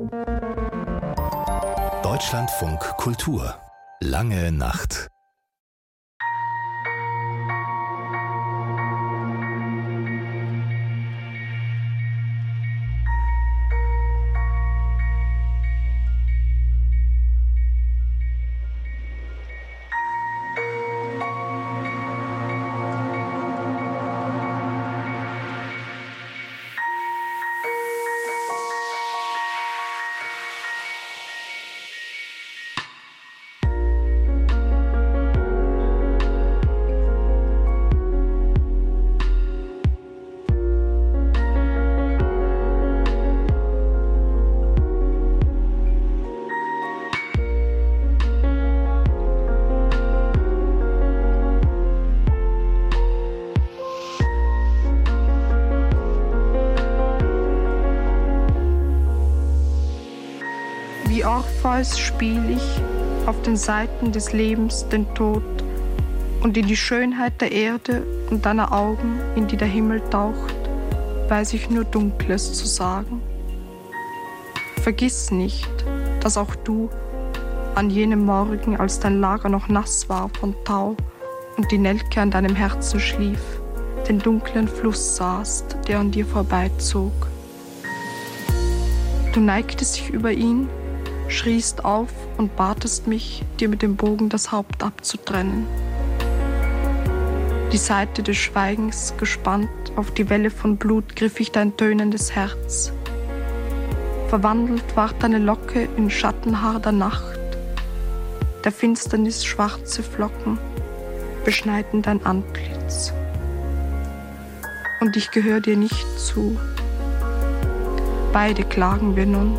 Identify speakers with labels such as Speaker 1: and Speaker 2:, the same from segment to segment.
Speaker 1: Deutschlandfunk Kultur. Lange Nacht.
Speaker 2: Wie Orpheus spiel ich auf den Seiten des Lebens den Tod und in die Schönheit der Erde und deiner Augen, in die der Himmel taucht, weiß ich nur Dunkles zu sagen. Vergiss nicht, dass auch du an jenem Morgen, als dein Lager noch nass war von Tau und die Nelke an deinem Herzen schlief, den dunklen Fluss sahst, der an dir vorbeizog. Du neigtest dich über ihn, schriest auf und batest mich, dir mit dem Bogen das Haupt abzutrennen. Die Saite des Schweigens gespannt auf die Welle von Blut griff ich dein tönendes Herz. Verwandelt ward deine Locke in Schattenhaar der Nacht. Der Finsternis schwarze Flocken beschneiden dein Antlitz. Und ich gehöre dir nicht zu. Beide klagen wir nun.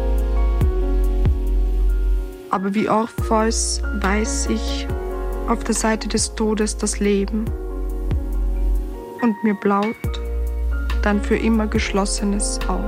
Speaker 2: Aber wie Orpheus weiß ich auf der Seite des Todes das Leben und mir blaut dein für immer geschlossenes Auge.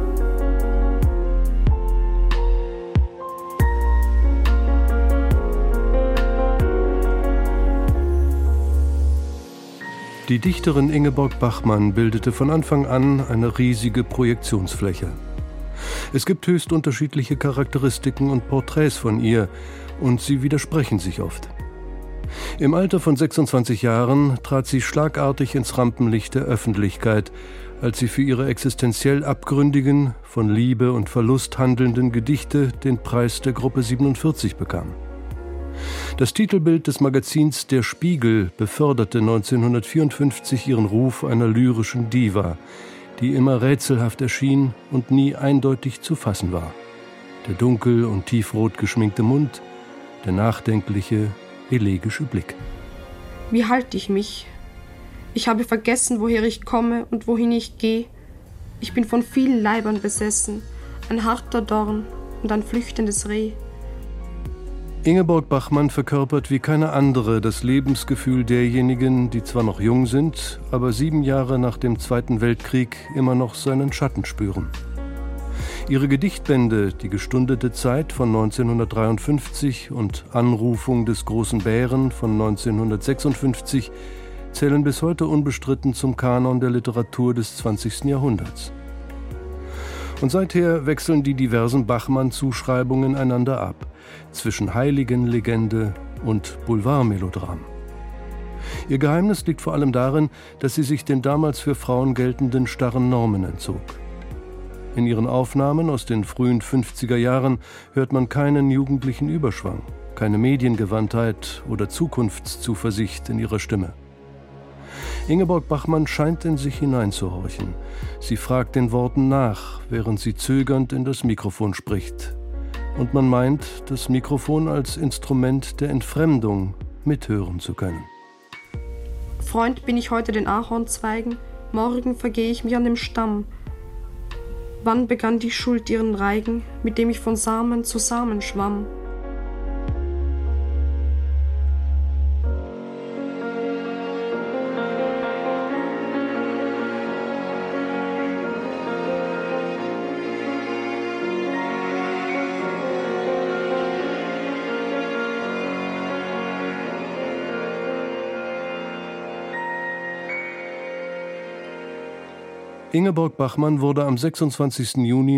Speaker 3: Die Dichterin Ingeborg Bachmann bildete von Anfang an eine riesige Projektionsfläche. Es gibt höchst unterschiedliche Charakteristiken und Porträts von ihr, und sie widersprechen sich oft. Im Alter von 26 Jahren trat sie schlagartig ins Rampenlicht der Öffentlichkeit, als sie für ihre existenziell abgründigen, von Liebe und Verlust handelnden Gedichte den Preis der Gruppe 47 bekam. Das Titelbild des Magazins Der Spiegel beförderte 1954 ihren Ruf einer lyrischen Diva, die immer rätselhaft erschien und nie eindeutig zu fassen war. Der dunkel und tiefrot geschminkte Mund, der nachdenkliche, elegische Blick.
Speaker 2: Wie halte ich mich? Ich habe vergessen, woher ich komme und wohin ich gehe. Ich bin von vielen Leibern besessen, ein harter Dorn und ein flüchtendes Reh.
Speaker 3: Ingeborg Bachmann verkörpert wie keine andere das Lebensgefühl derjenigen, die zwar noch jung sind, aber 7 Jahre nach dem Zweiten Weltkrieg immer noch seinen Schatten spüren. Ihre Gedichtbände Die gestundete Zeit von 1953 und Anrufung des großen Bären von 1956 zählen bis heute unbestritten zum Kanon der Literatur des 20. Jahrhunderts. Und seither wechseln die diversen Bachmann-Zuschreibungen einander ab, zwischen Heiligenlegende und Boulevardmelodram. Ihr Geheimnis liegt vor allem darin, dass sie sich den damals für Frauen geltenden starren Normen entzog. In ihren Aufnahmen aus den frühen 50er Jahren hört man keinen jugendlichen Überschwang, keine Mediengewandtheit oder Zukunftszuversicht in ihrer Stimme. Ingeborg Bachmann scheint in sich hineinzuhorchen. Sie fragt den Worten nach, während sie zögernd in das Mikrofon spricht. Und man meint, das Mikrofon als Instrument der Entfremdung mithören zu können.
Speaker 2: Freund bin ich heute den Ahornzweigen, morgen vergehe ich mich an dem Stamm. Wann begann die Schuld ihren Reigen, mit dem ich von Samen zu Samen schwamm?
Speaker 3: Ingeborg Bachmann wurde am 26. Juni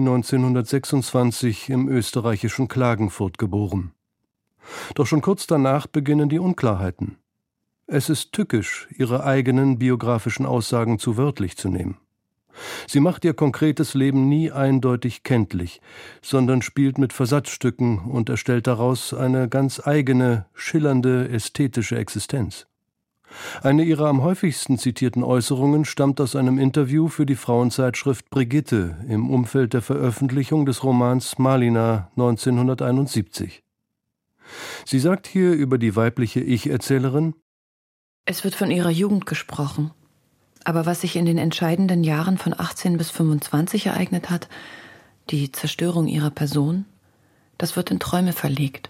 Speaker 3: 1926 im österreichischen Klagenfurt geboren. Doch schon kurz danach beginnen die Unklarheiten. Es ist tückisch, ihre eigenen biografischen Aussagen zu wörtlich zu nehmen. Sie macht ihr konkretes Leben nie eindeutig kenntlich, sondern spielt mit Versatzstücken und erstellt daraus eine ganz eigene, schillernde, ästhetische Existenz. Eine ihrer am häufigsten zitierten Äußerungen stammt aus einem Interview für die Frauenzeitschrift Brigitte im Umfeld der Veröffentlichung des Romans Malina 1971. Sie sagt hier über die weibliche Ich-Erzählerin:
Speaker 4: Es wird von ihrer Jugend gesprochen. Aber was sich in den entscheidenden Jahren von 18 bis 25 ereignet hat, die Zerstörung ihrer Person, das wird in Träume verlegt.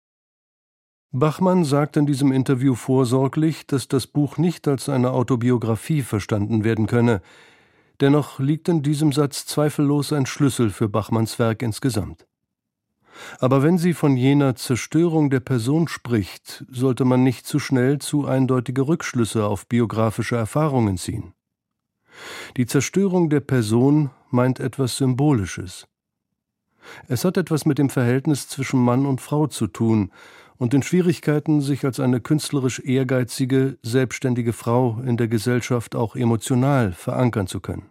Speaker 3: Bachmann sagt in diesem Interview vorsorglich, dass das Buch nicht als eine Autobiografie verstanden werden könne. Dennoch liegt in diesem Satz zweifellos ein Schlüssel für Bachmanns Werk insgesamt. Aber wenn sie von jener Zerstörung der Person spricht, sollte man nicht zu schnell zu eindeutige Rückschlüsse auf biografische Erfahrungen ziehen. Die Zerstörung der Person meint etwas Symbolisches. Es hat etwas mit dem Verhältnis zwischen Mann und Frau zu tun und den Schwierigkeiten, sich als eine künstlerisch ehrgeizige, selbstständige Frau in der Gesellschaft auch emotional verankern zu können.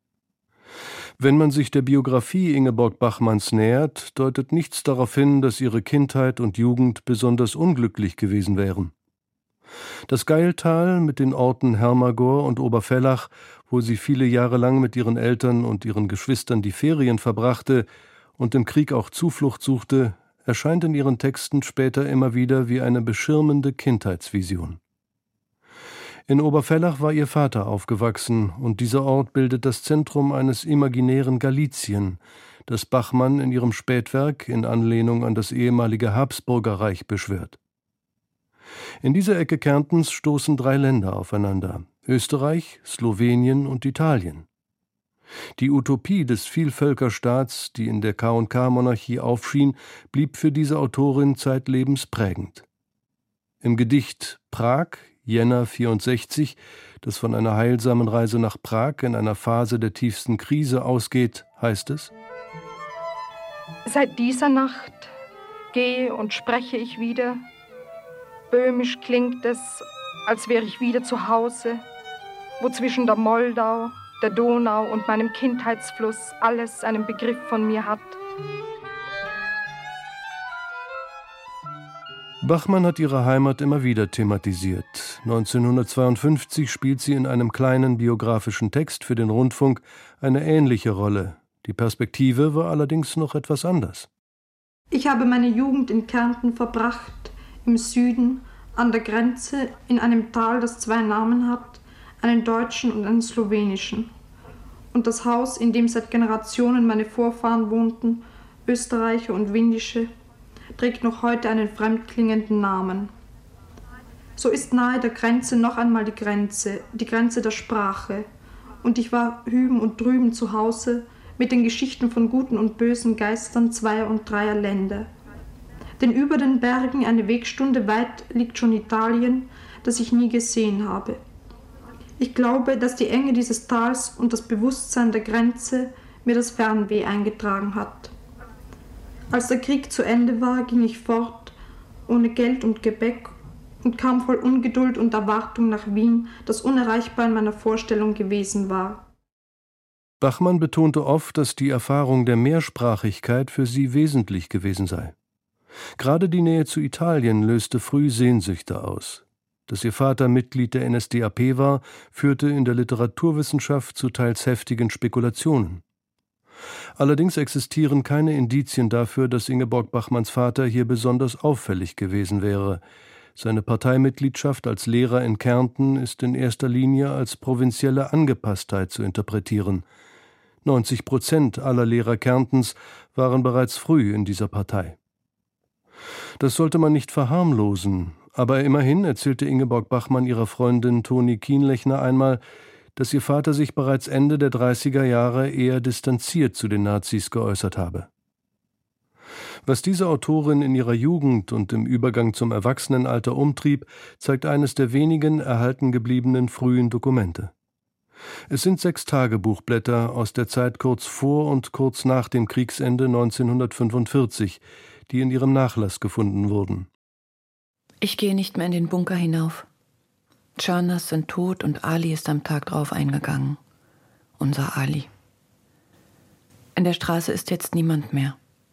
Speaker 3: Wenn man sich der Biografie Ingeborg Bachmanns nähert, deutet nichts darauf hin, dass ihre Kindheit und Jugend besonders unglücklich gewesen wären. Das Gailtal mit den Orten Hermagor und Oberfellach, wo sie viele Jahre lang mit ihren Eltern und ihren Geschwistern die Ferien verbrachte und im Krieg auch Zuflucht suchte, erscheint in ihren Texten später immer wieder wie eine beschirmende Kindheitsvision. In Oberfellach war ihr Vater aufgewachsen, und dieser Ort bildet das Zentrum eines imaginären Galizien, das Bachmann in ihrem Spätwerk in Anlehnung an das ehemalige Habsburgerreich beschwört. In dieser Ecke Kärntens stoßen 3 Länder aufeinander: Österreich, Slowenien und Italien. Die Utopie des Vielvölkerstaats, die in der K&K-Monarchie aufschien, blieb für diese Autorin zeitlebens prägend. Im Gedicht Prag, Jänner 64, das von einer heilsamen Reise nach Prag in einer Phase der tiefsten Krise ausgeht, heißt es:
Speaker 2: Seit dieser Nacht gehe und spreche ich wieder. Böhmisch klingt es, als wäre ich wieder zu Hause, wo zwischen der Moldau, der Donau und meinem Kindheitsfluss alles einen Begriff von mir hat.
Speaker 3: Bachmann hat ihre Heimat immer wieder thematisiert. 1952 spielt sie in einem kleinen biografischen Text für den Rundfunk eine ähnliche Rolle. Die Perspektive war allerdings noch etwas anders.
Speaker 2: Ich habe meine Jugend in Kärnten verbracht, im Süden, an der Grenze, in einem Tal, das 2 Namen hat, einen deutschen und einen slowenischen. Und das Haus, in dem seit Generationen meine Vorfahren wohnten, Österreicher und Windische, trägt noch heute einen fremdklingenden Namen. So ist nahe der Grenze noch einmal die Grenze der Sprache. Und ich war hüben und drüben zu Hause mit den Geschichten von guten und bösen Geistern 2er und 3er Länder. Denn über den Bergen eine Wegstunde weit liegt schon Italien, das ich nie gesehen habe. Ich glaube, dass die Enge dieses Tals und das Bewusstsein der Grenze mir das Fernweh eingetragen hat. Als der Krieg zu Ende war, ging ich fort, ohne Geld und Gepäck, und kam voll Ungeduld und Erwartung nach Wien, das unerreichbar in meiner Vorstellung gewesen war.
Speaker 3: Bachmann betonte oft, dass die Erfahrung der Mehrsprachigkeit für sie wesentlich gewesen sei. Gerade die Nähe zu Italien löste früh Sehnsüchte aus. Dass ihr Vater Mitglied der NSDAP war, führte in der Literaturwissenschaft zu teils heftigen Spekulationen. Allerdings existieren keine Indizien dafür, dass Ingeborg Bachmanns Vater hier besonders auffällig gewesen wäre. Seine Parteimitgliedschaft als Lehrer in Kärnten ist in erster Linie als provinzielle Angepasstheit zu interpretieren. 90% aller Lehrer Kärntens waren bereits früh in dieser Partei. Das sollte man nicht verharmlosen, aber immerhin erzählte Ingeborg Bachmann ihrer Freundin Toni Kienlechner einmal, dass ihr Vater sich bereits Ende der 30er Jahre eher distanziert zu den Nazis geäußert habe. Was diese Autorin in ihrer Jugend und im Übergang zum Erwachsenenalter umtrieb, zeigt eines der wenigen erhalten gebliebenen frühen Dokumente. Es sind 6 Tagebuchblätter aus der Zeit kurz vor und kurz nach dem Kriegsende 1945, die in ihrem Nachlass gefunden wurden.
Speaker 4: Ich gehe nicht mehr in den Bunker hinauf. Çarnas sind tot und Ali ist am Tag drauf eingegangen. Unser Ali. In der Straße ist jetzt niemand mehr.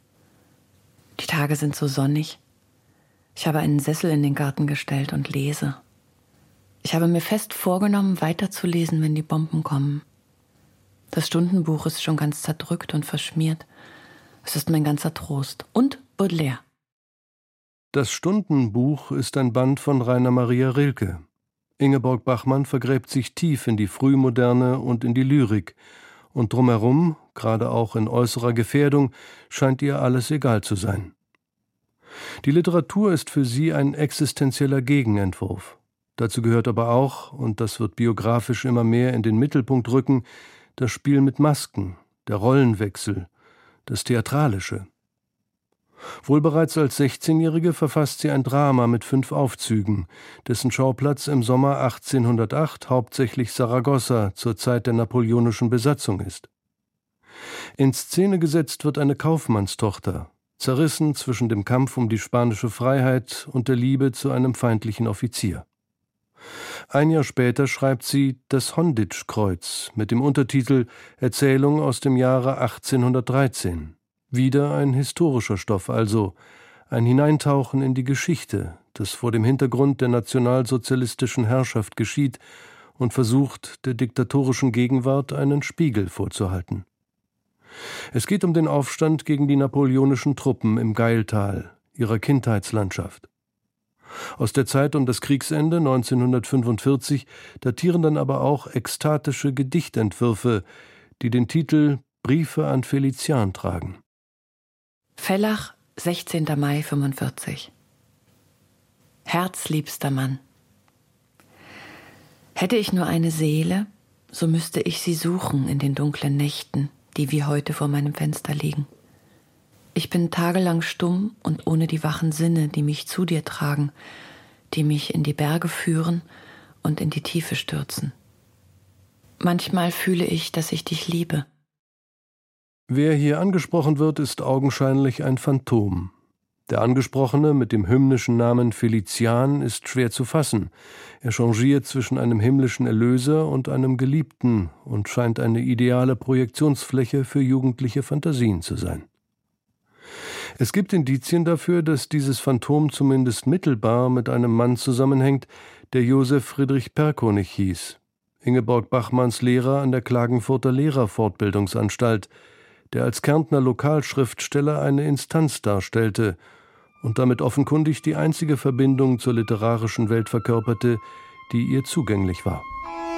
Speaker 4: Die Tage sind so sonnig. Ich habe einen Sessel in den Garten gestellt und lese. Ich habe mir fest vorgenommen, weiterzulesen, wenn die Bomben kommen. Das Stundenbuch ist schon ganz zerdrückt und verschmiert. Es ist mein ganzer Trost. Und Baudelaire.
Speaker 3: Das Stundenbuch ist ein Band von Rainer Maria Rilke. Ingeborg Bachmann vergräbt sich tief in die Frühmoderne und in die Lyrik. Und drumherum, gerade auch in äußerer Gefährdung, scheint ihr alles egal zu sein. Die Literatur ist für sie ein existenzieller Gegenentwurf. Dazu gehört aber auch, und das wird biografisch immer mehr in den Mittelpunkt rücken, das Spiel mit Masken, der Rollenwechsel, das Theatralische. Wohl bereits als 16-Jährige verfasst sie ein Drama mit 5 Aufzügen, dessen Schauplatz im Sommer 1808 hauptsächlich Saragossa zur Zeit der napoleonischen Besatzung ist. In Szene gesetzt wird eine Kaufmannstochter, zerrissen zwischen dem Kampf um die spanische Freiheit und der Liebe zu einem feindlichen Offizier. Ein Jahr später schreibt sie Das Honditsch-Kreuz mit dem Untertitel Erzählung aus dem Jahre 1813. Wieder ein historischer Stoff, also ein Hineintauchen in die Geschichte, das vor dem Hintergrund der nationalsozialistischen Herrschaft geschieht und versucht, der diktatorischen Gegenwart einen Spiegel vorzuhalten. Es geht um den Aufstand gegen die napoleonischen Truppen im Gailtal, ihrer Kindheitslandschaft. Aus der Zeit um das Kriegsende 1945 datieren dann aber auch ekstatische Gedichtentwürfe, die den Titel Briefe an Felician tragen.
Speaker 4: Vellach, 16. Mai 45. Herzliebster Mann. Hätte ich nur eine Seele, so müsste ich sie suchen in den dunklen Nächten, die wie heute vor meinem Fenster liegen. Ich bin tagelang stumm und ohne die wachen Sinne, die mich zu dir tragen, die mich in die Berge führen und in die Tiefe stürzen. Manchmal fühle ich, dass ich dich liebe.
Speaker 3: Wer hier angesprochen wird, ist augenscheinlich ein Phantom. Der Angesprochene mit dem hymnischen Namen Felician ist schwer zu fassen. Er changiert zwischen einem himmlischen Erlöser und einem Geliebten und scheint eine ideale Projektionsfläche für jugendliche Fantasien zu sein. Es gibt Indizien dafür, dass dieses Phantom zumindest mittelbar mit einem Mann zusammenhängt, der Josef Friedrich Perkonig hieß, Ingeborg Bachmanns Lehrer an der Klagenfurter Lehrerfortbildungsanstalt, der als Kärntner Lokalschriftsteller eine Instanz darstellte und damit offenkundig die einzige Verbindung zur literarischen Welt verkörperte, die ihr zugänglich war.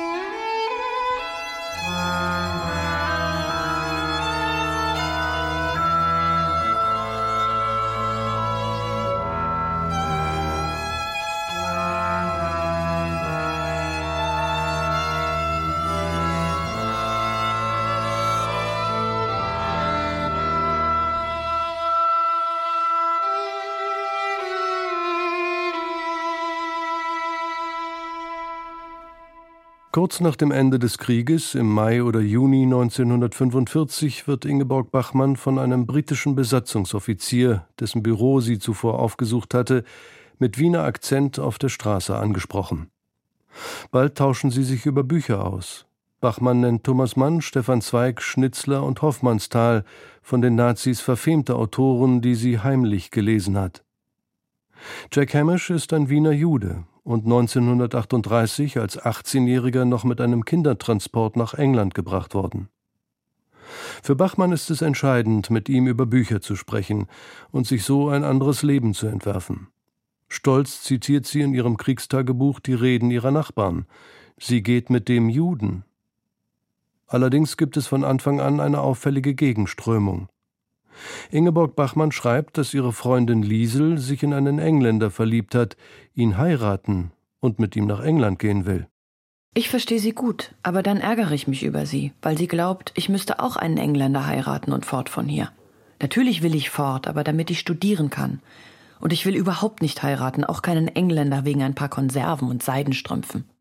Speaker 3: Kurz nach dem Ende des Krieges, im Mai oder Juni 1945, wird Ingeborg Bachmann von einem britischen Besatzungsoffizier, dessen Büro sie zuvor aufgesucht hatte, mit Wiener Akzent auf der Straße angesprochen. Bald tauschen sie sich über Bücher aus. Bachmann nennt Thomas Mann, Stefan Zweig, Schnitzler und Hoffmannsthal, von den Nazis verfemte Autoren, die sie heimlich gelesen hat. Jack Hamish ist ein Wiener Jude und 1938 als 18-Jähriger noch mit einem Kindertransport nach England gebracht worden. Für Bachmann ist es entscheidend, mit ihm über Bücher zu sprechen und sich so ein anderes Leben zu entwerfen. Stolz zitiert sie in ihrem Kriegstagebuch die Reden ihrer Nachbarn. Sie geht mit dem Juden. Allerdings gibt es von Anfang an eine auffällige Gegenströmung. Ingeborg Bachmann schreibt, dass ihre Freundin Liesel sich in einen Engländer verliebt hat, ihn heiraten und mit ihm nach England gehen will.
Speaker 4: Ich verstehe sie gut, aber dann ärgere ich mich über sie, weil sie glaubt, ich müsste auch einen Engländer heiraten und fort von hier. Natürlich will ich fort, aber damit ich studieren kann. Und ich will überhaupt nicht heiraten, auch keinen Engländer wegen ein paar Konserven und Seidenstrümpfen.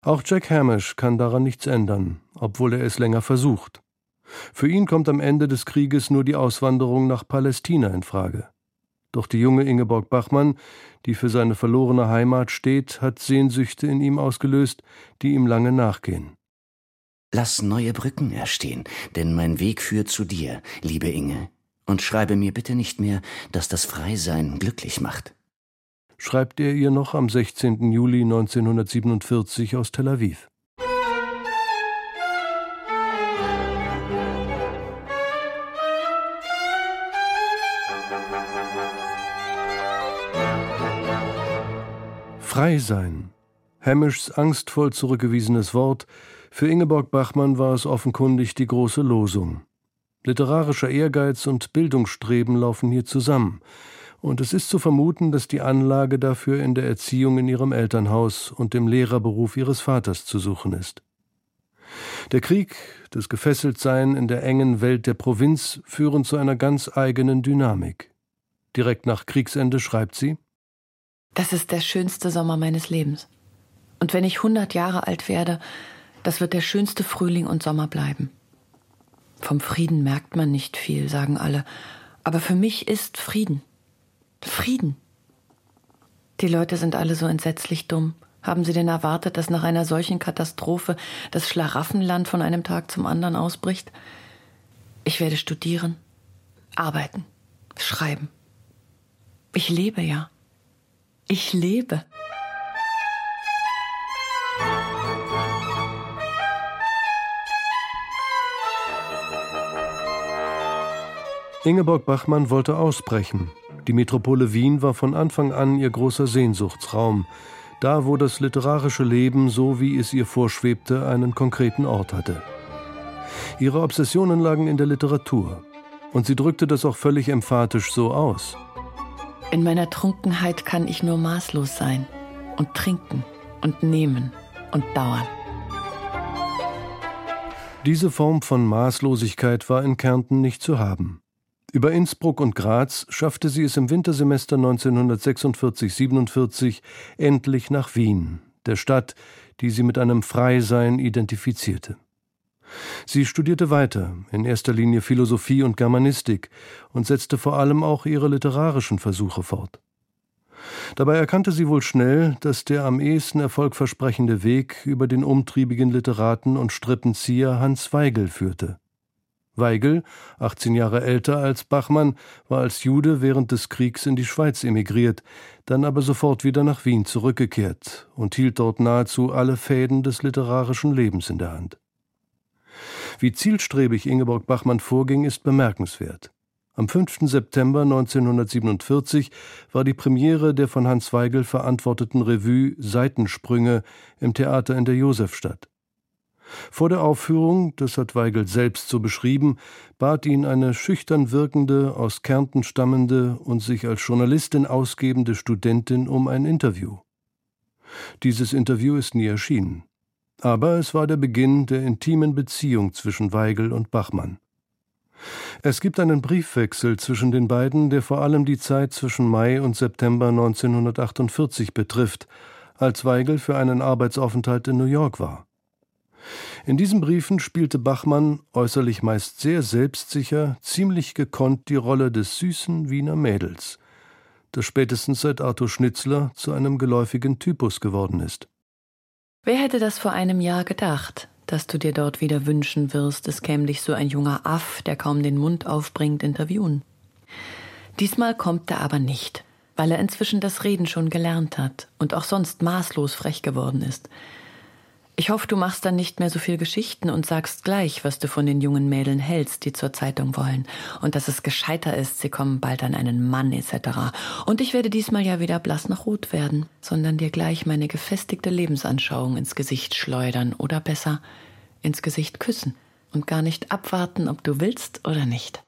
Speaker 3: Auch Jack Hamish kann daran nichts ändern, obwohl er es länger versucht. Für ihn kommt am Ende des Krieges nur die Auswanderung nach Palästina in Frage. Doch die junge Ingeborg Bachmann, die für seine verlorene Heimat steht, hat Sehnsüchte in ihm ausgelöst, die ihm lange nachgehen.
Speaker 5: Lass neue Brücken erstehen, denn mein Weg führt zu dir, liebe Inge. Und schreibe mir bitte nicht mehr, dass das Freisein glücklich macht.
Speaker 3: Schreibt er ihr noch am 16. Juli 1947 aus Tel Aviv. Frei sein. Hamishs angstvoll zurückgewiesenes Wort. Für Ingeborg Bachmann war es offenkundig die große Losung. Literarischer Ehrgeiz und Bildungsstreben laufen hier zusammen. Und es ist zu vermuten, dass die Anlage dafür in der Erziehung in ihrem Elternhaus und dem Lehrerberuf ihres Vaters zu suchen ist. Der Krieg, das Gefesseltsein in der engen Welt der Provinz führen zu einer ganz eigenen Dynamik. Direkt nach Kriegsende schreibt sie:
Speaker 4: Das ist der schönste Sommer meines Lebens. Und wenn ich 100 Jahre alt werde, das wird der schönste Frühling und Sommer bleiben. Vom Frieden merkt man nicht viel, sagen alle. Aber für mich ist Frieden. Frieden. Die Leute sind alle so entsetzlich dumm. Haben sie denn erwartet, dass nach einer solchen Katastrophe das Schlaraffenland von einem Tag zum anderen ausbricht? Ich werde studieren, arbeiten, schreiben. Ich lebe ja. Ich lebe.
Speaker 3: Ingeborg Bachmann wollte ausbrechen. Die Metropole Wien war von Anfang an ihr großer Sehnsuchtsraum, da wo das literarische Leben, so wie es ihr vorschwebte, einen konkreten Ort hatte. Ihre Obsessionen lagen in der Literatur. Und sie drückte das auch völlig emphatisch so aus.
Speaker 4: In meiner Trunkenheit kann ich nur maßlos sein und trinken und nehmen und dauern.
Speaker 3: Diese Form von Maßlosigkeit war in Kärnten nicht zu haben. Über Innsbruck und Graz schaffte sie es im Wintersemester 1946/47 endlich nach Wien, der Stadt, die sie mit einem Freisein identifizierte. Sie studierte weiter, in erster Linie Philosophie und Germanistik, und setzte vor allem auch ihre literarischen Versuche fort. Dabei erkannte sie wohl schnell, dass der am ehesten erfolgversprechende Weg über den umtriebigen Literaten und Strippenzieher Hans Weigel führte. Weigel, 18 Jahre älter als Bachmann, war als Jude während des Kriegs in die Schweiz emigriert, dann aber sofort wieder nach Wien zurückgekehrt und hielt dort nahezu alle Fäden des literarischen Lebens in der Hand. Wie zielstrebig Ingeborg Bachmann vorging, ist bemerkenswert. Am 5. September 1947 war die Premiere der von Hans Weigel verantworteten Revue Seitensprünge im Theater in der Josefstadt. Vor der Aufführung, das hat Weigel selbst so beschrieben, bat ihn eine schüchtern wirkende, aus Kärnten stammende und sich als Journalistin ausgebende Studentin um ein Interview. Dieses Interview ist nie erschienen. Aber es war der Beginn der intimen Beziehung zwischen Weigel und Bachmann. Es gibt einen Briefwechsel zwischen den beiden, der vor allem die Zeit zwischen Mai und September 1948 betrifft, als Weigel für einen Arbeitsaufenthalt in New York war. In diesen Briefen spielte Bachmann, äußerlich meist sehr selbstsicher, ziemlich gekonnt die Rolle des süßen Wiener Mädels, das spätestens seit Arthur Schnitzler zu einem geläufigen Typus geworden ist.
Speaker 4: Wer hätte das vor einem Jahr gedacht, dass du dir dort wieder wünschen wirst, es käme dich so ein junger Aff, der kaum den Mund aufbringt, interviewen. Diesmal kommt er aber nicht, weil er inzwischen das Reden schon gelernt hat und auch sonst maßlos frech geworden ist. Ich hoffe, du machst dann nicht mehr so viel Geschichten und sagst gleich, was du von den jungen Mädeln hältst, die zur Zeitung wollen. Und dass es gescheiter ist, sie kommen bald an einen Mann etc. Und ich werde diesmal ja wieder blass nach Rot werden, sondern dir gleich meine gefestigte Lebensanschauung ins Gesicht schleudern oder besser ins Gesicht küssen und gar nicht abwarten, ob du willst oder nicht.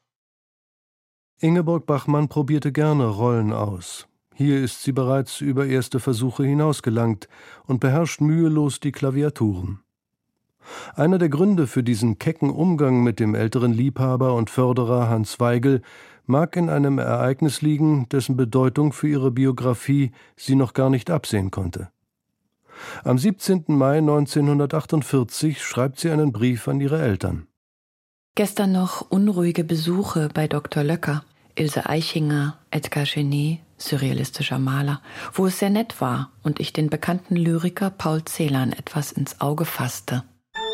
Speaker 3: Ingeborg Bachmann probierte gerne Rollen aus. Hier ist sie bereits über erste Versuche hinausgelangt und beherrscht mühelos die Klaviaturen. Einer der Gründe für diesen kecken Umgang mit dem älteren Liebhaber und Förderer Hans Weigel mag in einem Ereignis liegen, dessen Bedeutung für ihre Biografie sie noch gar nicht absehen konnte. Am 17. Mai 1948 schreibt sie einen Brief an ihre Eltern.
Speaker 4: Gestern noch unruhige Besuche bei Dr. Löcker, Ilse Eichinger, Edgar Genet, surrealistischer Maler, wo es sehr nett war und ich den bekannten Lyriker Paul Celan etwas ins Auge fasste.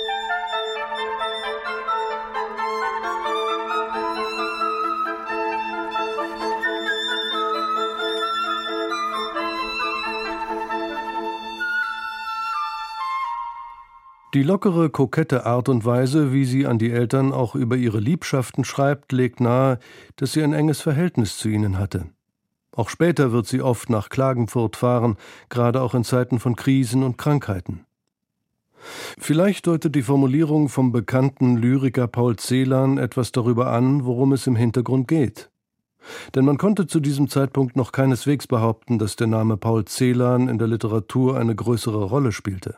Speaker 3: Die lockere, kokette Art und Weise, wie sie an die Eltern auch über ihre Liebschaften schreibt, legt nahe, dass sie ein enges Verhältnis zu ihnen hatte. Auch später wird sie oft nach Klagenfurt fahren, gerade auch in Zeiten von Krisen und Krankheiten. Vielleicht deutet die Formulierung vom bekannten Lyriker Paul Celan etwas darüber an, worum es im Hintergrund geht. Denn man konnte zu diesem Zeitpunkt noch keineswegs behaupten, dass der Name Paul Celan in der Literatur eine größere Rolle spielte.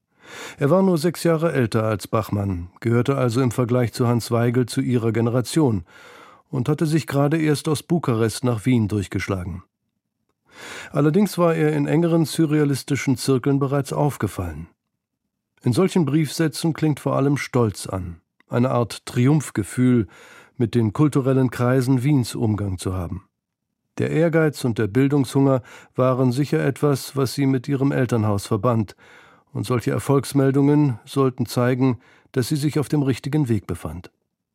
Speaker 3: Er war nur 6 Jahre älter als Bachmann, gehörte also im Vergleich zu Hans Weigel zu ihrer Generation und hatte sich gerade erst aus Bukarest nach Wien durchgeschlagen. Allerdings war er in engeren surrealistischen Zirkeln bereits aufgefallen. In solchen Briefsätzen klingt vor allem Stolz an, eine Art Triumphgefühl, mit den kulturellen Kreisen Wiens Umgang zu haben. Der Ehrgeiz und der Bildungshunger waren sicher etwas, was sie mit ihrem Elternhaus verband, und solche Erfolgsmeldungen sollten zeigen, dass sie sich auf dem richtigen Weg befand.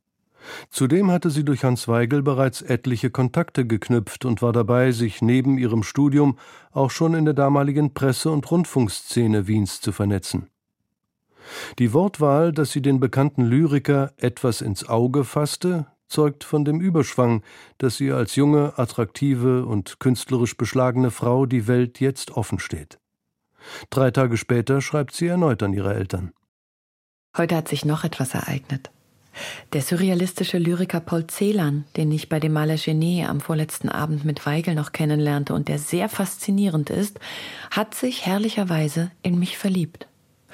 Speaker 3: Zudem hatte sie durch Hans Weigel bereits etliche Kontakte geknüpft und war dabei, sich neben ihrem Studium auch schon in der damaligen Presse- und Rundfunkszene Wiens zu vernetzen. Die Wortwahl, dass sie den bekannten Lyriker etwas ins Auge fasste, zeugt von dem Überschwang, dass sie als junge, attraktive und künstlerisch beschlagene Frau die Welt jetzt offen steht. 3 Tage später schreibt sie erneut an ihre Eltern.
Speaker 4: Heute hat sich noch etwas ereignet. Der surrealistische Lyriker Paul Celan, den ich bei dem Maler Genet am vorletzten Abend mit Weigel noch kennenlernte und der sehr faszinierend ist, hat sich herrlicherweise in mich verliebt.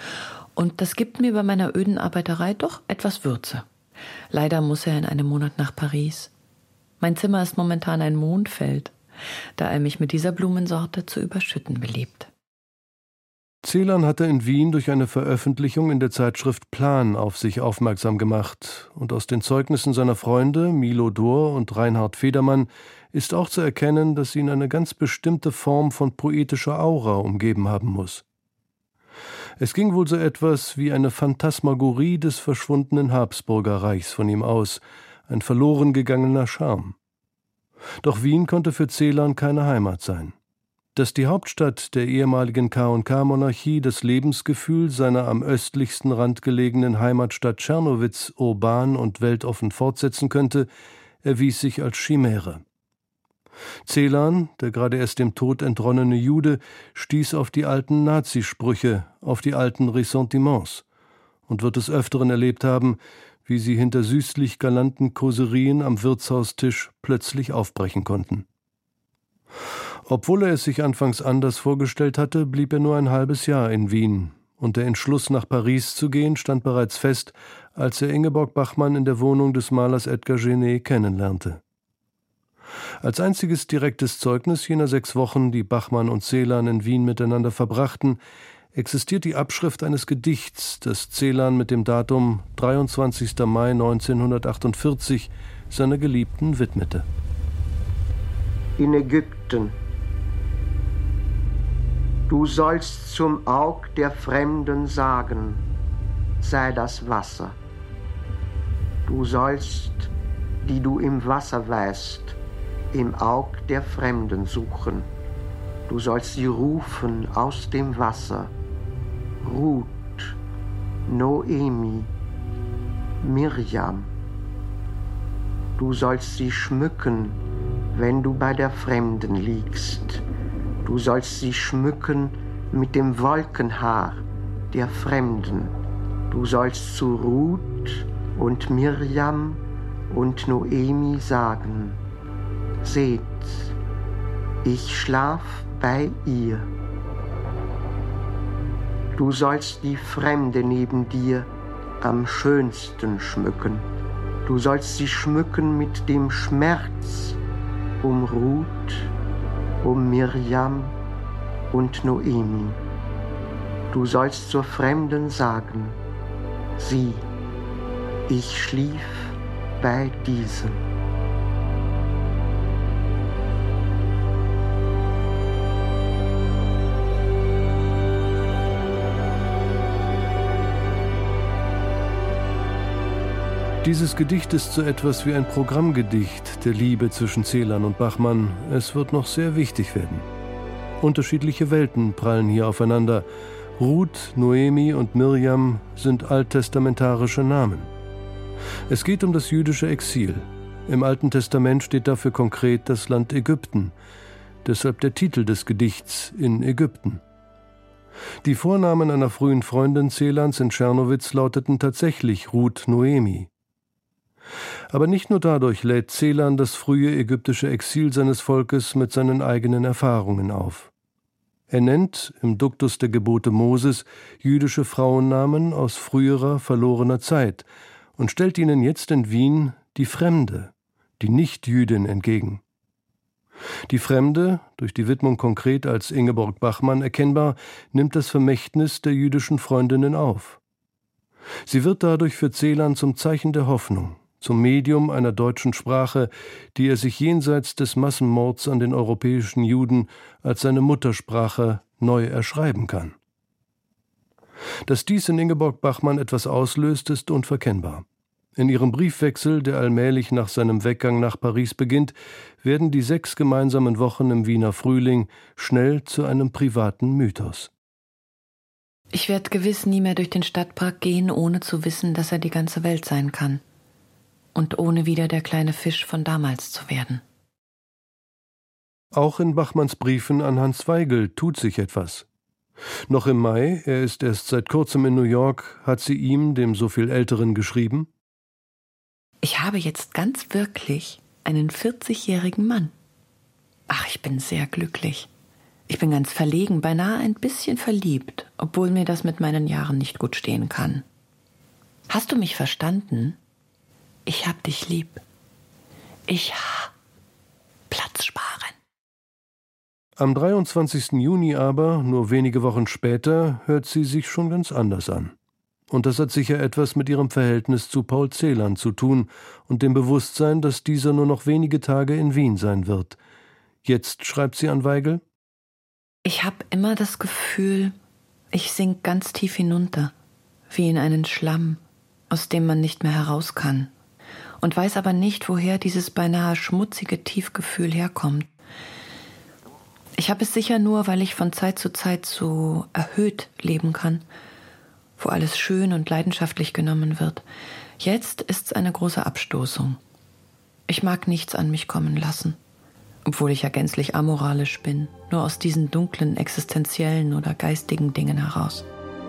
Speaker 4: Und das gibt mir bei meiner öden Arbeiterei doch etwas Würze. Leider muss er in einem Monat nach Paris. Mein Zimmer ist momentan ein Mondfeld, da er mich mit dieser Blumensorte zu überschütten beliebt.
Speaker 3: Celan hatte in Wien durch eine Veröffentlichung in der Zeitschrift Plan auf sich aufmerksam gemacht, und aus den Zeugnissen seiner Freunde Milo Dor und Reinhard Federmann ist auch zu erkennen, dass ihn eine ganz bestimmte Form von poetischer Aura umgeben haben muss. Es ging wohl so etwas wie eine Phantasmagorie des verschwundenen Habsburgerreichs von ihm aus, ein verloren gegangener Charme. Doch Wien konnte für Celan keine Heimat sein. Dass die Hauptstadt der ehemaligen K&K-Monarchie das Lebensgefühl seiner am östlichsten Rand gelegenen Heimatstadt Czernowitz urban und weltoffen fortsetzen könnte, erwies sich als Chimäre. Celan, der gerade erst dem Tod entronnene Jude, stieß auf die alten Nazisprüche, auf die alten Ressentiments und wird des Öfteren erlebt haben, wie sie hinter süßlich galanten Kauserien am Wirtshaustisch plötzlich aufbrechen konnten. Obwohl er es sich anfangs anders vorgestellt hatte, blieb er nur ein halbes Jahr in Wien, und der Entschluss, nach Paris zu gehen, stand bereits fest, als er Ingeborg Bachmann in der Wohnung des Malers Edgar Genet kennenlernte. Als einziges direktes Zeugnis jener 6 Wochen, die Bachmann und Celan in Wien miteinander verbrachten, existiert die Abschrift eines Gedichts, das Celan mit dem Datum 23. Mai 1948 seiner Geliebten widmete.
Speaker 6: In Ägypten. Du sollst zum Aug der Fremden sagen, sei das Wasser. Du sollst, die du im Wasser weißt, im Aug der Fremden suchen. Du sollst sie rufen aus dem Wasser. Ruth, Noemi, Mirjam. Du sollst sie schmücken, wenn du bei der Fremden liegst. Du sollst sie schmücken mit dem Wolkenhaar der Fremden. Du sollst zu Ruth und Mirjam und Noemi sagen, seht, ich schlaf bei ihr. Du sollst die Fremde neben dir am schönsten schmücken. Du sollst sie schmücken mit dem Schmerz um Ruth, um Mirjam und Noemi. Du sollst zur Fremden sagen, sieh, ich schlief bei diesem.
Speaker 3: Dieses Gedicht ist so etwas wie ein Programmgedicht der Liebe zwischen Celan und Bachmann. Es wird noch sehr wichtig werden. Unterschiedliche Welten prallen hier aufeinander. Ruth, Noemi und Mirjam sind alttestamentarische Namen. Es geht um das jüdische Exil. Im Alten Testament steht dafür konkret das Land Ägypten. Deshalb der Titel des Gedichts In Ägypten. Die Vornamen einer frühen Freundin Celans in Czernowitz lauteten tatsächlich Ruth Noemi. Aber nicht nur dadurch lädt Celan das frühe ägyptische Exil seines Volkes mit seinen eigenen Erfahrungen auf. Er nennt im Duktus der Gebote Moses jüdische Frauennamen aus früherer, verlorener Zeit und stellt ihnen jetzt in Wien die Fremde, die Nicht-Jüdin entgegen. Die Fremde, durch die Widmung konkret als Ingeborg Bachmann erkennbar, nimmt das Vermächtnis der jüdischen Freundinnen auf. Sie wird dadurch für Celan zum Zeichen der Hoffnung, zum Medium einer deutschen Sprache, die er sich jenseits des Massenmords an den europäischen Juden als seine Muttersprache neu erschreiben kann. Dass dies in Ingeborg Bachmann etwas auslöst, ist unverkennbar. In ihrem Briefwechsel, der allmählich nach seinem Weggang nach Paris beginnt, werden die 6 gemeinsamen Wochen im Wiener Frühling schnell zu einem privaten Mythos.
Speaker 4: Ich werde gewiss nie mehr durch den Stadtpark gehen, ohne zu wissen, dass er die ganze Welt sein kann. Und ohne wieder der kleine Fisch von damals zu werden.
Speaker 3: Auch in Bachmanns Briefen an Hans Weigel tut sich etwas. Noch im Mai, er ist erst seit kurzem in New York, hat sie ihm, dem so viel Älteren, geschrieben:
Speaker 4: Ich habe jetzt ganz wirklich einen 40-jährigen Mann. Ach, ich bin sehr glücklich. Ich bin ganz verlegen, beinahe ein bisschen verliebt, obwohl mir das mit meinen Jahren nicht gut stehen kann. Hast du mich verstanden? Ich hab dich lieb. Platz sparen.
Speaker 3: Am 23. Juni aber, nur wenige Wochen später, hört sie sich schon ganz anders an. Und das hat sicher etwas mit ihrem Verhältnis zu Paul Celan zu tun und dem Bewusstsein, dass dieser nur noch wenige Tage in Wien sein wird. Jetzt schreibt sie an Weigel:
Speaker 4: Ich habe immer das Gefühl, ich sink ganz tief hinunter, wie in einen Schlamm, aus dem man nicht mehr heraus kann. Und weiß aber nicht, woher dieses beinahe schmutzige Tiefgefühl herkommt. Ich habe es sicher nur, weil ich von Zeit zu Zeit so erhöht leben kann, wo alles schön und leidenschaftlich genommen wird. Jetzt ist's eine große Abstoßung. Ich mag nichts an mich kommen lassen, obwohl ich ja gänzlich amoralisch bin, nur aus diesen dunklen, existenziellen oder geistigen Dingen heraus.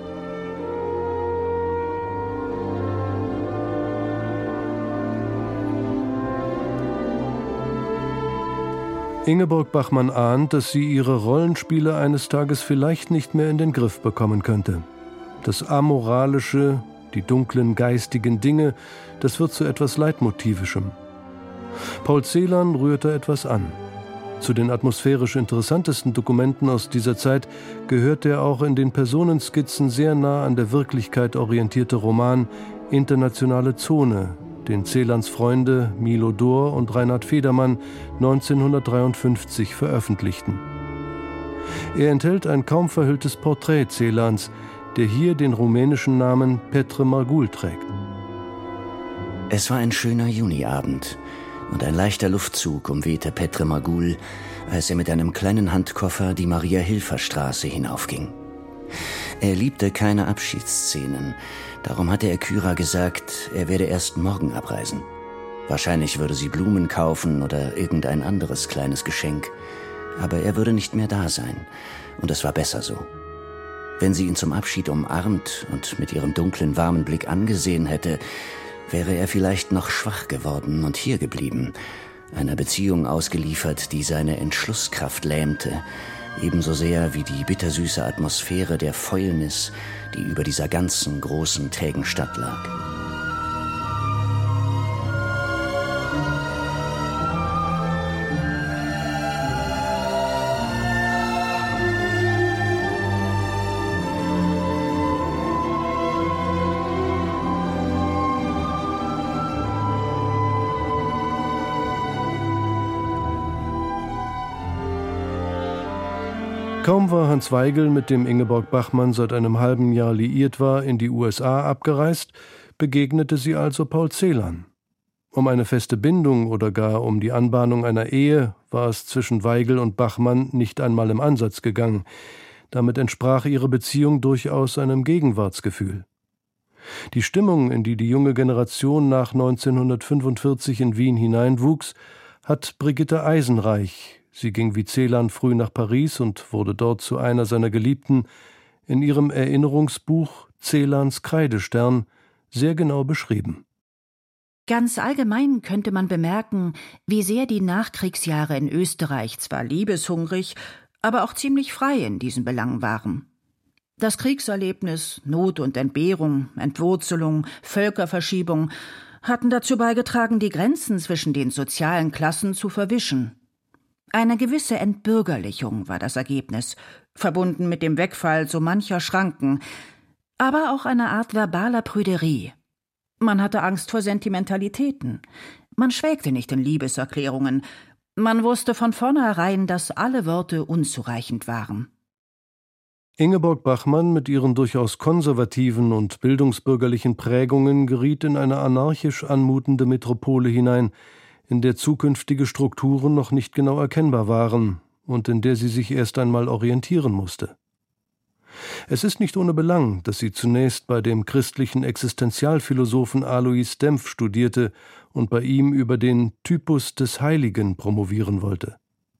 Speaker 3: Ingeborg Bachmann ahnt, dass sie ihre Rollenspiele eines Tages vielleicht nicht mehr in den Griff bekommen könnte. Das Amoralische, die dunklen geistigen Dinge, das wird zu etwas Leitmotivischem. Paul Celan rührt da etwas an. Zu den atmosphärisch interessantesten Dokumenten aus dieser Zeit gehört der auch in den Personenskizzen sehr nah an der Wirklichkeit orientierte Roman Internationale Zone, den Celans Freunde Milo Dor und Reinhard Federmann 1953 veröffentlichten. Er enthält ein kaum verhülltes Porträt Celans, der hier den rumänischen Namen Petre Margul trägt.
Speaker 5: Es war ein schöner Juniabend und ein leichter Luftzug umwehte Petre Margul, als er mit einem kleinen Handkoffer die Maria-Hilfer-Straße hinaufging. Er liebte keine Abschiedsszenen, darum hatte er Kyra gesagt, er werde erst morgen abreisen. Wahrscheinlich würde sie Blumen kaufen oder irgendein anderes kleines Geschenk, aber er würde nicht mehr da sein, und es war besser so. Wenn sie ihn zum Abschied umarmt und mit ihrem dunklen, warmen Blick angesehen hätte, wäre er vielleicht noch schwach geworden und hier geblieben, einer Beziehung ausgeliefert, die seine Entschlusskraft lähmte, ebenso sehr wie die bittersüße Atmosphäre der Fäulnis, die über dieser ganzen großen, trägen Stadt lag.
Speaker 3: Kaum war Hans Weigel, mit dem Ingeborg Bachmann seit einem halben Jahr liiert war, in die USA abgereist, begegnete sie also Paul Celan. Um eine feste Bindung oder gar um die Anbahnung einer Ehe war es zwischen Weigel und Bachmann nicht einmal im Ansatz gegangen. Damit entsprach ihre Beziehung durchaus einem Gegenwartsgefühl. Die Stimmung, in die die junge Generation nach 1945 in Wien hineinwuchs, hat Brigitte Eisenreich, sie ging wie Celan früh nach Paris und wurde dort zu einer seiner Geliebten, in ihrem Erinnerungsbuch Celans Kreidestern sehr genau beschrieben.
Speaker 7: Ganz allgemein könnte man bemerken, wie sehr die Nachkriegsjahre in Österreich zwar liebeshungrig, aber auch ziemlich frei in diesen Belangen waren. Das Kriegserlebnis, Not und Entbehrung, Entwurzelung, Völkerverschiebung hatten dazu beigetragen, die Grenzen zwischen den sozialen Klassen zu verwischen. Eine gewisse Entbürgerlichung war das Ergebnis, verbunden mit dem Wegfall so mancher Schranken, aber auch eine Art verbaler Prüderie. Man hatte Angst vor Sentimentalitäten. Man schwelgte nicht in Liebeserklärungen. Man wusste von vornherein, dass alle Worte unzureichend waren.
Speaker 3: Ingeborg Bachmann mit ihren durchaus konservativen und bildungsbürgerlichen Prägungen geriet in eine anarchisch anmutende Metropole hinein, in der zukünftige Strukturen noch nicht genau erkennbar waren und in der sie sich erst einmal orientieren musste. Es ist nicht ohne Belang, dass sie zunächst bei dem christlichen Existenzialphilosophen Alois Dempf studierte und bei ihm über den Typus des Heiligen promovieren wollte.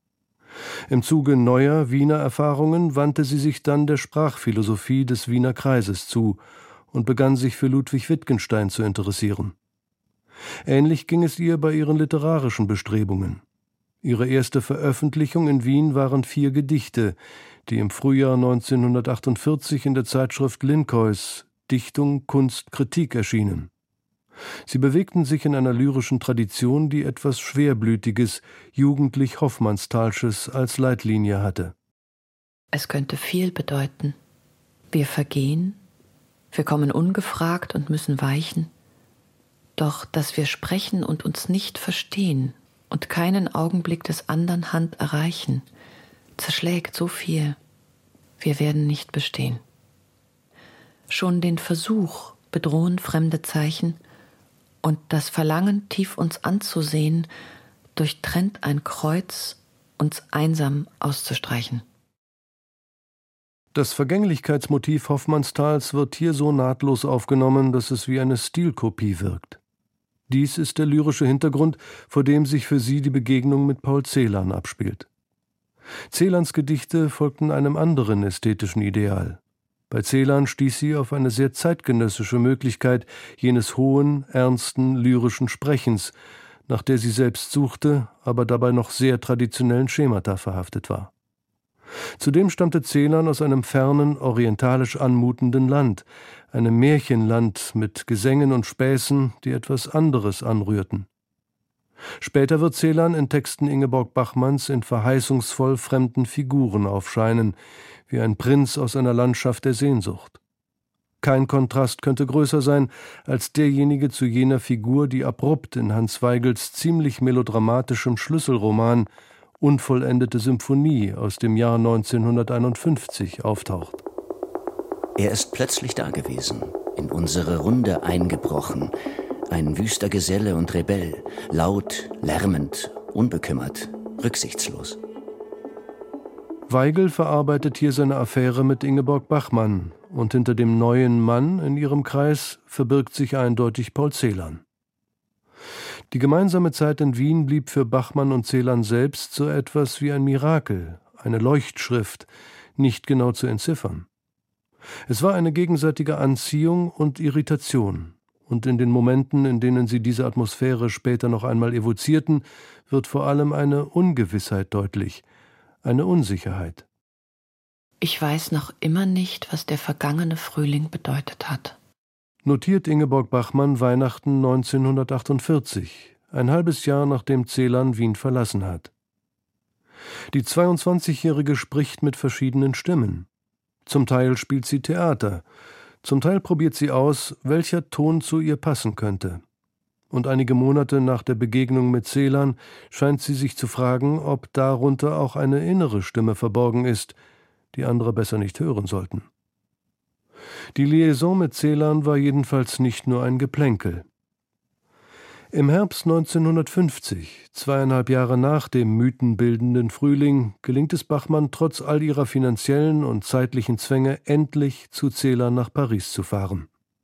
Speaker 3: Im Zuge neuer Wiener Erfahrungen wandte sie sich dann der Sprachphilosophie des Wiener Kreises zu und begann sich für Ludwig Wittgenstein zu interessieren. Ähnlich ging es ihr bei ihren literarischen Bestrebungen. Ihre erste Veröffentlichung in Wien waren 4 Gedichte, die im Frühjahr 1948 in der Zeitschrift Linkois Dichtung, Kunst, Kritik erschienen. Sie bewegten sich in einer lyrischen Tradition, die etwas Schwerblütiges, jugendlich Hoffmannstalsches als Leitlinie hatte.
Speaker 4: Es könnte viel bedeuten. Wir vergehen, wir kommen ungefragt und müssen weichen. Doch, dass wir sprechen und uns nicht verstehen und keinen Augenblick des andern Hand erreichen, zerschlägt so viel. Wir werden nicht bestehen. Schon den Versuch bedrohen fremde Zeichen, und das Verlangen, tief uns anzusehen, durchtrennt ein Kreuz, uns einsam auszustreichen.
Speaker 3: Das Vergänglichkeitsmotiv Hoffmannstals wird hier so nahtlos aufgenommen, dass es wie eine Stilkopie wirkt. Dies ist der lyrische Hintergrund, vor dem sich für sie die Begegnung mit Paul Celan abspielt. Celans Gedichte folgten einem anderen ästhetischen Ideal. Bei Celan stieß sie auf eine sehr zeitgenössische Möglichkeit jenes hohen, ernsten, lyrischen Sprechens, nach der sie selbst suchte, aber dabei noch sehr traditionellen Schemata verhaftet war. Zudem stammte Celan aus einem fernen, orientalisch anmutenden Land, einem Märchenland mit Gesängen und Späßen, die etwas anderes anrührten. Später wird Celan in Texten Ingeborg Bachmanns in verheißungsvoll fremden Figuren aufscheinen, wie ein Prinz aus einer Landschaft der Sehnsucht. Kein Kontrast könnte größer sein als derjenige zu jener Figur, die abrupt in Hans Weigels ziemlich melodramatischem Schlüsselroman Unvollendete Symphonie aus dem Jahr 1951 auftaucht.
Speaker 5: Er ist plötzlich dagewesen, in unsere Runde eingebrochen, ein wüster Geselle und Rebell, laut, lärmend, unbekümmert, rücksichtslos.
Speaker 3: Weigel verarbeitet hier seine Affäre mit Ingeborg Bachmann, und hinter dem neuen Mann in ihrem Kreis verbirgt sich eindeutig Paul Celan. Die gemeinsame Zeit in Wien blieb für Bachmann und Celan selbst so etwas wie ein Mirakel, eine Leuchtschrift, nicht genau zu entziffern. Es war eine gegenseitige Anziehung und Irritation, und in den Momenten, in denen sie diese Atmosphäre später noch einmal evozierten, wird vor allem eine Ungewissheit deutlich, eine Unsicherheit.
Speaker 4: Ich weiß noch immer nicht, was der vergangene Frühling bedeutet hat.
Speaker 3: Notiert Ingeborg Bachmann Weihnachten 1948, ein halbes Jahr nachdem Celan Wien verlassen hat. Die 22-Jährige spricht mit verschiedenen Stimmen. Zum Teil spielt sie Theater, zum Teil probiert sie aus, welcher Ton zu ihr passen könnte. Und einige Monate nach der Begegnung mit Celan scheint sie sich zu fragen, ob darunter auch eine innere Stimme verborgen ist, die andere besser nicht hören sollten. Die Liaison mit Celan war jedenfalls nicht nur ein Geplänkel. Im Herbst 1950, 2,5 Jahre nach dem mythenbildenden Frühling, gelingt es Bachmann trotz all ihrer finanziellen und zeitlichen Zwänge endlich zu Celan nach Paris zu fahren.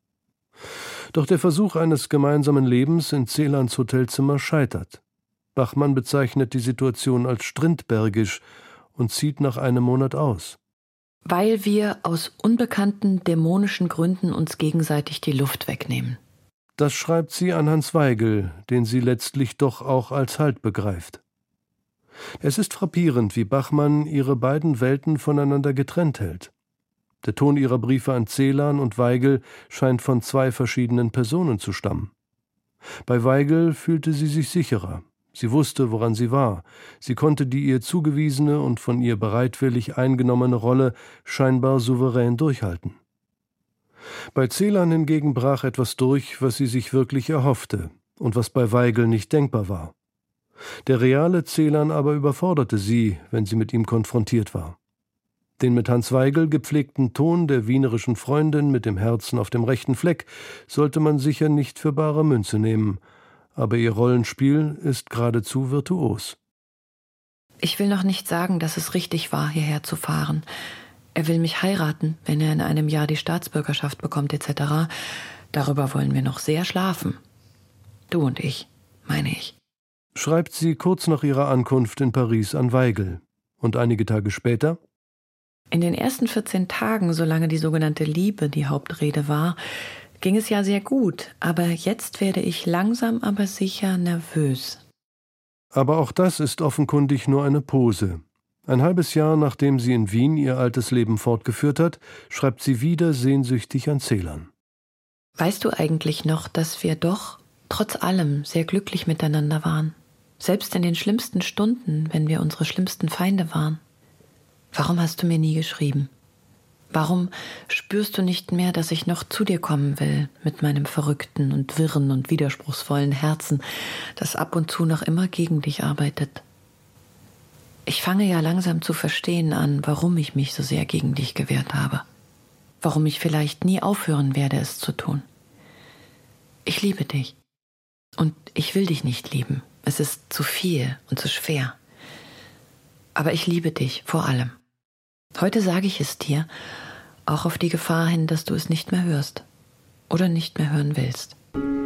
Speaker 3: Doch der Versuch eines gemeinsamen Lebens in Celans Hotelzimmer scheitert. Bachmann bezeichnet die Situation als strindbergisch und zieht nach einem Monat aus.
Speaker 4: Weil wir aus unbekannten dämonischen Gründen uns gegenseitig die Luft wegnehmen.
Speaker 3: Das schreibt sie an Hans Weigel, den sie letztlich doch auch als Halt begreift. Es ist frappierend, wie Bachmann ihre beiden Welten voneinander getrennt hält. Der Ton ihrer Briefe an Celan und Weigel scheint von 2 verschiedenen Personen zu stammen. Bei Weigel fühlte sie sich sicherer. Sie wusste, woran sie war. Sie konnte die ihr zugewiesene und von ihr bereitwillig eingenommene Rolle scheinbar souverän durchhalten. Bei Celan hingegen brach etwas durch, was sie sich wirklich erhoffte und was bei Weigel nicht denkbar war. Der reale Celan aber überforderte sie, wenn sie mit ihm konfrontiert war. Den mit Hans Weigel gepflegten Ton der wienerischen Freundin mit dem Herzen auf dem rechten Fleck sollte man sicher nicht für bare Münze nehmen, aber ihr Rollenspiel ist geradezu virtuos.
Speaker 4: Ich will noch nicht sagen, dass es richtig war, hierher zu fahren. Er will mich heiraten, wenn er in einem Jahr die Staatsbürgerschaft bekommt, etc. Darüber wollen wir noch sehr schlafen. Du und ich, meine ich.
Speaker 3: Schreibt sie kurz nach ihrer Ankunft in Paris an Weigel. Und einige Tage später?
Speaker 4: In den ersten 14 Tagen, solange die sogenannte Liebe die Hauptrede war, ging es ja sehr gut. Aber jetzt werde ich langsam aber sicher nervös.
Speaker 3: Aber auch das ist offenkundig nur eine Pose. Ein halbes Jahr, nachdem sie in Wien ihr altes Leben fortgeführt hat, schreibt sie wieder sehnsüchtig an Celan.
Speaker 4: Weißt du eigentlich noch, dass wir doch, trotz allem, sehr glücklich miteinander waren? Selbst in den schlimmsten Stunden, wenn wir unsere schlimmsten Feinde waren. Warum hast du mir nie geschrieben? Warum spürst du nicht mehr, dass ich noch zu dir kommen will, mit meinem verrückten und wirren und widerspruchsvollen Herzen, das ab und zu noch immer gegen dich arbeitet? Ich fange ja langsam zu verstehen an, warum ich mich so sehr gegen dich gewehrt habe. Warum ich vielleicht nie aufhören werde, es zu tun. Ich liebe dich. Und ich will dich nicht lieben. Es ist zu viel und zu schwer. Aber ich liebe dich vor allem. Heute sage ich es dir, auch auf die Gefahr hin, dass du es nicht mehr hörst oder nicht mehr hören willst.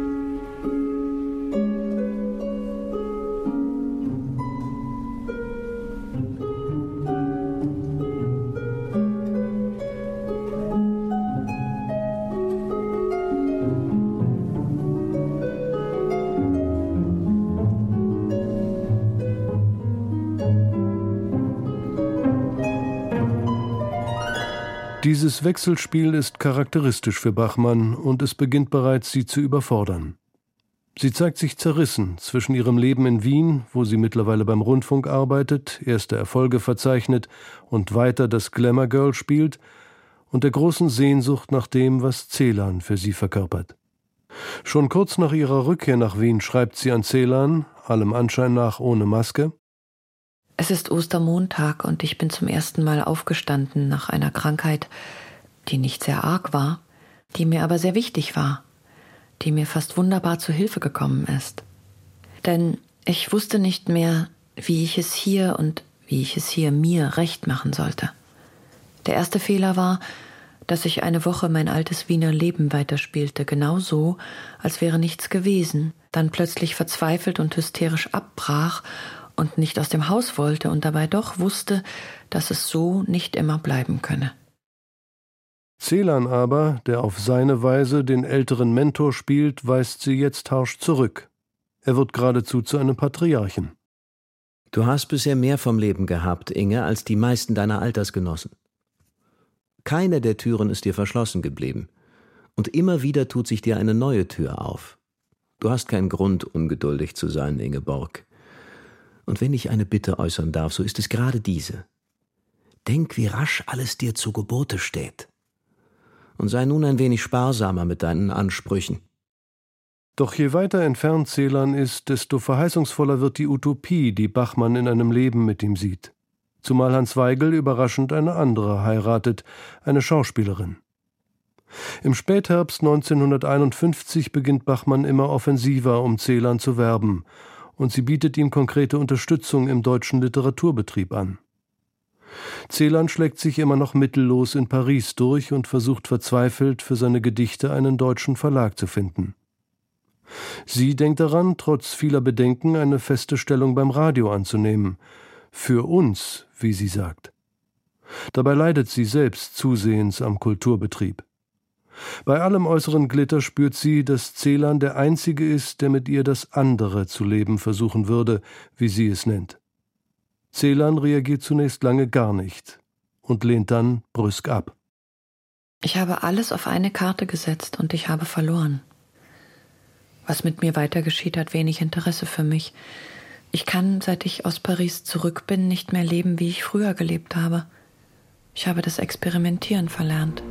Speaker 3: Dieses Wechselspiel ist charakteristisch für Bachmann und es beginnt bereits, sie zu überfordern. Sie zeigt sich zerrissen zwischen ihrem Leben in Wien, wo sie mittlerweile beim Rundfunk arbeitet, erste Erfolge verzeichnet und weiter das Glamour-Girl spielt, und der großen Sehnsucht nach dem, was Celan für sie verkörpert. Schon kurz nach ihrer Rückkehr nach Wien schreibt sie an Celan, allem Anschein nach ohne Maske:
Speaker 4: Es ist Ostermontag und ich bin zum ersten Mal aufgestanden nach einer Krankheit, die nicht sehr arg war, die mir aber sehr wichtig war, die mir fast wunderbar zu Hilfe gekommen ist. Denn ich wusste nicht mehr, wie ich es hier und wie ich es hier mir recht machen sollte. Der erste Fehler war, dass ich eine Woche mein altes Wiener Leben weiterspielte, genau so, als wäre nichts gewesen, dann plötzlich verzweifelt und hysterisch abbrach und nicht aus dem Haus wollte und dabei doch wusste, dass es so nicht immer bleiben könne.
Speaker 3: Celan aber, der auf seine Weise den älteren Mentor spielt, weist sie jetzt harsch zurück. Er wird geradezu zu einem Patriarchen.
Speaker 5: Du hast bisher mehr vom Leben gehabt, Inge, als die meisten deiner Altersgenossen. Keine der Türen ist dir verschlossen geblieben. Und immer wieder tut sich dir eine neue Tür auf. Du hast keinen Grund, ungeduldig zu sein, Ingeborg. Und wenn ich eine Bitte äußern darf, so ist es gerade diese. Denk, wie rasch alles dir zu Gebote steht. Und sei nun ein wenig sparsamer mit deinen Ansprüchen.
Speaker 3: Doch je weiter entfernt Celan ist, desto verheißungsvoller wird die Utopie, die Bachmann in einem Leben mit ihm sieht. zumal Hans Weigel überraschend eine andere heiratet, eine Schauspielerin. Im Spätherbst 1951 beginnt Bachmann immer offensiver, um Celan zu werben, und sie bietet ihm konkrete Unterstützung im deutschen Literaturbetrieb an. Celan schlägt sich immer noch mittellos in Paris durch und versucht verzweifelt, für seine Gedichte einen deutschen Verlag zu finden. Sie denkt daran, trotz vieler Bedenken eine feste Stellung beim Radio anzunehmen. Für uns, wie sie sagt. Dabei leidet sie selbst zusehends am Kulturbetrieb. Bei allem äußeren Glitter spürt sie, dass Celan der Einzige ist, der mit ihr das andere zu leben versuchen würde, wie sie es nennt. Celan reagiert zunächst lange gar nicht und lehnt dann brüsk ab.
Speaker 4: Ich habe alles auf eine Karte gesetzt und ich habe verloren. Was mit mir weiter geschieht, hat wenig Interesse für mich. Ich kann, seit ich aus Paris zurück bin, nicht mehr leben, wie ich früher gelebt habe. Ich habe das Experimentieren verlernt.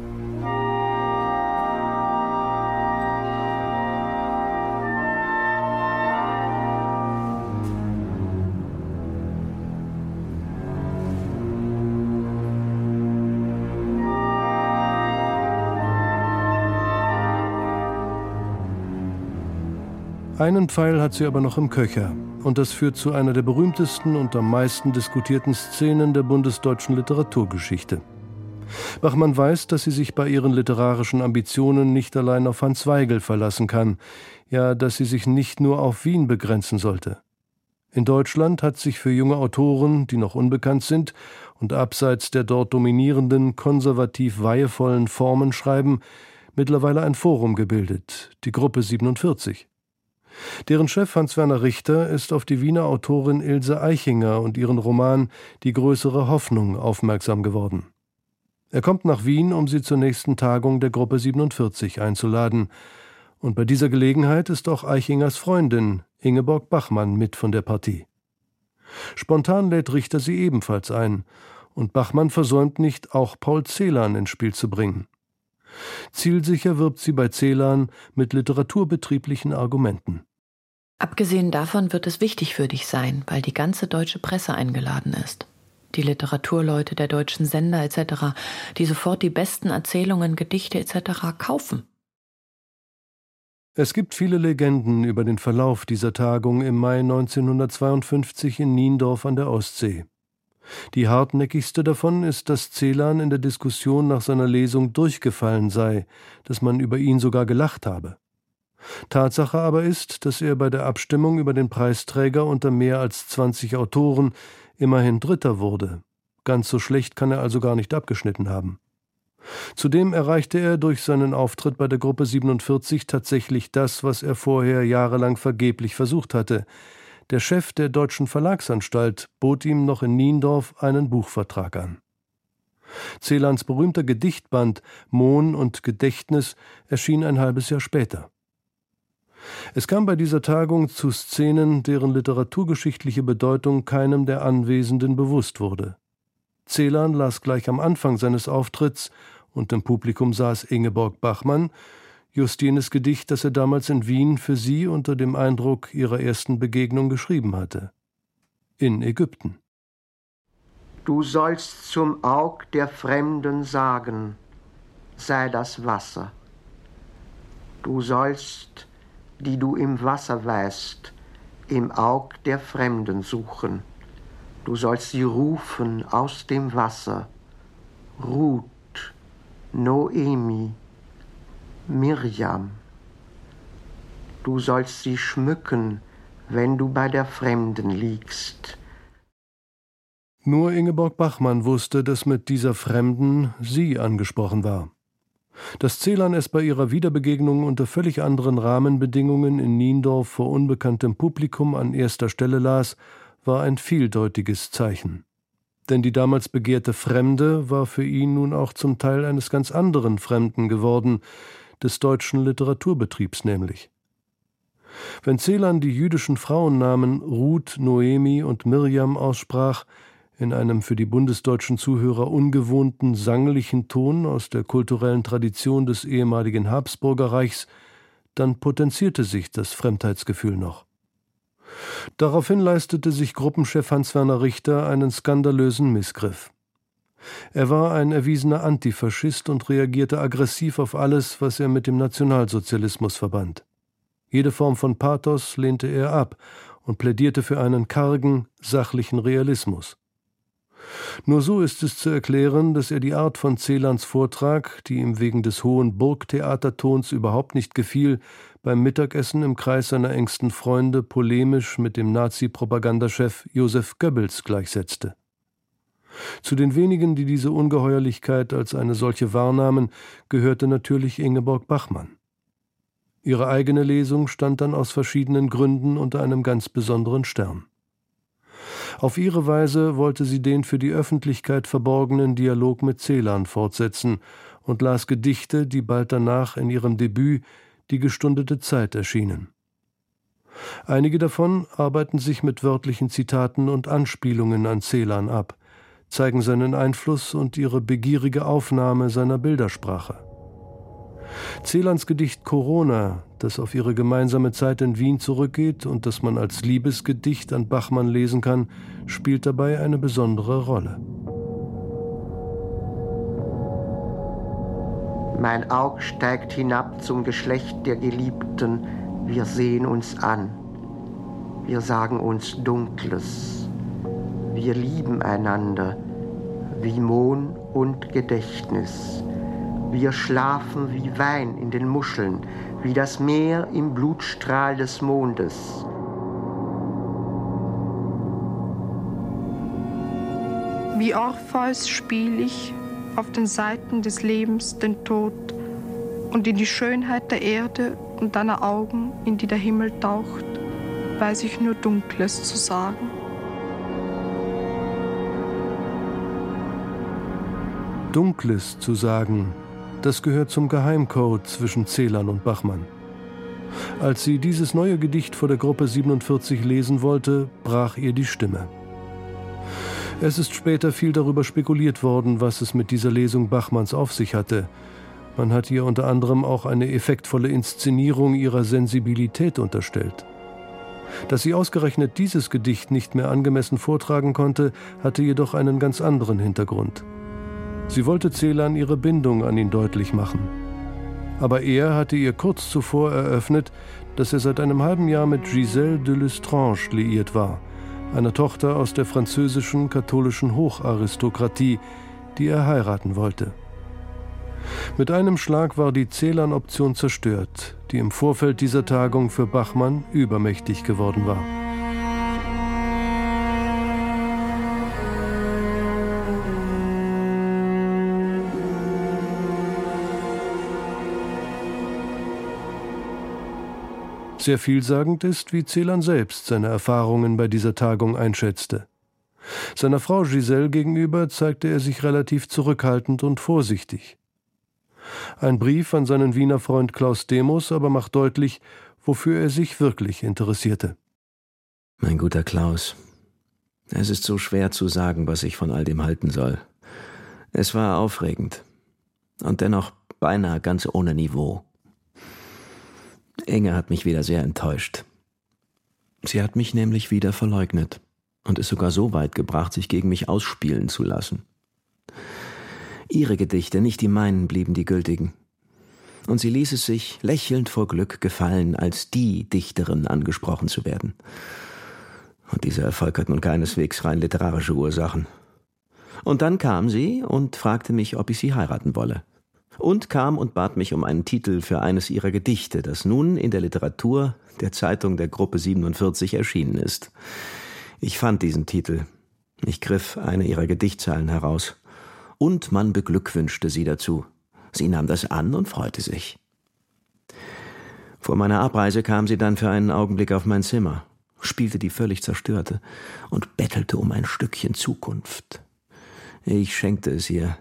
Speaker 3: Einen Pfeil hat sie aber noch im Köcher, und das führt zu einer der berühmtesten und am meisten diskutierten Szenen der bundesdeutschen Literaturgeschichte. Bachmann weiß, dass sie sich bei ihren literarischen Ambitionen nicht allein auf Hans Weigel verlassen kann, ja, dass sie sich nicht nur auf Wien begrenzen sollte. In Deutschland hat sich für junge Autoren, die noch unbekannt sind und abseits der dort dominierenden, konservativ weihevollen Formen schreiben, mittlerweile ein Forum gebildet, die Gruppe 47. Deren Chef Hans-Werner Richter ist auf die Wiener Autorin Ilse Aichinger und ihren Roman »Die größere Hoffnung« aufmerksam geworden. Er kommt nach Wien, um sie zur nächsten Tagung der Gruppe 47 einzuladen. Und bei dieser Gelegenheit ist auch Aichingers Freundin Ingeborg Bachmann mit von der Partie. Spontan lädt Richter sie ebenfalls ein, und Bachmann versäumt nicht, auch Paul Celan ins Spiel zu bringen. Zielsicher wirbt sie bei Celan mit literaturbetrieblichen Argumenten.
Speaker 4: Abgesehen davon wird es wichtig für dich sein, weil die ganze deutsche Presse eingeladen ist. Die Literaturleute der deutschen Sender etc., die sofort die besten Erzählungen, Gedichte etc. kaufen.
Speaker 3: Es gibt viele Legenden über den Verlauf dieser Tagung im Mai 1952 in Niendorf an der Ostsee. Die hartnäckigste davon ist, dass Celan in der Diskussion nach seiner Lesung durchgefallen sei, dass man über ihn sogar gelacht habe. Tatsache aber ist, dass er bei der Abstimmung über den Preisträger unter mehr als 20 Autoren immerhin Dritter wurde. Ganz so schlecht kann er also gar nicht abgeschnitten haben. Zudem erreichte er durch seinen Auftritt bei der Gruppe 47 tatsächlich das, was er vorher jahrelang vergeblich versucht hatte. Der Chef der Deutschen Verlagsanstalt bot ihm noch in Niendorf einen Buchvertrag an. Celans berühmter Gedichtband »Mohn und Gedächtnis« erschien ein halbes Jahr später. Es kam bei dieser Tagung zu Szenen, deren literaturgeschichtliche Bedeutung keinem der Anwesenden bewusst wurde. Celan las gleich am Anfang seines Auftritts, und im Publikum saß Ingeborg Bachmann, just jenes Gedicht, das er damals in Wien für sie unter dem Eindruck ihrer ersten Begegnung geschrieben hatte. In Ägypten.
Speaker 6: Du sollst zum Aug der Fremden sagen, sei das Wasser. Du sollst, die du im Wasser weißt, im Aug der Fremden suchen. Du sollst sie rufen aus dem Wasser. Ruth, Noemi, Mirjam. Du sollst sie schmücken, wenn du bei der Fremden liegst.
Speaker 3: Nur Ingeborg Bachmann wusste, dass mit dieser Fremden sie angesprochen war. Dass Celan es bei ihrer Wiederbegegnung unter völlig anderen Rahmenbedingungen in Niendorf vor unbekanntem Publikum an erster Stelle las, war ein vieldeutiges Zeichen. Denn die damals begehrte Fremde war für ihn nun auch zum Teil eines ganz anderen Fremden geworden, des deutschen Literaturbetriebs nämlich. Wenn Celan die jüdischen Frauennamen Ruth, Noemi und Mirjam aussprach, in einem für die bundesdeutschen Zuhörer ungewohnten, sanglichen Ton aus der kulturellen Tradition des ehemaligen Habsburgerreichs, dann potenzierte sich das Fremdheitsgefühl noch. Daraufhin leistete sich Gruppenchef Hans-Werner Richter einen skandalösen Missgriff. Er war ein erwiesener Antifaschist und reagierte aggressiv auf alles, was er mit dem Nationalsozialismus verband. Jede Form von Pathos lehnte er ab und plädierte für einen kargen, sachlichen Realismus. Nur so ist es zu erklären, dass er die Art von Celans Vortrag, die ihm wegen des hohen Burgtheatertons überhaupt nicht gefiel, beim Mittagessen im Kreis seiner engsten Freunde polemisch mit dem Nazi-Propagandachef Josef Goebbels gleichsetzte. Zu den wenigen, die diese Ungeheuerlichkeit als eine solche wahrnahmen, gehörte natürlich Ingeborg Bachmann. Ihre eigene Lesung stand dann aus verschiedenen Gründen unter einem ganz besonderen Stern. Auf ihre Weise wollte sie den für die Öffentlichkeit verborgenen Dialog mit Celan fortsetzen und las Gedichte, die bald danach in ihrem Debüt »Die gestundete Zeit« erschienen. Einige davon arbeiten sich mit wörtlichen Zitaten und Anspielungen an Celan ab, zeigen seinen Einfluss und ihre begierige Aufnahme seiner Bildersprache. Celans Gedicht »Corona«, das auf ihre gemeinsame Zeit in Wien zurückgeht und das man als Liebesgedicht an Bachmann lesen kann, spielt dabei eine besondere Rolle.
Speaker 6: Mein Aug steigt hinab zum Geschlecht der Geliebten, wir sehen uns an. Wir sagen uns Dunkles. Wir lieben einander, wie Mohn und Gedächtnis. Wir schlafen wie Wein in den Muscheln, wie das Meer im Blutstrahl des Mondes.
Speaker 2: Wie Orpheus spiel ich auf den Seiten des Lebens den Tod und in die Schönheit der Erde und deiner Augen, in die der Himmel taucht, weiß ich nur Dunkles zu sagen.
Speaker 3: Dunkles zu sagen, das gehört zum Geheimcode zwischen Celan und Bachmann. Als sie dieses neue Gedicht vor der Gruppe 47 lesen wollte, brach ihr die Stimme. Es ist später viel darüber spekuliert worden, was es mit dieser Lesung Bachmanns auf sich hatte. Man hat ihr unter anderem auch eine effektvolle Inszenierung ihrer Sensibilität unterstellt. Dass sie ausgerechnet dieses Gedicht nicht mehr angemessen vortragen konnte, hatte jedoch einen ganz anderen Hintergrund. Sie wollte Celan ihre Bindung an ihn deutlich machen. Aber er hatte ihr kurz zuvor eröffnet, dass er seit einem halben Jahr mit Gisèle de Lestrange liiert war, einer Tochter aus der französischen katholischen Hocharistokratie, die er heiraten wollte. Mit einem Schlag war die Celan-Option zerstört, die im Vorfeld dieser Tagung für Bachmann übermächtig geworden war. Sehr vielsagend ist, wie Celan selbst seine Erfahrungen bei dieser Tagung einschätzte. Seiner Frau Gisèle gegenüber zeigte er sich relativ zurückhaltend und vorsichtig. Ein Brief an seinen Wiener Freund Klaus Demos aber macht deutlich, wofür er sich wirklich interessierte.
Speaker 5: Mein guter Klaus, es ist so schwer zu sagen, was ich von all dem halten soll. Es war aufregend und dennoch beinahe ganz ohne Niveau. Inge hat mich wieder sehr enttäuscht. Sie hat mich nämlich wieder verleugnet und es sogar so weit gebracht, sich gegen mich ausspielen zu lassen. Ihre Gedichte, nicht die meinen, blieben die gültigen. Und sie ließ es sich lächelnd vor Glück gefallen, als die Dichterin angesprochen zu werden. Und dieser Erfolg hat nun keineswegs rein literarische Ursachen. Und dann kam sie und fragte mich, ob ich sie heiraten wolle. Und kam und bat mich um einen Titel für eines ihrer Gedichte, das nun in der Literatur der Zeitung der Gruppe 47 erschienen ist. Ich fand diesen Titel. Ich griff eine ihrer Gedichtzeilen heraus. Und man beglückwünschte sie dazu. Sie nahm das an und freute sich. Vor meiner Abreise kam sie dann für einen Augenblick auf mein Zimmer, spielte die völlig zerstörte und bettelte um ein Stückchen Zukunft. Ich schenkte es ihr.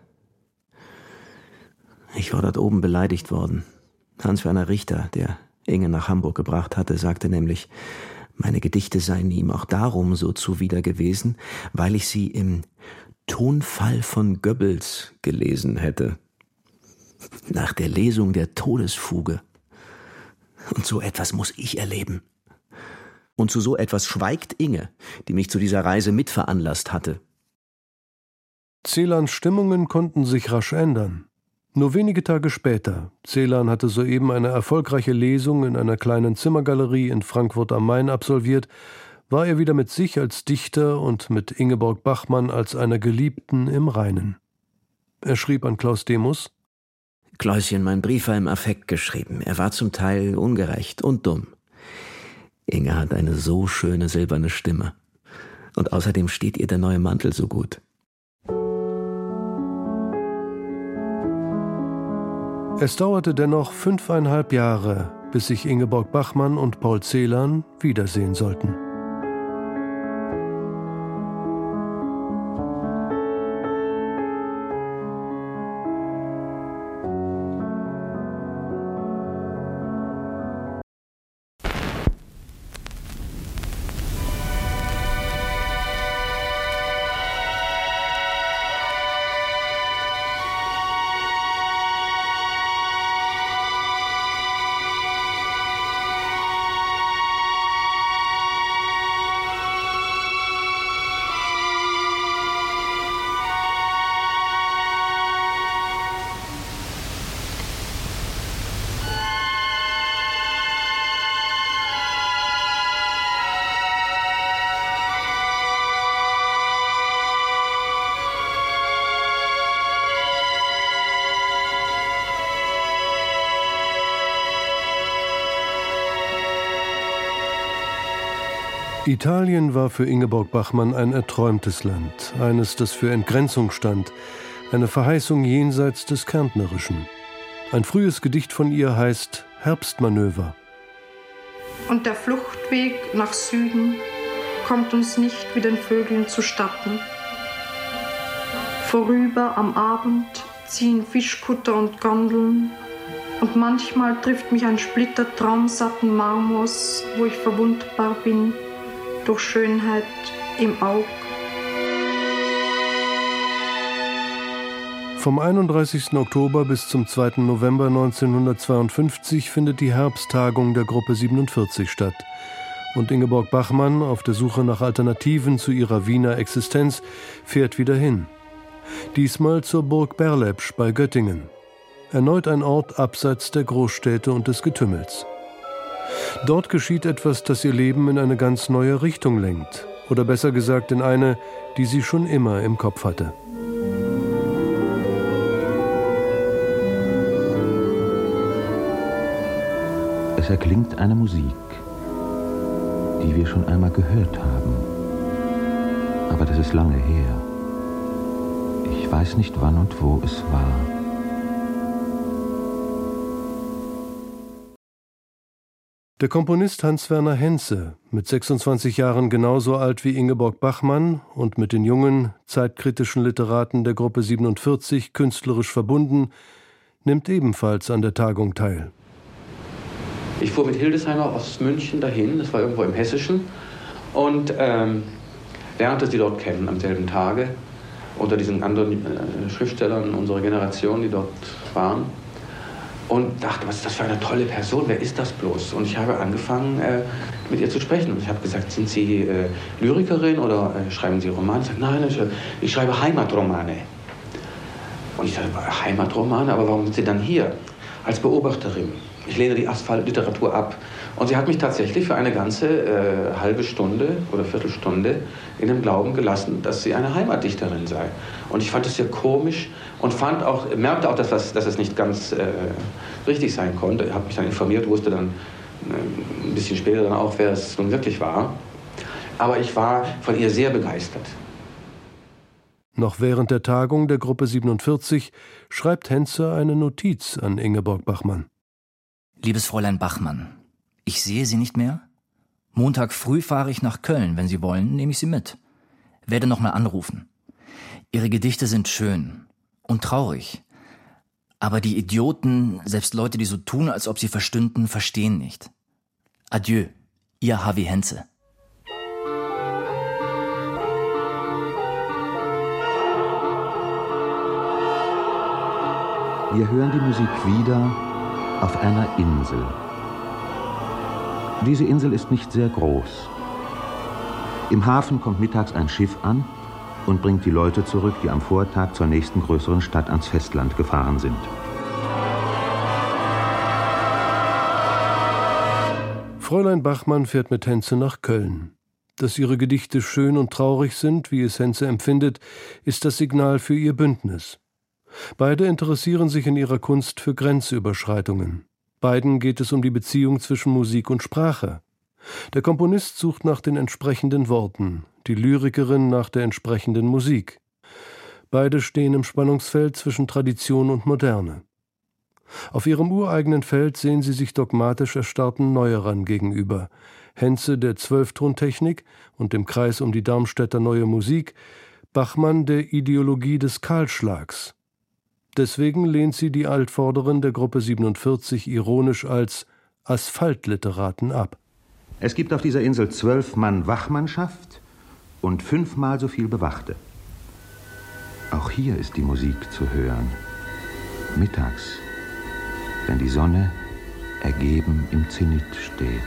Speaker 5: Ich war dort oben beleidigt worden. Hans-Werner Richter, der Inge nach Hamburg gebracht hatte, sagte nämlich, meine Gedichte seien ihm auch darum so zuwider gewesen, weil ich sie im Tonfall von Goebbels gelesen hätte. Nach der Lesung der Todesfuge. Und so etwas muss ich erleben. Und zu so etwas schweigt Inge, die mich zu dieser Reise mitveranlasst hatte.
Speaker 3: Celans Stimmungen konnten sich rasch ändern. Nur wenige Tage später, Celan hatte soeben eine erfolgreiche Lesung in einer kleinen Zimmergalerie in Frankfurt am Main absolviert, war er wieder mit sich als Dichter und mit Ingeborg Bachmann als einer Geliebten im Reinen. Er schrieb an Klaus Demus:
Speaker 5: Klauschen, mein Brief war im Affekt geschrieben. Er war zum Teil ungerecht und dumm. Inge hat eine so schöne silberne Stimme. Und außerdem steht ihr der neue Mantel so gut.
Speaker 3: Es dauerte dennoch 5,5 Jahre, bis sich Ingeborg Bachmann und Paul Celan wiedersehen sollten. Italien war für Ingeborg Bachmann ein erträumtes Land, eines, das für Entgrenzung stand, eine Verheißung jenseits des Kärntnerischen. Ein frühes Gedicht von ihr heißt Herbstmanöver.
Speaker 2: Und der Fluchtweg nach Süden kommt uns nicht wie den Vögeln zustatten. Vorüber am Abend ziehen Fischkutter und Gondeln, und manchmal trifft mich ein Splitter traumsatten Marmors, wo ich verwundbar bin durch Schönheit im Aug.
Speaker 3: Vom 31. Oktober bis zum 2. November 1952 findet die Herbsttagung der Gruppe 47 statt. Und Ingeborg Bachmann, auf der Suche nach Alternativen zu ihrer Wiener Existenz, fährt wieder hin. Diesmal zur Burg Berlepsch bei Göttingen. Erneut ein Ort abseits der Großstädte und des Getümmels. Dort geschieht etwas, das ihr Leben in eine ganz neue Richtung lenkt. Oder besser gesagt in eine, die sie schon immer im Kopf hatte.
Speaker 8: Es erklingt eine Musik, die wir schon einmal gehört haben. Aber das ist lange her. Ich weiß nicht, wann und wo es war.
Speaker 3: Der Komponist Hans-Werner Henze, mit 26 Jahren genauso alt wie Ingeborg Bachmann und mit den jungen, zeitkritischen Literaten der Gruppe 47 künstlerisch verbunden, nimmt ebenfalls an der Tagung teil.
Speaker 9: Ich fuhr mit Hildesheimer aus München dahin, das war irgendwo im Hessischen, und lernte sie dort kennen am selben Tage, unter diesen anderen Schriftstellern unserer Generation, die dort waren. Und dachte, was ist das für eine tolle Person, wer ist das bloß? Und ich habe angefangen, mit ihr zu sprechen. Und ich habe gesagt, sind Sie Lyrikerin oder schreiben Sie Romane? Sie sagt, nein, ich schreibe Heimatromane. Und ich sagte, Heimatromane, aber warum sind Sie dann hier? Als Beobachterin. Ich lehne die Asphaltliteratur ab. Und sie hat mich tatsächlich für eine ganze halbe Stunde oder Viertelstunde in dem Glauben gelassen, dass sie eine Heimatdichterin sei. Und ich fand es sehr komisch und merkte auch, dass es nicht ganz richtig sein konnte. Ich habe mich dann informiert, wusste dann ein bisschen später dann auch, wer es nun wirklich war. Aber ich war von ihr sehr begeistert.
Speaker 3: Noch während der Tagung der Gruppe 47 schreibt Henze eine Notiz an Ingeborg Bachmann.
Speaker 10: Liebes Fräulein Bachmann, ich sehe Sie nicht mehr. Montag früh fahre ich nach Köln. Wenn Sie wollen, nehme ich Sie mit. Werde noch mal anrufen. Ihre Gedichte sind schön und traurig. Aber die Idioten, selbst Leute, die so tun, als ob sie verstünden, verstehen nicht. Adieu, Ihr Harvey Henze.
Speaker 8: Wir hören die Musik wieder auf einer Insel. Diese Insel ist nicht sehr groß. Im Hafen kommt mittags ein Schiff an und bringt die Leute zurück, die am Vortag zur nächsten größeren Stadt ans Festland gefahren sind.
Speaker 3: Fräulein Bachmann fährt mit Henze nach Köln. Dass ihre Gedichte schön und traurig sind, wie es Henze empfindet, ist das Signal für ihr Bündnis. Beide interessieren sich in ihrer Kunst für Grenzüberschreitungen. Beiden geht es um die Beziehung zwischen Musik und Sprache. Der Komponist sucht nach den entsprechenden Worten, die Lyrikerin nach der entsprechenden Musik. Beide stehen im Spannungsfeld zwischen Tradition und Moderne. Auf ihrem ureigenen Feld sehen sie sich dogmatisch erstarrten Neuerern gegenüber. Henze der Zwölftontechnik und dem Kreis um die Darmstädter Neue Musik, Bachmann der Ideologie des Kahlschlags. Deswegen lehnt sie die Altvorderen der Gruppe 47 ironisch als Asphaltliteraten ab.
Speaker 8: Es gibt auf dieser Insel 12 Mann Wachmannschaft und 5-mal so viel Bewachte. Auch hier ist die Musik zu hören. Mittags, wenn die Sonne ergeben im Zenit steht.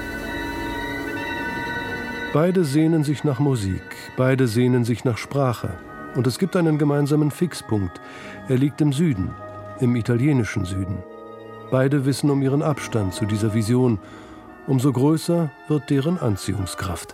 Speaker 3: Beide sehnen sich nach Musik, beide sehnen sich nach Sprache. Und es gibt einen gemeinsamen Fixpunkt. Er liegt im Süden, im italienischen Süden. Beide wissen um ihren Abstand zu dieser Vision. Umso größer wird deren Anziehungskraft.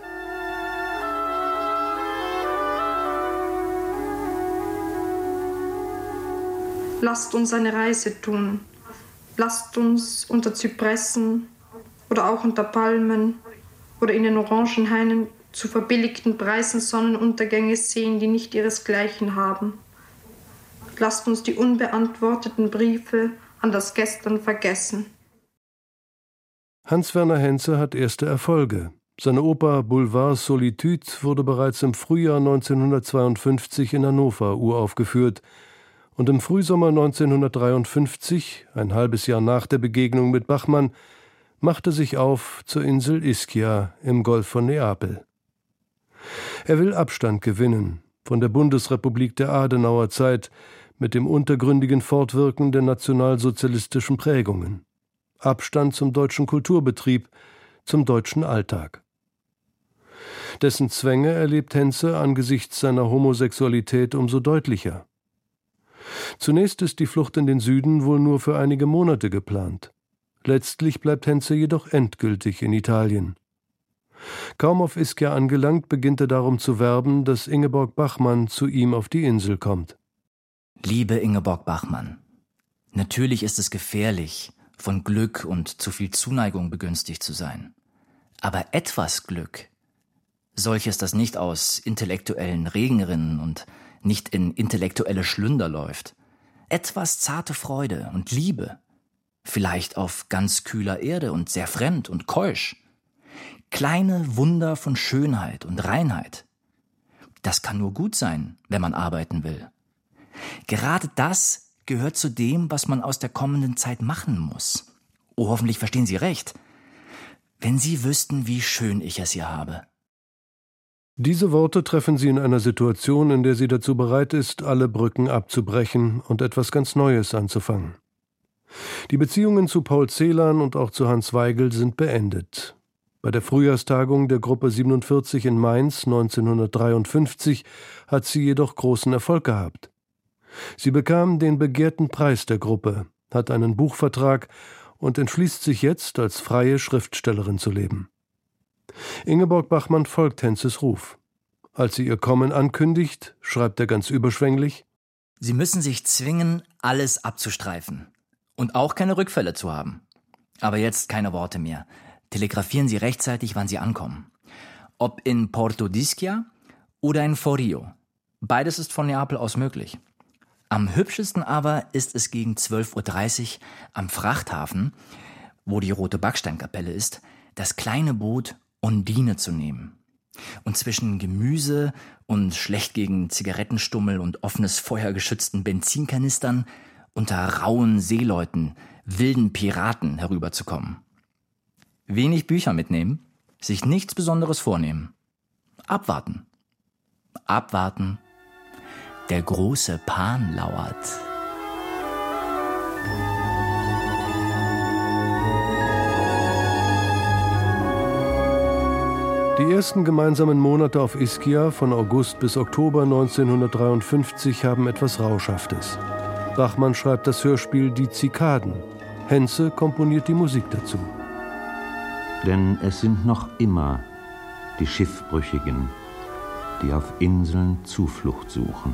Speaker 2: Lasst uns eine Reise tun. Lasst uns unter Zypressen oder auch unter Palmen oder in den Orangenhainen zu verbilligten Preisen Sonnenuntergänge sehen, die nicht ihresgleichen haben. Lasst uns die unbeantworteten Briefe an das Gestern vergessen.
Speaker 3: Hans-Werner Henze hat erste Erfolge. Seine Oper Boulevard Solitude wurde bereits im Frühjahr 1952 in Hannover uraufgeführt. Und im Frühsommer 1953, ein halbes Jahr nach der Begegnung mit Bachmann, machte sich auf zur Insel Ischia im Golf von Neapel. Er will Abstand gewinnen von der Bundesrepublik der Adenauerzeit mit dem untergründigen Fortwirken der nationalsozialistischen Prägungen. Abstand zum deutschen Kulturbetrieb, zum deutschen Alltag. Dessen Zwänge erlebt Henze angesichts seiner Homosexualität umso deutlicher. Zunächst ist die Flucht in den Süden wohl nur für einige Monate geplant. Letztlich bleibt Henze jedoch endgültig in Italien. Kaum auf Ischia angelangt, beginnt er darum zu werben, dass Ingeborg Bachmann zu ihm auf die Insel kommt.
Speaker 10: Liebe Ingeborg Bachmann, natürlich ist es gefährlich, von Glück und zu viel Zuneigung begünstigt zu sein. Aber etwas Glück, solches, das nicht aus intellektuellen Regenrinnen und nicht in intellektuelle Schlünder läuft, etwas zarte Freude und Liebe, vielleicht auf ganz kühler Erde und sehr fremd und keusch, kleine Wunder von Schönheit und Reinheit. Das kann nur gut sein, wenn man arbeiten will. Gerade das gehört zu dem, was man aus der kommenden Zeit machen muss. Oh, hoffentlich verstehen Sie recht. Wenn Sie wüssten, wie schön ich es hier habe.
Speaker 3: Diese Worte treffen sie in einer Situation, in der sie dazu bereit ist, alle Brücken abzubrechen und etwas ganz Neues anzufangen. Die Beziehungen zu Paul Celan und auch zu Hans Weigel sind beendet. Bei der Frühjahrstagung der Gruppe 47 in Mainz 1953 hat sie jedoch großen Erfolg gehabt. Sie bekam den begehrten Preis der Gruppe, hat einen Buchvertrag und entschließt sich jetzt, als freie Schriftstellerin zu leben. Ingeborg Bachmann folgt Henzes Ruf. Als sie ihr Kommen ankündigt, schreibt er ganz überschwänglich:
Speaker 10: Sie müssen sich zwingen, alles abzustreifen und auch keine Rückfälle zu haben. Aber jetzt keine Worte mehr. Telegrafieren Sie rechtzeitig, wann Sie ankommen. Ob in Porto d'Ischia oder in Forio. Beides ist von Neapel aus möglich. Am hübschesten aber ist es gegen 12:30 Uhr am Frachthafen, wo die Rote Backsteinkapelle ist, das kleine Boot Undine zu nehmen und zwischen Gemüse und schlecht gegen Zigarettenstummel und offenes Feuer geschützten Benzinkanistern unter rauen Seeleuten, wilden Piraten herüberzukommen. Wenig Bücher mitnehmen, sich nichts Besonderes vornehmen. Abwarten. Abwarten. Der große Pan lauert.
Speaker 3: Die ersten gemeinsamen Monate auf Ischia von August bis Oktober 1953 haben etwas Rauschhaftes. Bachmann schreibt das Hörspiel Die Zikaden. Henze komponiert die Musik dazu.
Speaker 8: Denn es sind noch immer die Schiffbrüchigen, die auf Inseln Zuflucht suchen.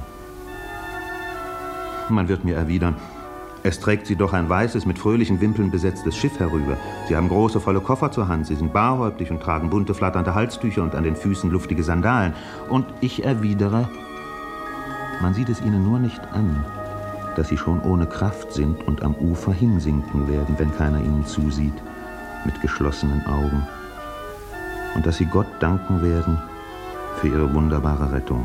Speaker 8: Man wird mir erwidern, es trägt sie doch ein weißes, mit fröhlichen Wimpeln besetztes Schiff herüber. Sie haben große, volle Koffer zur Hand, sie sind barhäuptig und tragen bunte, flatternde Halstücher und an den Füßen luftige Sandalen. Und ich erwidere, man sieht es ihnen nur nicht an, dass sie schon ohne Kraft sind und am Ufer hinsinken werden, wenn keiner ihnen zusieht, mit geschlossenen Augen. Und dass sie Gott danken werden für ihre wunderbare Rettung.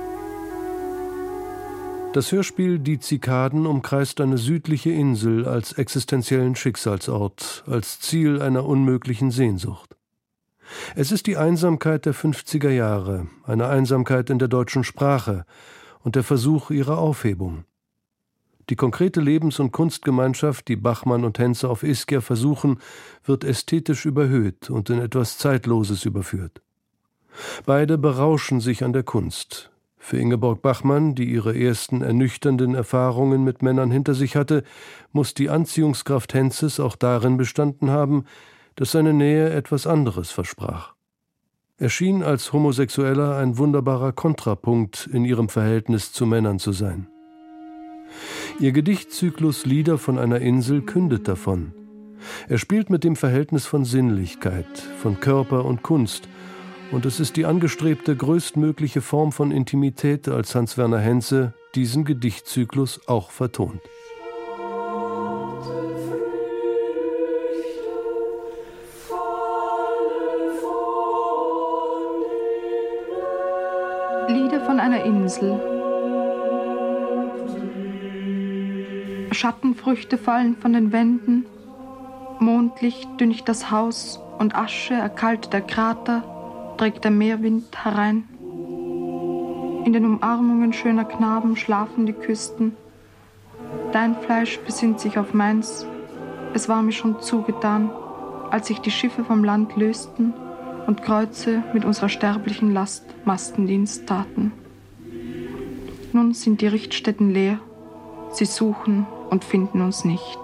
Speaker 3: Das Hörspiel Die Zikaden umkreist eine südliche Insel als existenziellen Schicksalsort, als Ziel einer unmöglichen Sehnsucht. Es ist die Einsamkeit der 50er Jahre, eine Einsamkeit in der deutschen Sprache und der Versuch ihrer Aufhebung. Die konkrete Lebens- und Kunstgemeinschaft, die Bachmann und Henze auf Ischia versuchen, wird ästhetisch überhöht und in etwas Zeitloses überführt. Beide berauschen sich an der Kunst. Für Ingeborg Bachmann, die ihre ersten ernüchternden Erfahrungen mit Männern hinter sich hatte, muss die Anziehungskraft Henzes auch darin bestanden haben, dass seine Nähe etwas anderes versprach. Er schien als Homosexueller ein wunderbarer Kontrapunkt in ihrem Verhältnis zu Männern zu sein. Ihr Gedichtzyklus Lieder von einer Insel kündet davon. Er spielt mit dem Verhältnis von Sinnlichkeit, von Körper und Kunst, und es ist die angestrebte größtmögliche Form von Intimität, als Hans-Werner Henze diesen Gedichtzyklus auch vertont.
Speaker 2: Lieder von einer Insel. Schattenfrüchte fallen von den Wänden, Mondlicht düncht das Haus und Asche erkaltet der Krater, trägt der Meerwind herein. In den Umarmungen schöner Knaben schlafen die Küsten. Dein Fleisch besinnt sich auf meins. Es war mir schon zugetan, als sich die Schiffe vom Land lösten und Kreuze mit unserer sterblichen Last Mastendienst taten. Nun sind die Richtstätten leer. Sie suchen und finden uns nicht.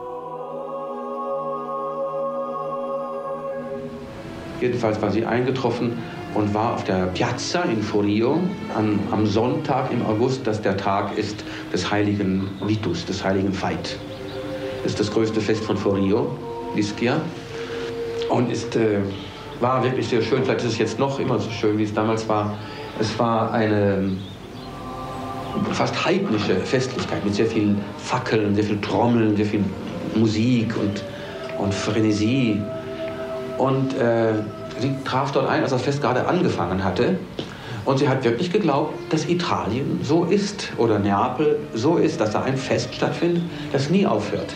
Speaker 9: Jedenfalls war sie eingetroffen und war auf der Piazza in Forio am Sonntag im August, das der Tag ist des heiligen Vitus, des heiligen Veit. Das ist das größte Fest von Forio, Ischia. Und war wirklich sehr schön. Vielleicht ist es jetzt noch immer so schön, wie es damals war. Es war eine fast heidnische Festlichkeit mit sehr vielen Fackeln, sehr viel Trommeln, sehr viel Musik und Frenesie. Und sie traf dort ein, als das Fest gerade angefangen hatte. Und sie hat wirklich geglaubt, dass Italien so ist oder Neapel so ist, dass da ein Fest stattfindet, das nie aufhört.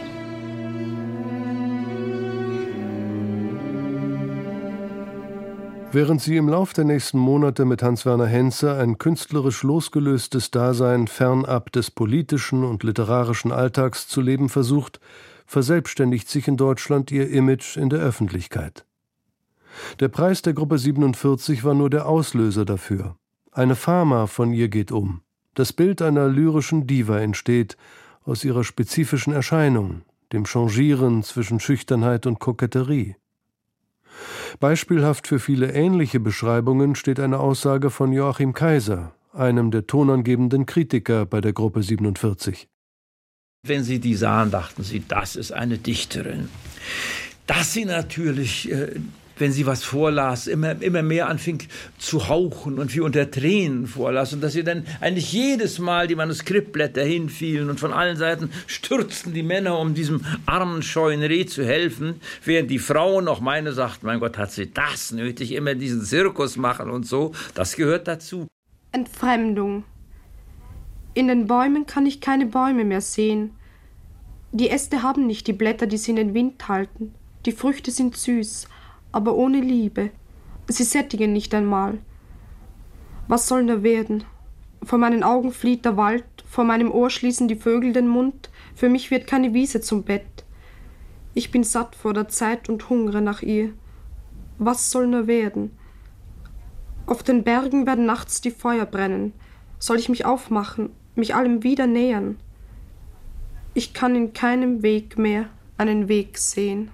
Speaker 3: Während sie im Lauf der nächsten Monate mit Hans-Werner Henze ein künstlerisch losgelöstes Dasein fernab des politischen und literarischen Alltags zu leben versucht, verselbstständigt sich in Deutschland ihr Image in der Öffentlichkeit. Der Preis der Gruppe 47 war nur der Auslöser dafür. Eine Fama von ihr geht um. Das Bild einer lyrischen Diva entsteht aus ihrer spezifischen Erscheinung, dem Changieren zwischen Schüchternheit und Koketterie. Beispielhaft für viele ähnliche Beschreibungen steht eine Aussage von Joachim Kaiser, einem der tonangebenden Kritiker bei der Gruppe 47.
Speaker 11: Wenn Sie die sahen, dachten Sie, das ist eine Dichterin. Dass sie natürlich, wenn sie was vorlas, immer mehr anfing zu hauchen und wie unter Tränen vorlas. Und dass ihr dann eigentlich jedes Mal die Manuskriptblätter hinfielen und von allen Seiten stürzten die Männer, um diesem armen, scheuen Reh zu helfen, während die Frauen, auch meine, sagten, mein Gott, hat sie das nötig, immer diesen Zirkus machen und so. Das gehört dazu.
Speaker 2: Entfremdung. In den Bäumen kann ich keine Bäume mehr sehen. Die Äste haben nicht die Blätter, die sie in den Wind halten. Die Früchte sind süß, aber ohne Liebe. Sie sättigen nicht einmal. Was soll nur werden? Vor meinen Augen flieht der Wald, vor meinem Ohr schließen die Vögel den Mund. Für mich wird keine Wiese zum Bett. Ich bin satt vor der Zeit und hungre nach ihr. Was soll nur werden? Auf den Bergen werden nachts die Feuer brennen. Soll ich mich aufmachen, mich allem wieder nähern? Ich kann in keinem Weg mehr einen Weg sehen.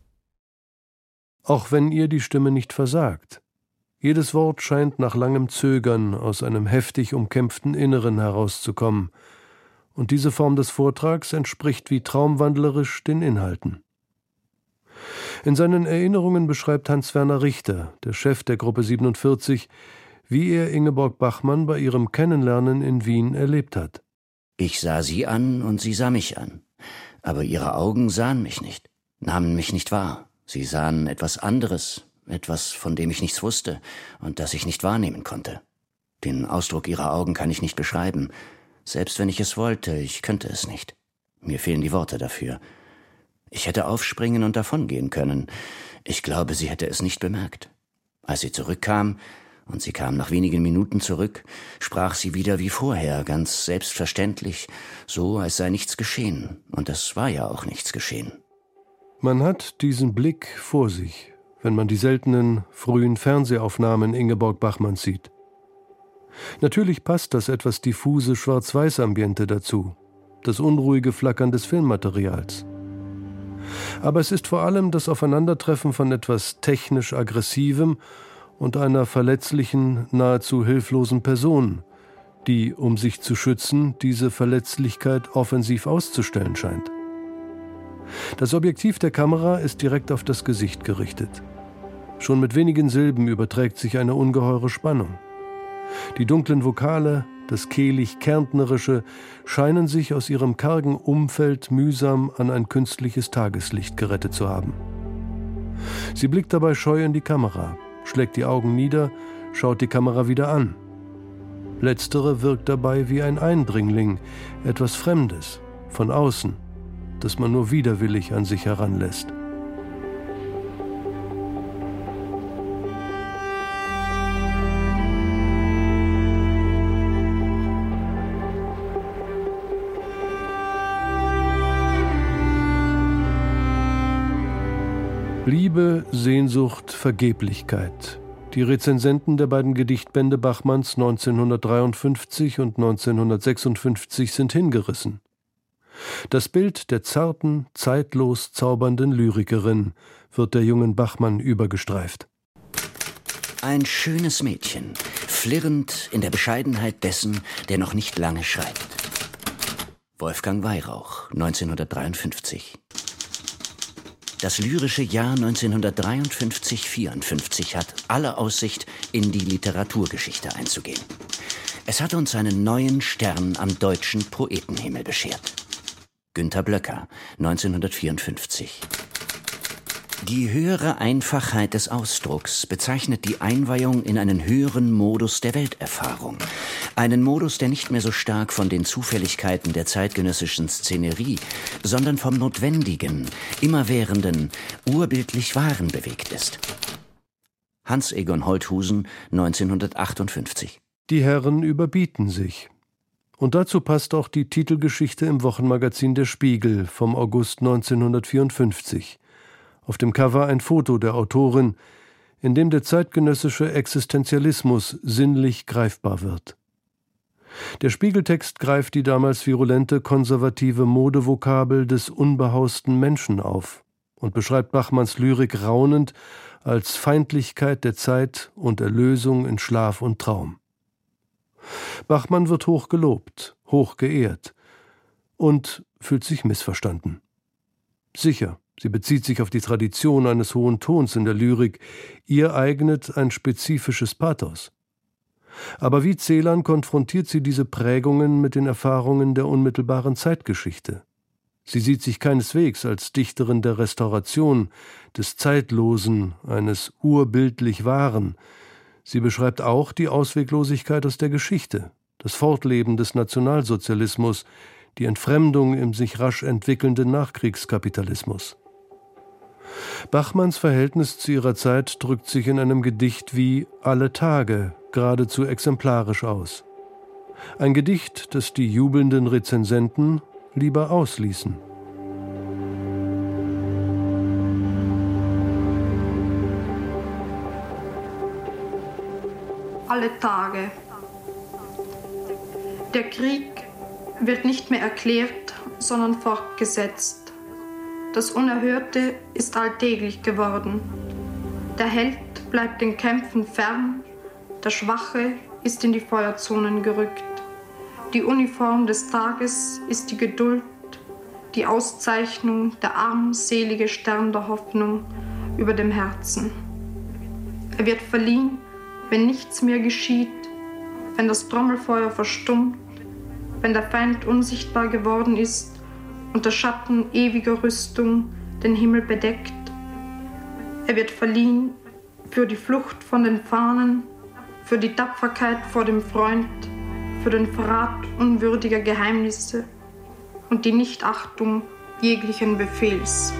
Speaker 3: Auch wenn ihr die Stimme nicht versagt. Jedes Wort scheint nach langem Zögern aus einem heftig umkämpften Inneren herauszukommen. Und diese Form des Vortrags entspricht wie traumwandlerisch den Inhalten. In seinen Erinnerungen beschreibt Hans-Werner Richter, der Chef der Gruppe 47, wie er Ingeborg Bachmann bei ihrem Kennenlernen in Wien erlebt hat.
Speaker 5: Ich sah sie an und sie sah mich an. Aber ihre Augen sahen mich nicht, nahmen mich nicht wahr. Sie sahen etwas anderes, etwas, von dem ich nichts wusste und das ich nicht wahrnehmen konnte. Den Ausdruck ihrer Augen kann ich nicht beschreiben. Selbst wenn ich es wollte, ich könnte es nicht. Mir fehlen die Worte dafür. Ich hätte aufspringen und davongehen können. Ich glaube, sie hätte es nicht bemerkt. Als sie zurückkam, und sie kam nach wenigen Minuten zurück, sprach sie wieder wie vorher, ganz selbstverständlich, so als sei nichts geschehen. Und es war ja auch nichts geschehen.
Speaker 3: Man hat diesen Blick vor sich, wenn man die seltenen, frühen Fernsehaufnahmen Ingeborg Bachmanns sieht. Natürlich passt das etwas diffuse Schwarz-Weiß-Ambiente dazu, das unruhige Flackern des Filmmaterials. Aber es ist vor allem das Aufeinandertreffen von etwas technisch Aggressivem und einer verletzlichen, nahezu hilflosen Person, die, um sich zu schützen, diese Verletzlichkeit offensiv auszustellen scheint. Das Objektiv der Kamera ist direkt auf das Gesicht gerichtet. Schon mit wenigen Silben überträgt sich eine ungeheure Spannung. Die dunklen Vokale, das kehlig-kärntnerische, scheinen sich aus ihrem kargen Umfeld mühsam an ein künstliches Tageslicht gerettet zu haben. Sie blickt dabei scheu in die Kamera, schlägt die Augen nieder, schaut die Kamera wieder an. Letztere wirkt dabei wie ein Eindringling, etwas Fremdes, von außen, das man nur widerwillig an sich heranlässt. Liebe, Sehnsucht, Vergeblichkeit. Die Rezensenten der beiden Gedichtbände Bachmanns 1953 und 1956 sind hingerissen. Das Bild der zarten, zeitlos zaubernden Lyrikerin wird der jungen Bachmann übergestreift.
Speaker 5: Ein schönes Mädchen, flirrend in der Bescheidenheit dessen, der noch nicht lange schreibt. Wolfgang Weyrauch, 1953. Das lyrische Jahr 1953-54 hat alle Aussicht, in die Literaturgeschichte einzugehen. Es hat uns einen neuen Stern am deutschen Poetenhimmel beschert. Günter Blöcker, 1954. Die höhere Einfachheit des Ausdrucks bezeichnet die Einweihung in einen höheren Modus der Welterfahrung. Einen Modus, der nicht mehr so stark von den Zufälligkeiten der zeitgenössischen Szenerie, sondern vom Notwendigen, immerwährenden, urbildlich Wahren bewegt ist. Hans Egon Holthusen, 1958.
Speaker 3: Die Herren überbieten sich. Und dazu passt auch die Titelgeschichte im Wochenmagazin Der Spiegel vom August 1954. Auf dem Cover ein Foto der Autorin, in dem der zeitgenössische Existenzialismus sinnlich greifbar wird. Der Spiegeltext greift die damals virulente konservative Modevokabel des unbehausten Menschen auf und beschreibt Bachmanns Lyrik raunend als Feindlichkeit der Zeit und Erlösung in Schlaf und Traum. Bachmann wird hoch gelobt, hoch geehrt und fühlt sich missverstanden. Sicher, sie bezieht sich auf die Tradition eines hohen Tons in der Lyrik, ihr eignet ein spezifisches Pathos. Aber wie Celan konfrontiert sie diese Prägungen mit den Erfahrungen der unmittelbaren Zeitgeschichte. Sie sieht sich keineswegs als Dichterin der Restauration, des Zeitlosen, eines urbildlich Wahren. Sie beschreibt auch die Ausweglosigkeit aus der Geschichte, das Fortleben des Nationalsozialismus, die Entfremdung im sich rasch entwickelnden Nachkriegskapitalismus. Bachmanns Verhältnis zu ihrer Zeit drückt sich in einem Gedicht wie »Alle Tage« geradezu exemplarisch aus. Ein Gedicht, das die jubelnden Rezensenten lieber ausließen.
Speaker 2: alle Tage. Der Krieg wird nicht mehr erklärt, sondern fortgesetzt. Das Unerhörte ist alltäglich geworden. Der Held bleibt den Kämpfen fern, der Schwache ist in die Feuerzonen gerückt. Die Uniform des Tages ist die Geduld, die Auszeichnung, der armselige Stern der Hoffnung über dem Herzen. Er wird verliehen, wenn nichts mehr geschieht, wenn das Trommelfeuer verstummt, wenn der Feind unsichtbar geworden ist und der Schatten ewiger Rüstung den Himmel bedeckt. Er wird verliehen für die Flucht von den Fahnen, für die Tapferkeit vor dem Freund, für den Verrat unwürdiger Geheimnisse und die Nichtachtung jeglichen Befehls.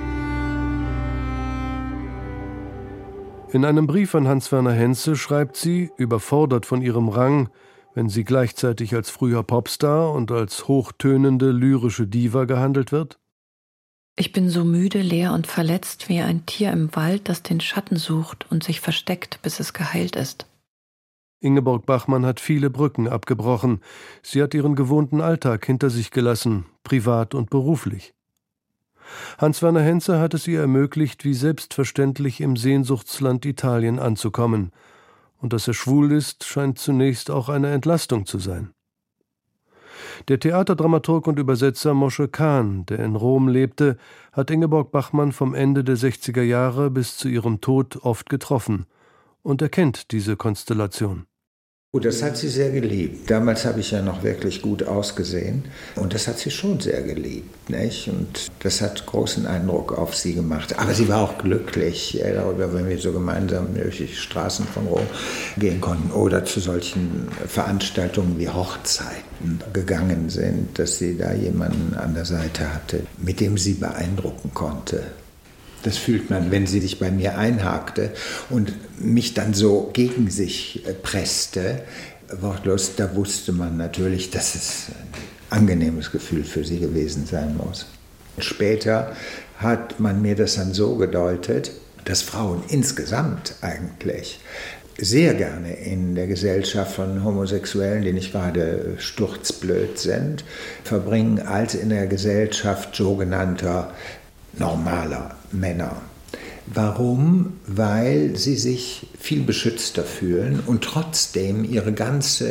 Speaker 3: In einem Brief an Hans-Werner Henze schreibt sie, überfordert von ihrem Rang, wenn sie gleichzeitig als früher Popstar und als hochtönende lyrische Diva gehandelt wird:
Speaker 4: Ich bin so müde, leer und verletzt wie ein Tier im Wald, das den Schatten sucht und sich versteckt, bis es geheilt ist.
Speaker 3: Ingeborg Bachmann hat viele Brücken abgebrochen. Sie hat ihren gewohnten Alltag hinter sich gelassen, privat und beruflich. Hans-Werner Henze hat es ihr ermöglicht, wie selbstverständlich im Sehnsuchtsland Italien anzukommen. Und dass er schwul ist, scheint zunächst auch eine Entlastung zu sein. Der Theaterdramaturg und Übersetzer Moshe Kahn, der in Rom lebte, hat Ingeborg Bachmann vom Ende der 60er Jahre bis zu ihrem Tod oft getroffen und er kennt diese Konstellation.
Speaker 12: Und das hat sie sehr geliebt. Damals habe ich ja noch wirklich gut ausgesehen und das hat sie schon sehr geliebt, nicht? Und das hat großen Eindruck auf sie gemacht. Aber sie war auch glücklich darüber, wenn wir so gemeinsam durch die Straßen von Rom gehen konnten oder zu solchen Veranstaltungen wie Hochzeiten gegangen sind, dass sie da jemanden an der Seite hatte, mit dem sie beeindrucken konnte. Das fühlt man, wenn sie sich bei mir einhakte und mich dann so gegen sich presste. Wortlos, da wusste man natürlich, dass es ein angenehmes Gefühl für sie gewesen sein muss. Später hat man mir das dann so gedeutet, dass Frauen insgesamt eigentlich sehr gerne in der Gesellschaft von Homosexuellen, die nicht gerade sturzblöd sind, verbringen, als in der Gesellschaft sogenannter normaler Männer. Warum? Weil sie sich viel beschützter fühlen und trotzdem ihre ganze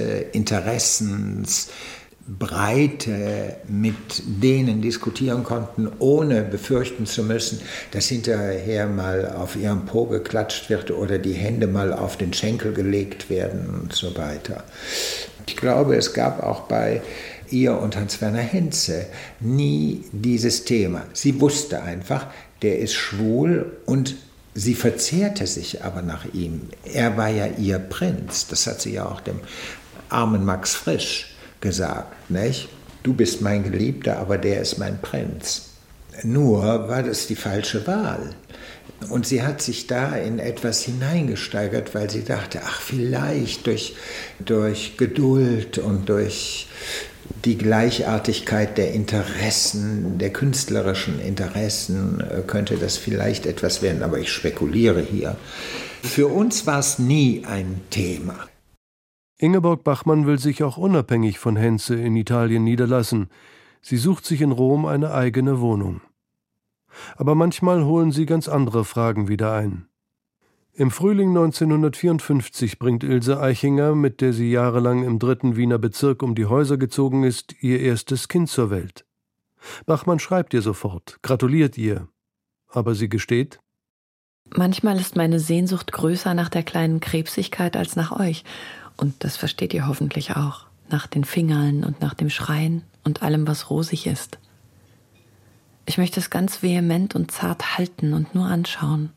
Speaker 12: Interessensbreite mit denen diskutieren konnten, ohne befürchten zu müssen, dass hinterher mal auf ihrem Po geklatscht wird oder die Hände mal auf den Schenkel gelegt werden und so weiter. Ich glaube, es gab auch bei ihr und Hans-Werner Henze nie dieses Thema. Sie wusste einfach, der ist schwul und sie verzehrte sich aber nach ihm. Er war ja ihr Prinz. Das hat sie ja auch dem armen Max Frisch gesagt, nicht? Du bist mein Geliebter, aber der ist mein Prinz. Nur war das die falsche Wahl. Und sie hat sich da in etwas hineingesteigert, weil sie dachte, ach, vielleicht durch Geduld und durch die Gleichartigkeit der Interessen, der künstlerischen Interessen, könnte das vielleicht etwas werden. Aber ich spekuliere hier. Für uns war es nie ein Thema.
Speaker 3: Ingeborg Bachmann will sich auch unabhängig von Henze in Italien niederlassen. Sie sucht sich in Rom eine eigene Wohnung. Aber manchmal holen sie ganz andere Fragen wieder ein. Im Frühling 1954 bringt Ilse Eichinger, mit der sie jahrelang im 3. Wiener Bezirk um die Häuser gezogen ist, ihr erstes Kind zur Welt. Bachmann schreibt ihr sofort, gratuliert ihr. Aber sie gesteht:
Speaker 4: Manchmal ist meine Sehnsucht größer nach der kleinen Krebsigkeit als nach euch. Und das versteht ihr hoffentlich auch. Nach den Fingern und nach dem Schreien und allem, was rosig ist. Ich möchte es ganz vehement und zart halten und nur anschauen.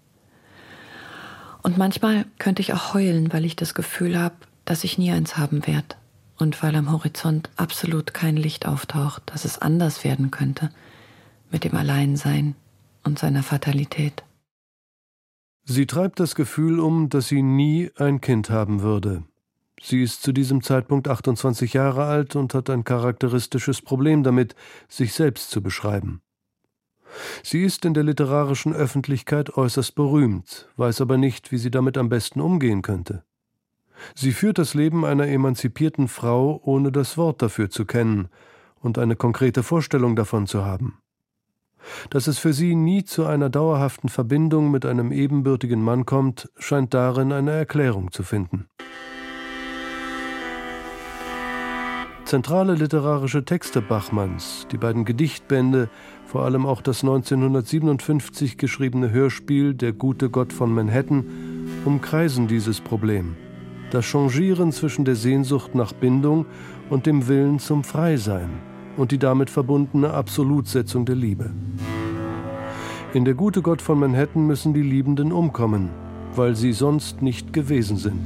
Speaker 4: Und manchmal könnte ich auch heulen, weil ich das Gefühl habe, dass ich nie eins haben werde. Und weil am Horizont absolut kein Licht auftaucht, dass es anders werden könnte mit dem Alleinsein und seiner Fatalität.
Speaker 3: Sie treibt das Gefühl um, dass sie nie ein Kind haben würde. Sie ist zu diesem Zeitpunkt 28 Jahre alt und hat ein charakteristisches Problem damit, sich selbst zu beschreiben. Sie ist in der literarischen Öffentlichkeit äußerst berühmt, weiß aber nicht, wie sie damit am besten umgehen könnte. Sie führt das Leben einer emanzipierten Frau, ohne das Wort dafür zu kennen und eine konkrete Vorstellung davon zu haben. Dass es für sie nie zu einer dauerhaften Verbindung mit einem ebenbürtigen Mann kommt, scheint darin eine Erklärung zu finden. Zentrale literarische Texte Bachmanns, die beiden Gedichtbände, vor allem auch das 1957 geschriebene Hörspiel Der gute Gott von Manhattan, umkreisen dieses Problem. Das Changieren zwischen der Sehnsucht nach Bindung und dem Willen zum Freisein und die damit verbundene Absolutsetzung der Liebe. In Der gute Gott von Manhattan müssen die Liebenden umkommen, weil sie sonst nicht gewesen sind.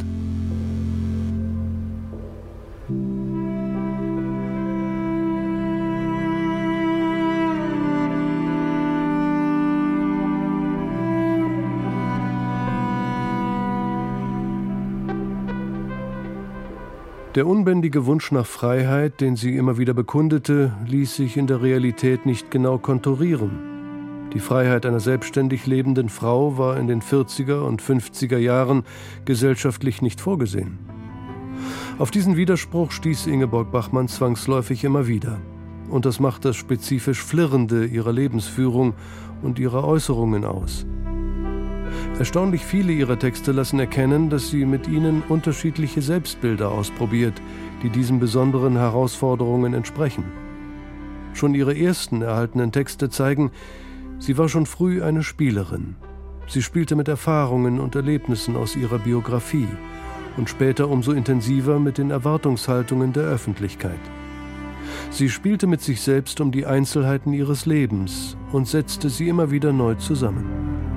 Speaker 3: Der unbändige Wunsch nach Freiheit, den sie immer wieder bekundete, ließ sich in der Realität nicht genau konturieren. Die Freiheit einer selbstständig lebenden Frau war in den 40er und 50er Jahren gesellschaftlich nicht vorgesehen. Auf diesen Widerspruch stieß Ingeborg Bachmann zwangsläufig immer wieder. Und das macht das spezifisch Flirrende ihrer Lebensführung und ihrer Äußerungen aus. Erstaunlich viele ihrer Texte lassen erkennen, dass sie mit ihnen unterschiedliche Selbstbilder ausprobiert, die diesen besonderen Herausforderungen entsprechen. Schon ihre ersten erhaltenen Texte zeigen, sie war schon früh eine Spielerin. Sie spielte mit Erfahrungen und Erlebnissen aus ihrer Biografie und später umso intensiver mit den Erwartungshaltungen der Öffentlichkeit. Sie spielte mit sich selbst um die Einzelheiten ihres Lebens und setzte sie immer wieder neu zusammen.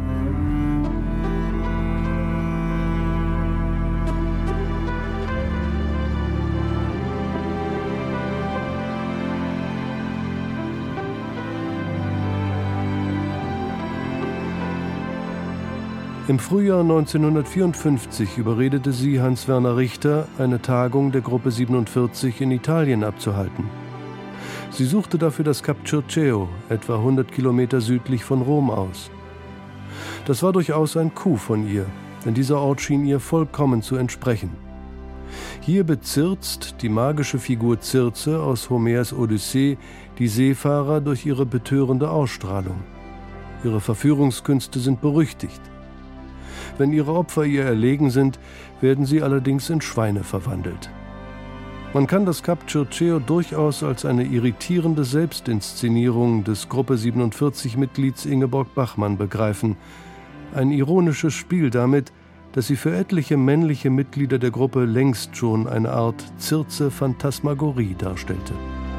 Speaker 3: Im Frühjahr 1954 überredete sie Hans-Werner Richter, eine Tagung der Gruppe 47 in Italien abzuhalten. Sie suchte dafür das Kap Circeo, etwa 100 Kilometer südlich von Rom aus. Das war durchaus ein Coup von ihr, denn dieser Ort schien ihr vollkommen zu entsprechen. Hier bezirzt die magische Figur Circe aus Homers Odyssee die Seefahrer durch ihre betörende Ausstrahlung. Ihre Verführungskünste sind berüchtigt. Wenn ihre Opfer ihr erlegen sind, werden sie allerdings in Schweine verwandelt. Man kann das Kap Circeo durchaus als eine irritierende Selbstinszenierung des Gruppe 47-Mitglieds Ingeborg Bachmann begreifen. Ein ironisches Spiel damit, dass sie für etliche männliche Mitglieder der Gruppe längst schon eine Art Circe-Phantasmagorie darstellte.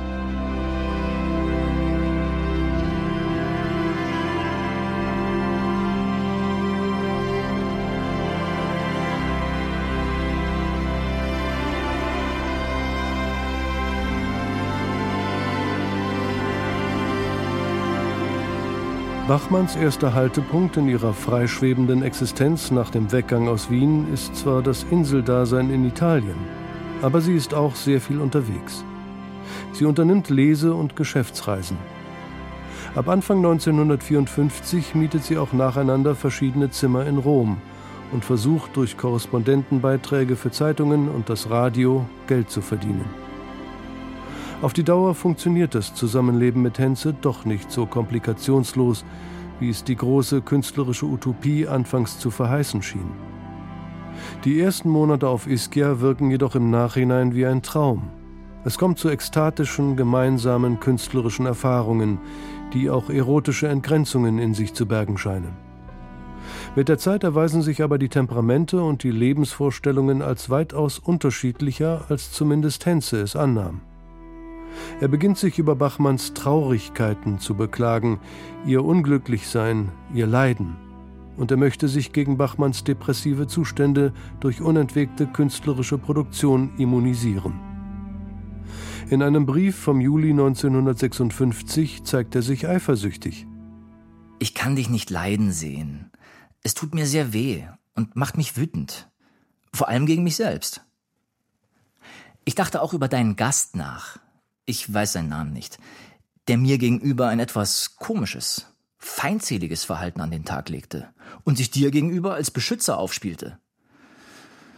Speaker 3: Bachmanns erster Haltepunkt in ihrer freischwebenden Existenz nach dem Weggang aus Wien ist zwar das Inseldasein in Italien, aber sie ist auch sehr viel unterwegs. Sie unternimmt Lese- und Geschäftsreisen. Ab Anfang 1954 mietet sie auch nacheinander verschiedene Zimmer in Rom und versucht durch Korrespondentenbeiträge für Zeitungen und das Radio Geld zu verdienen. Auf die Dauer funktioniert das Zusammenleben mit Henze doch nicht so komplikationslos, wie es die große künstlerische Utopie anfangs zu verheißen schien. Die ersten Monate auf Ischia wirken jedoch im Nachhinein wie ein Traum. Es kommt zu ekstatischen, gemeinsamen künstlerischen Erfahrungen, die auch erotische Entgrenzungen in sich zu bergen scheinen. Mit der Zeit erweisen sich aber die Temperamente und die Lebensvorstellungen als weitaus unterschiedlicher, als zumindest Henze es annahm. Er beginnt sich über Bachmanns Traurigkeiten zu beklagen, ihr Unglücklichsein, ihr Leiden. Und er möchte sich gegen Bachmanns depressive Zustände durch unentwegte künstlerische Produktion immunisieren. In einem Brief vom Juli 1956 zeigt er sich eifersüchtig.
Speaker 10: Ich kann dich nicht leiden sehen. Es tut mir sehr weh und macht mich wütend. Vor allem gegen mich selbst. Ich dachte auch über deinen Gast nach. Ich weiß seinen Namen nicht, der mir gegenüber ein etwas komisches, feindseliges Verhalten an den Tag legte und sich dir gegenüber als Beschützer aufspielte.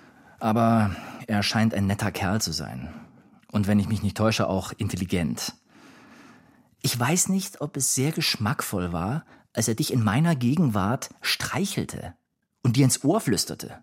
Speaker 10: Aber er scheint ein netter Kerl zu sein. Und wenn ich mich nicht täusche, auch intelligent. Ich weiß nicht, ob es sehr geschmackvoll war, als er dich in meiner Gegenwart streichelte und dir ins Ohr flüsterte.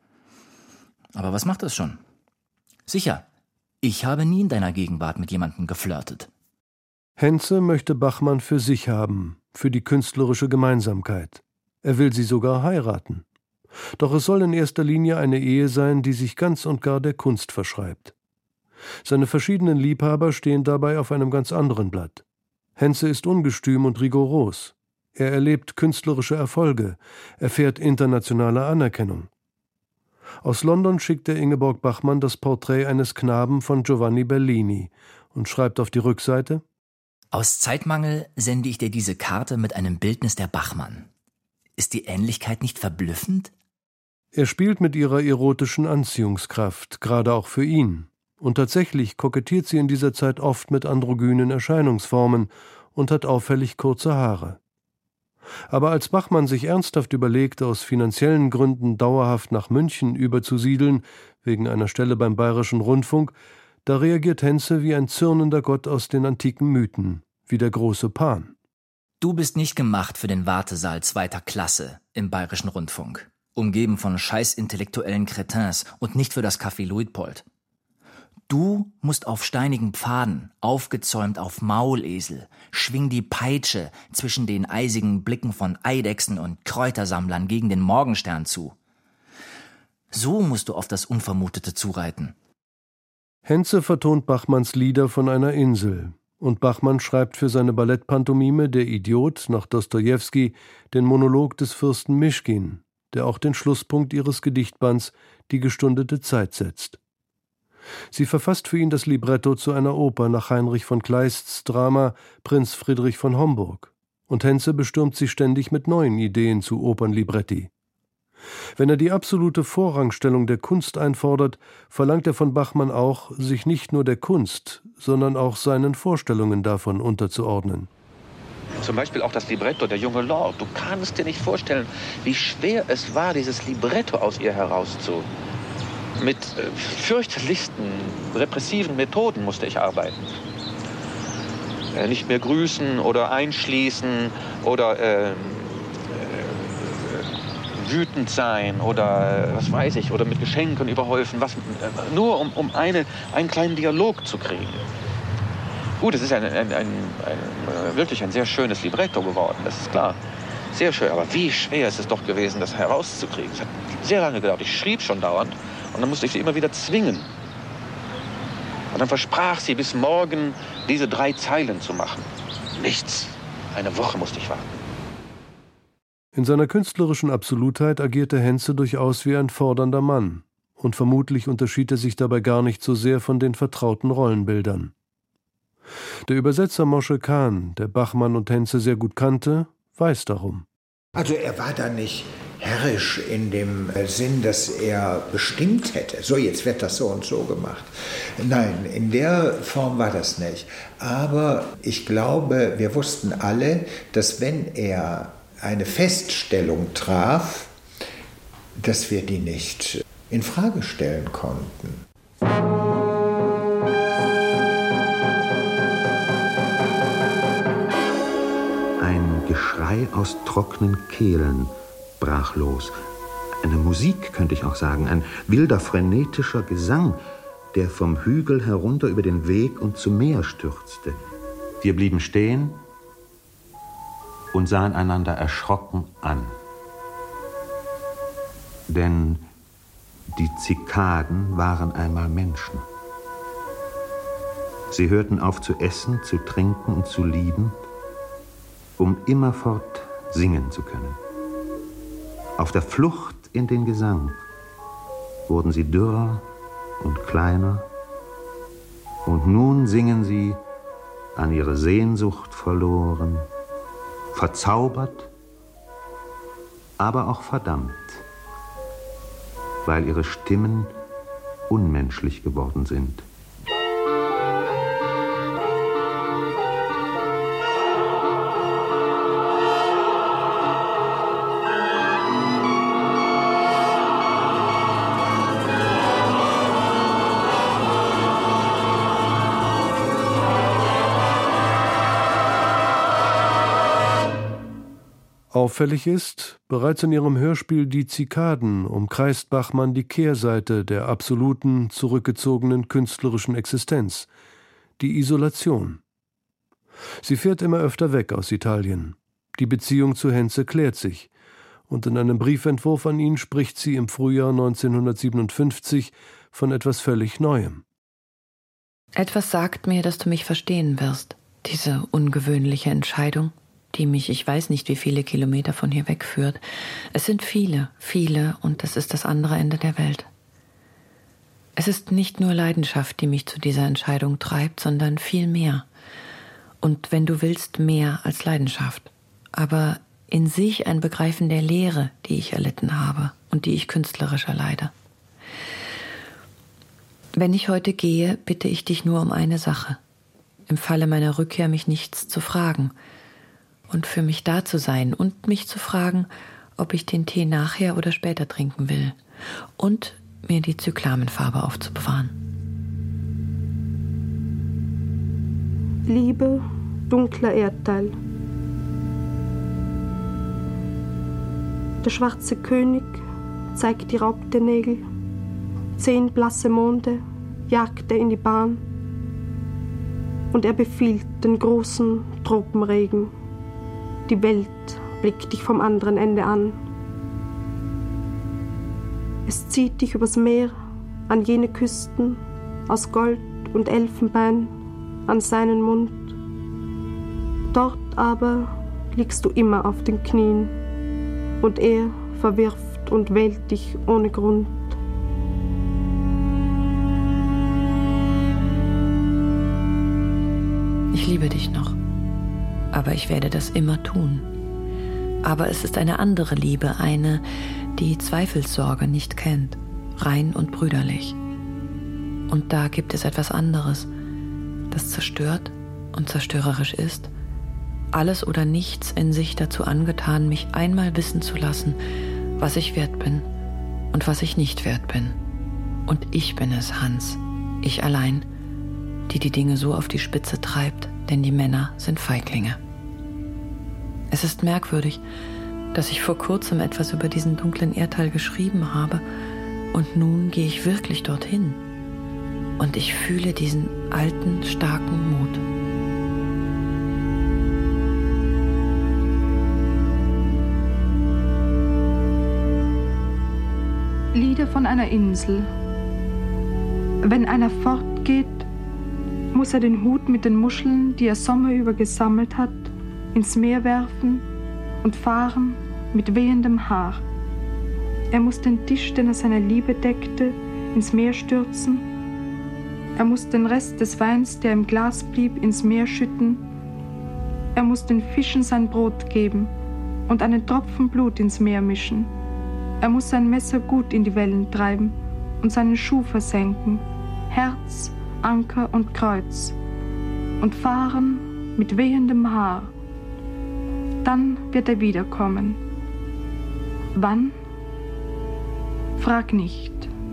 Speaker 10: Aber was macht das schon? Sicher, ich habe nie in deiner Gegenwart mit jemandem geflirtet.
Speaker 3: Henze möchte Bachmann für sich haben, für die künstlerische Gemeinsamkeit. Er will sie sogar heiraten. Doch es soll in erster Linie eine Ehe sein, die sich ganz und gar der Kunst verschreibt. Seine verschiedenen Liebhaber stehen dabei auf einem ganz anderen Blatt. Henze ist ungestüm und rigoros. Er erlebt künstlerische Erfolge, erfährt internationale Anerkennung. Aus London schickt er Ingeborg Bachmann das Porträt eines Knaben von Giovanni Bellini und schreibt auf die Rückseite:
Speaker 10: Aus Zeitmangel sende ich dir diese Karte mit einem Bildnis der Bachmann. Ist die Ähnlichkeit nicht verblüffend?
Speaker 3: Er spielt mit ihrer erotischen Anziehungskraft, gerade auch für ihn. Und tatsächlich kokettiert sie in dieser Zeit oft mit androgynen Erscheinungsformen und hat auffällig kurze Haare. Aber als Bachmann sich ernsthaft überlegt, aus finanziellen Gründen dauerhaft nach München überzusiedeln, wegen einer Stelle beim Bayerischen Rundfunk, da reagiert Henze wie ein zürnender Gott aus den antiken Mythen, wie der große Pan.
Speaker 10: Du bist nicht gemacht für den Wartesaal zweiter Klasse im Bayerischen Rundfunk, umgeben von scheißintellektuellen Cretins und nicht für das Café Luitpold. Du musst auf steinigen Pfaden, aufgezäumt auf Maulesel, schwing die Peitsche zwischen den eisigen Blicken von Eidechsen und Kräutersammlern gegen den Morgenstern zu. So musst du auf das Unvermutete zureiten.
Speaker 3: Henze vertont Bachmanns Lieder von einer Insel, und Bachmann schreibt für seine Ballettpantomime Der Idiot nach Dostojewski den Monolog des Fürsten Mischkin, der auch den Schlusspunkt ihres Gedichtbands Die gestundete Zeit setzt. Sie verfasst für ihn das Libretto zu einer Oper nach Heinrich von Kleists Drama Prinz Friedrich von Homburg, und Henze bestürmt sie ständig mit neuen Ideen zu Opernlibretti. Wenn er die absolute Vorrangstellung der Kunst einfordert, verlangt er von Bachmann auch, sich nicht nur der Kunst, sondern auch seinen Vorstellungen davon unterzuordnen.
Speaker 13: Zum Beispiel auch das Libretto, der junge Lord. Du kannst dir nicht vorstellen, wie schwer es war, dieses Libretto aus ihr herauszu. Mit fürchterlichsten, repressiven Methoden musste ich arbeiten. Nicht mehr grüßen oder einschließen oder wütend sein oder was weiß ich, oder mit Geschenken überhäufen, nur um einen kleinen Dialog zu kriegen. Gut, es ist wirklich ein sehr schönes Libretto geworden, das ist klar. Sehr schön, aber wie schwer ist es doch gewesen, das herauszukriegen. Es hat sehr lange gedauert. Ich schrieb schon dauernd und dann musste ich sie immer wieder zwingen. Und dann versprach sie, bis morgen diese 3 Zeilen zu machen. Nichts. Eine Woche musste ich warten.
Speaker 3: In seiner künstlerischen Absolutheit agierte Henze durchaus wie ein fordernder Mann, und vermutlich unterschied er sich dabei gar nicht so sehr von den vertrauten Rollenbildern. Der Übersetzer Moshe Kahn, der Bachmann und Henze sehr gut kannte, weiß darum.
Speaker 12: Also er war da nicht herrisch in dem Sinn, dass er bestimmt hätte, so jetzt wird das so und so gemacht. Nein, in der Form war das nicht. Aber ich glaube, wir wussten alle, dass wenn er eine Feststellung traf, dass wir die nicht in Frage stellen konnten.
Speaker 8: Ein Geschrei aus trockenen Kehlen brach los. Eine Musik, könnte ich auch sagen, ein wilder, frenetischer Gesang, der vom Hügel herunter über den Weg und zum Meer stürzte. Wir blieben stehen und sahen einander erschrocken an. Denn die Zikaden waren einmal Menschen. Sie hörten auf zu essen, zu trinken und zu lieben, um immerfort singen zu können. Auf der Flucht in den Gesang wurden sie dürrer und kleiner, und nun singen sie, an ihre Sehnsucht verloren, verzaubert, aber auch verdammt, weil ihre Stimmen unmenschlich geworden sind.
Speaker 3: Auffällig ist, bereits in ihrem Hörspiel Die Zikaden umkreist Bachmann die Kehrseite der absoluten, zurückgezogenen künstlerischen Existenz, die Isolation. Sie fährt immer öfter weg aus Italien. Die Beziehung zu Henze klärt sich, und in einem Briefentwurf an ihn spricht sie im Frühjahr 1957 von etwas völlig Neuem.
Speaker 4: Etwas sagt mir, dass du mich verstehen wirst, diese ungewöhnliche Entscheidung, die mich, ich weiß nicht wie viele Kilometer von hier wegführt. Es sind viele, viele, und es ist das andere Ende der Welt. Es ist nicht nur Leidenschaft, die mich zu dieser Entscheidung treibt, sondern viel mehr. Und wenn du willst, mehr als Leidenschaft. Aber in sich ein Begreifen der Leere, die ich erlitten habe und die ich künstlerisch erleide. Wenn ich heute gehe, bitte ich dich nur um eine Sache. Im Falle meiner Rückkehr mich nichts zu fragen. Und für mich da zu sein und mich zu fragen, ob ich den Tee nachher oder später trinken will. Und mir die Zyklamenfarbe aufzubewahren.
Speaker 2: Liebe, dunkler Erdteil. Der schwarze König zeigt die Raubternägel. 10 blasse Monde jagt er in die Bahn. Und er befiehlt den großen Tropenregen. Die Welt blickt dich vom anderen Ende an. Es zieht dich übers Meer an jene Küsten aus Gold und Elfenbein an seinen Mund. Dort aber liegst du immer auf den Knien und er verwirft und wählt dich ohne Grund.
Speaker 4: Ich liebe dich noch, aber ich werde das immer tun. Aber es ist eine andere Liebe, eine, die Zweifelssorge nicht kennt, rein und brüderlich. Und da gibt es etwas anderes, das zerstört und zerstörerisch ist, alles oder nichts in sich dazu angetan, mich einmal wissen zu lassen, was ich wert bin und was ich nicht wert bin. Und ich bin es, Hans, ich allein, die die Dinge so auf die Spitze treibt, denn die Männer sind Feiglinge. Es ist merkwürdig, dass ich vor kurzem etwas über diesen dunklen Erdteil geschrieben habe und nun gehe ich wirklich dorthin und ich fühle diesen alten, starken Mut.
Speaker 2: Lieder von einer Insel. Wenn einer fortgeht, muss er den Hut mit den Muscheln, die er sommerüber gesammelt hat, ins Meer werfen und fahren mit wehendem Haar. Er muss den Tisch, den er seiner Liebe deckte, ins Meer stürzen. Er muss den Rest des Weins, der im Glas blieb, ins Meer schütten. Er muss den Fischen sein Brot geben und einen Tropfen Blut ins Meer mischen. Er muss sein Messer gut in die Wellen treiben und seinen Schuh versenken, Herz, Anker und Kreuz, und fahren mit wehendem Haar. Dann wird er wiederkommen. Wann? Frag nicht.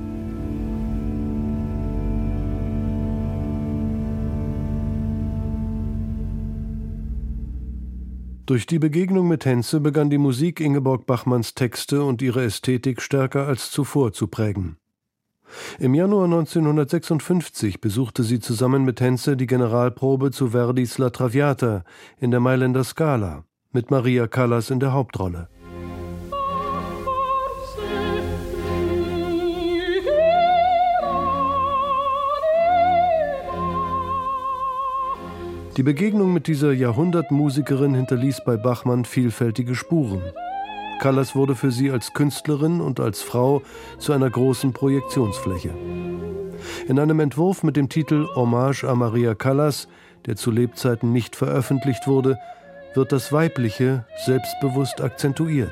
Speaker 3: Durch die Begegnung mit Henze begann die Musik Ingeborg Bachmanns Texte und ihre Ästhetik stärker als zuvor zu prägen. Im Januar 1956 besuchte sie zusammen mit Henze die Generalprobe zu Verdis La Traviata in der Mailänder Scala mit Maria Callas in der Hauptrolle. Die Begegnung mit dieser Jahrhundertmusikerin hinterließ bei Bachmann vielfältige Spuren. Callas wurde für sie als Künstlerin und als Frau zu einer großen Projektionsfläche. In einem Entwurf mit dem Titel Hommage à Maria Callas, der zu Lebzeiten nicht veröffentlicht wurde, wird das Weibliche selbstbewusst akzentuiert.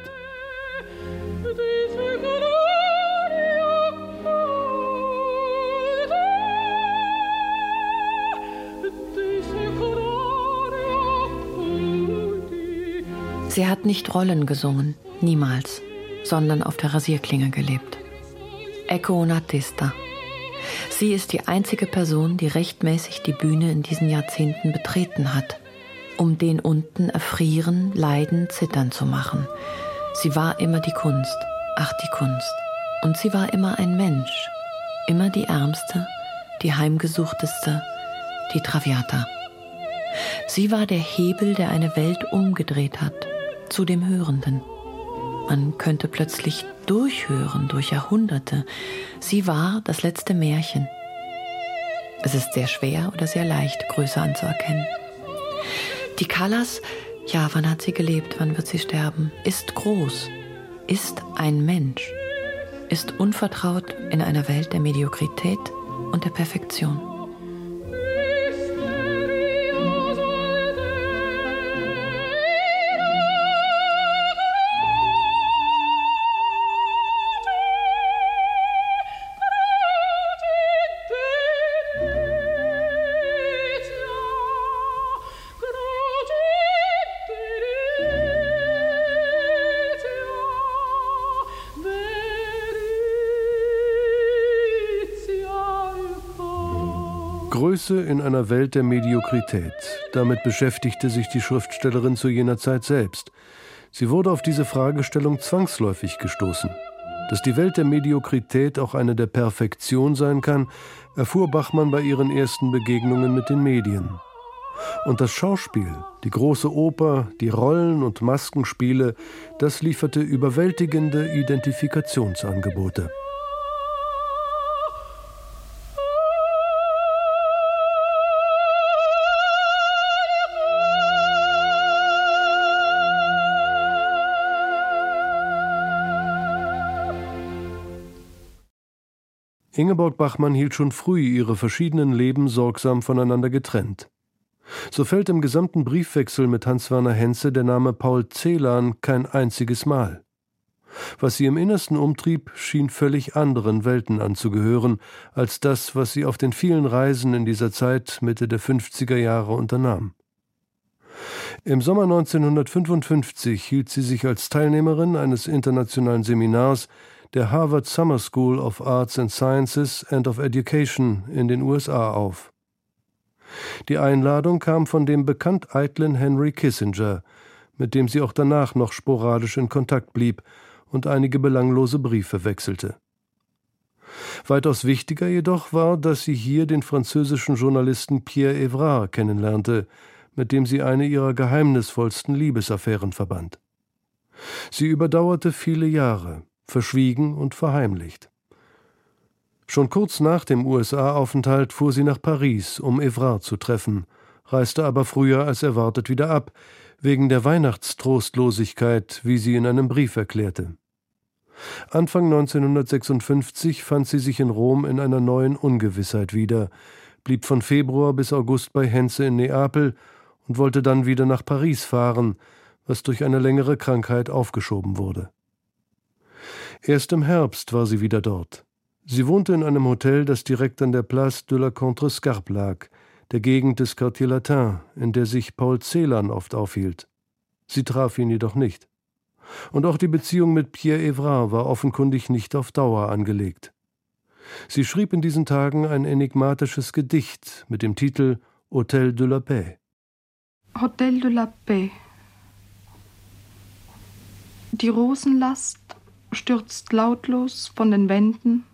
Speaker 4: Sie hat nicht Rollen gesungen, niemals, sondern auf der Rasierklinge gelebt. Ecco un artista. Sie ist die einzige Person, die rechtmäßig die Bühne in diesen Jahrzehnten betreten hat. um den unten erfrieren, leiden, zittern zu machen. Sie war immer die Kunst, ach die Kunst. Und sie war immer ein Mensch, immer die Ärmste, die Heimgesuchteste, die Traviata. Sie war der Hebel, der eine Welt umgedreht hat, zu dem Hörenden. Man könnte plötzlich durchhören, durch Jahrhunderte. Sie war das letzte Märchen. Es ist sehr schwer oder sehr leicht, Größe anzuerkennen. Die Callas, ja, wann hat sie gelebt, wann wird sie sterben, ist groß, ist ein Mensch, ist unvertraut in einer Welt der Mediokrität und der Perfektion.
Speaker 3: Größe in einer Welt der Mediokrität. Damit beschäftigte sich die Schriftstellerin zu jener Zeit selbst. Sie wurde auf diese Fragestellung zwangsläufig gestoßen. Dass die Welt der Mediokrität auch eine der Perfektion sein kann, erfuhr Bachmann bei ihren ersten Begegnungen mit den Medien. Und das Schauspiel, die große Oper, die Rollen- und Maskenspiele, das lieferte überwältigende Identifikationsangebote. Ingeborg Bachmann hielt schon früh ihre verschiedenen Leben sorgsam voneinander getrennt. So fällt im gesamten Briefwechsel mit Hans-Werner Henze der Name Paul Celan kein einziges Mal. Was sie im Innersten umtrieb, schien völlig anderen Welten anzugehören, als das, was sie auf den vielen Reisen in dieser Zeit Mitte der 50er Jahre unternahm. Im Sommer 1955 hielt sie sich als Teilnehmerin eines internationalen Seminars der Harvard Summer School of Arts and Sciences and of Education in den USA auf. Die Einladung kam von dem bekannt eitlen Henry Kissinger, mit dem sie auch danach noch sporadisch in Kontakt blieb und einige belanglose Briefe wechselte. Weitaus wichtiger jedoch war, dass sie hier den französischen Journalisten Pierre Évrard kennenlernte, mit dem sie eine ihrer geheimnisvollsten Liebesaffären verband. Sie überdauerte viele Jahre, verschwiegen und verheimlicht. Schon kurz nach dem USA-Aufenthalt fuhr sie nach Paris, um Évrard zu treffen, reiste aber früher als erwartet wieder ab, wegen der Weihnachtstrostlosigkeit, wie sie in einem Brief erklärte. Anfang 1956 fand sie sich in Rom in einer neuen Ungewissheit wieder, blieb von Februar bis August bei Henze in Neapel und wollte dann wieder nach Paris fahren, was durch eine längere Krankheit aufgeschoben wurde. Erst im Herbst war sie wieder dort. Sie wohnte in einem Hotel, das direkt an der Place de la Contrescarpe lag, der Gegend des Quartier Latin, in der sich Paul Celan oft aufhielt. Sie traf ihn jedoch nicht. Und auch die Beziehung mit Pierre Évrard war offenkundig nicht auf Dauer angelegt. Sie schrieb in diesen Tagen ein enigmatisches Gedicht mit dem Titel Hôtel de la Paix.
Speaker 2: Hôtel de la Paix. Die Rosenlast stürzt lautlos von den Wänden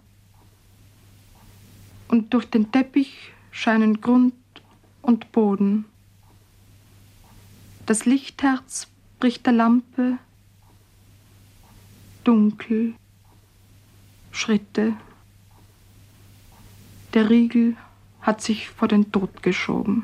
Speaker 2: und durch den Teppich scheinen Grund und Boden. Das Lichtherz bricht der Lampe, dunkel, Schritte. Der Riegel hat sich vor den Tod geschoben.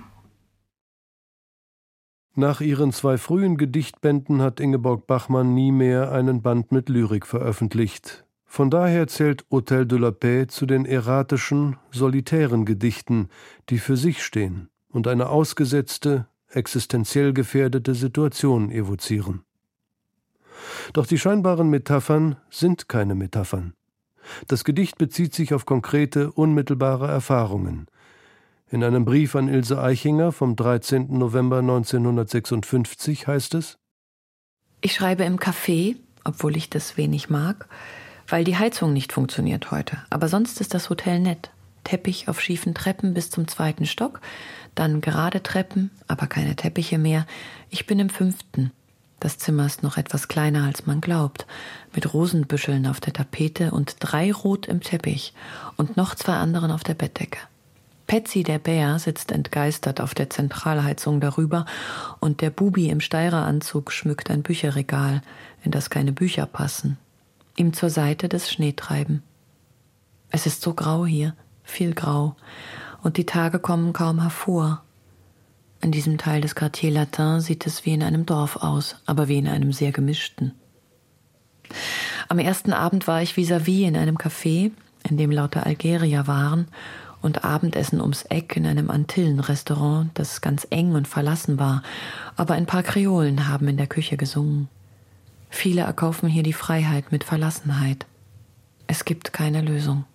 Speaker 3: Nach ihren 2 frühen Gedichtbänden hat Ingeborg Bachmann nie mehr einen Band mit Lyrik veröffentlicht. Von daher zählt Hôtel de la Paix zu den erratischen, solitären Gedichten, die für sich stehen und eine ausgesetzte, existenziell gefährdete Situation evozieren. Doch die scheinbaren Metaphern sind keine Metaphern. Das Gedicht bezieht sich auf konkrete, unmittelbare Erfahrungen. In einem Brief an Ilse Aichinger vom 13. November 1956 heißt es:
Speaker 4: Ich schreibe im Café, obwohl ich das wenig mag, weil die Heizung nicht funktioniert heute. Aber sonst ist das Hotel nett. Teppich auf schiefen Treppen bis zum 2. Stock, Dann gerade Treppen, aber keine Teppiche mehr. Ich bin im 5. Das Zimmer ist noch etwas kleiner, als man glaubt, mit Rosenbüscheln auf der Tapete und 3 rot im Teppich und noch 2 anderen auf der Bettdecke. Patsy, der Bär, sitzt entgeistert auf der Zentralheizung darüber und der Bubi im Steireranzug schmückt ein Bücherregal, in das keine Bücher passen. Ihm zur Seite das Schneetreiben. Es ist so grau hier, viel grau, und die Tage kommen kaum hervor. In diesem Teil des Quartier Latin sieht es wie in einem Dorf aus, aber wie in einem sehr gemischten. Am ersten Abend war ich vis-à-vis in einem Café, in dem lauter Algerier waren, und Abendessen ums Eck in einem Antillen-Restaurant, das ganz eng und verlassen war, aber ein paar Kreolen haben in der Küche gesungen. Viele erkaufen hier die Freiheit mit Verlassenheit. Es gibt keine Lösung.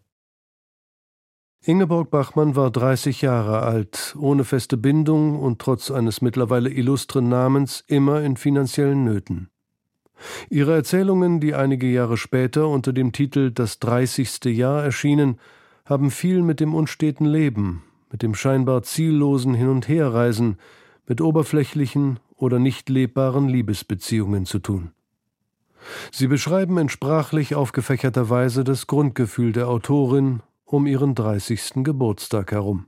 Speaker 3: Ingeborg Bachmann war 30 Jahre alt, ohne feste Bindung und trotz eines mittlerweile illustren Namens immer in finanziellen Nöten. Ihre Erzählungen, die einige Jahre später unter dem Titel »Das 30. Jahr« erschienen, haben viel mit dem unsteten Leben, mit dem scheinbar ziellosen Hin- und Herreisen, mit oberflächlichen oder nicht lebbaren Liebesbeziehungen zu tun. Sie beschreiben in sprachlich aufgefächerter Weise das Grundgefühl der Autorin um ihren 30. Geburtstag herum.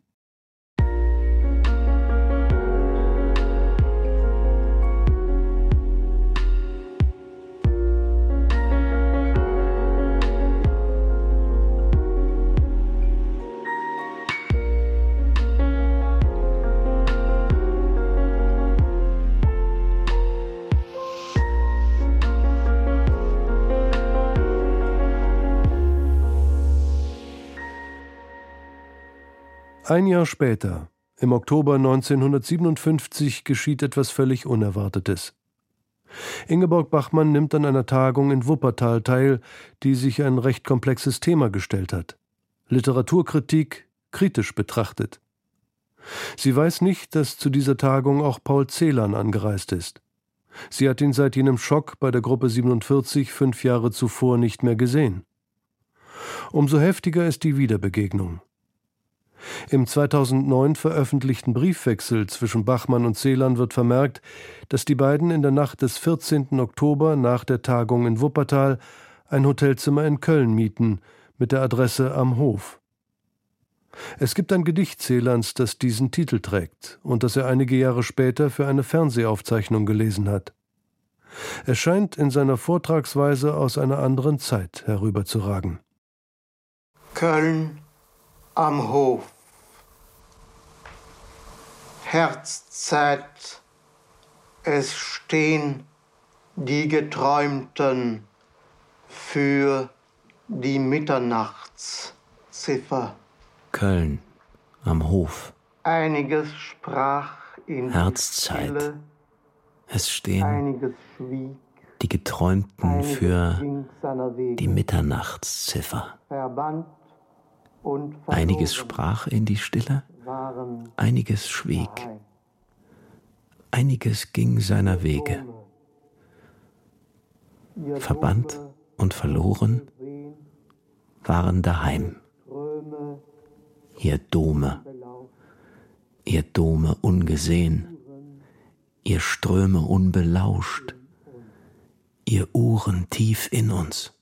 Speaker 3: Ein Jahr später, im Oktober 1957, geschieht etwas völlig Unerwartetes. Ingeborg Bachmann nimmt an einer Tagung in Wuppertal teil, die sich ein recht komplexes Thema gestellt hat. Literaturkritik kritisch betrachtet. Sie weiß nicht, dass zu dieser Tagung auch Paul Celan angereist ist. Sie hat ihn seit jenem Schock bei der Gruppe 47 5 Jahre zuvor nicht mehr gesehen. Umso heftiger ist die Wiederbegegnung. Im 2009 veröffentlichten Briefwechsel zwischen Bachmann und Celan wird vermerkt, dass die beiden in der Nacht des 14. Oktober nach der Tagung in Wuppertal ein Hotelzimmer in Köln mieten, mit der Adresse Am Hof. Es gibt ein Gedicht Celans, das diesen Titel trägt und das er einige Jahre später für eine Fernsehaufzeichnung gelesen hat. Es scheint in seiner Vortragsweise aus einer anderen Zeit herüberzuragen.
Speaker 6: Köln am Hof. Herzzeit, es stehen die Geträumten für die Mitternachtsziffer.
Speaker 5: Köln am Hof.
Speaker 6: Einiges sprach in
Speaker 5: Herzzeit,
Speaker 6: Stille,
Speaker 5: es stehen
Speaker 6: einiges schwieg,
Speaker 5: die Geträumten für
Speaker 6: ging seiner Wege.
Speaker 5: die Mitternachtsziffer.
Speaker 6: Verbannt und verloren
Speaker 5: Einiges sprach in die Stille,
Speaker 6: waren
Speaker 5: einiges schwieg,
Speaker 6: daheim.
Speaker 5: einiges ging seiner Wege.
Speaker 6: Ihr
Speaker 5: Verbannt
Speaker 6: Dunkle
Speaker 5: und verloren
Speaker 6: Seen,
Speaker 5: waren daheim.
Speaker 6: Ströme
Speaker 5: Ihr Dome,
Speaker 6: belauscht,
Speaker 5: ihr Dome ungesehen, ihr Ströme unbelauscht, ihr Uhren tief in uns.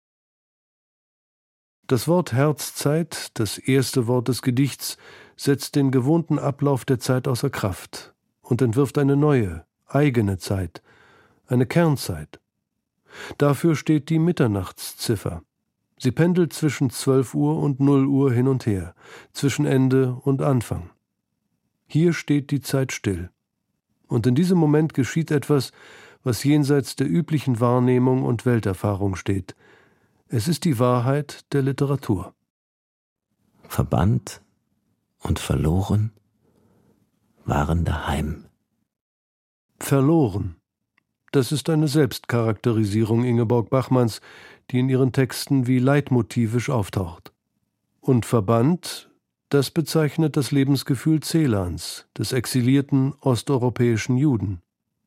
Speaker 3: Das Wort Herzzeit, das erste Wort des Gedichts, setzt den gewohnten Ablauf der Zeit außer Kraft und entwirft eine neue, eigene Zeit, eine Kernzeit. Dafür steht die Mitternachtsziffer. Sie pendelt zwischen 12 Uhr und 0 Uhr hin und her, zwischen Ende und Anfang. Hier steht die Zeit still. Und in diesem Moment geschieht etwas, was jenseits der üblichen Wahrnehmung und Welterfahrung steht. Es ist die Wahrheit der Literatur.
Speaker 5: Verbannt und verloren waren daheim.
Speaker 3: Verloren. Das ist eine Selbstcharakterisierung Ingeborg Bachmanns, die in ihren Texten wie leitmotivisch auftaucht. Und verbannt, das bezeichnet das Lebensgefühl Celans, des exilierten osteuropäischen Juden.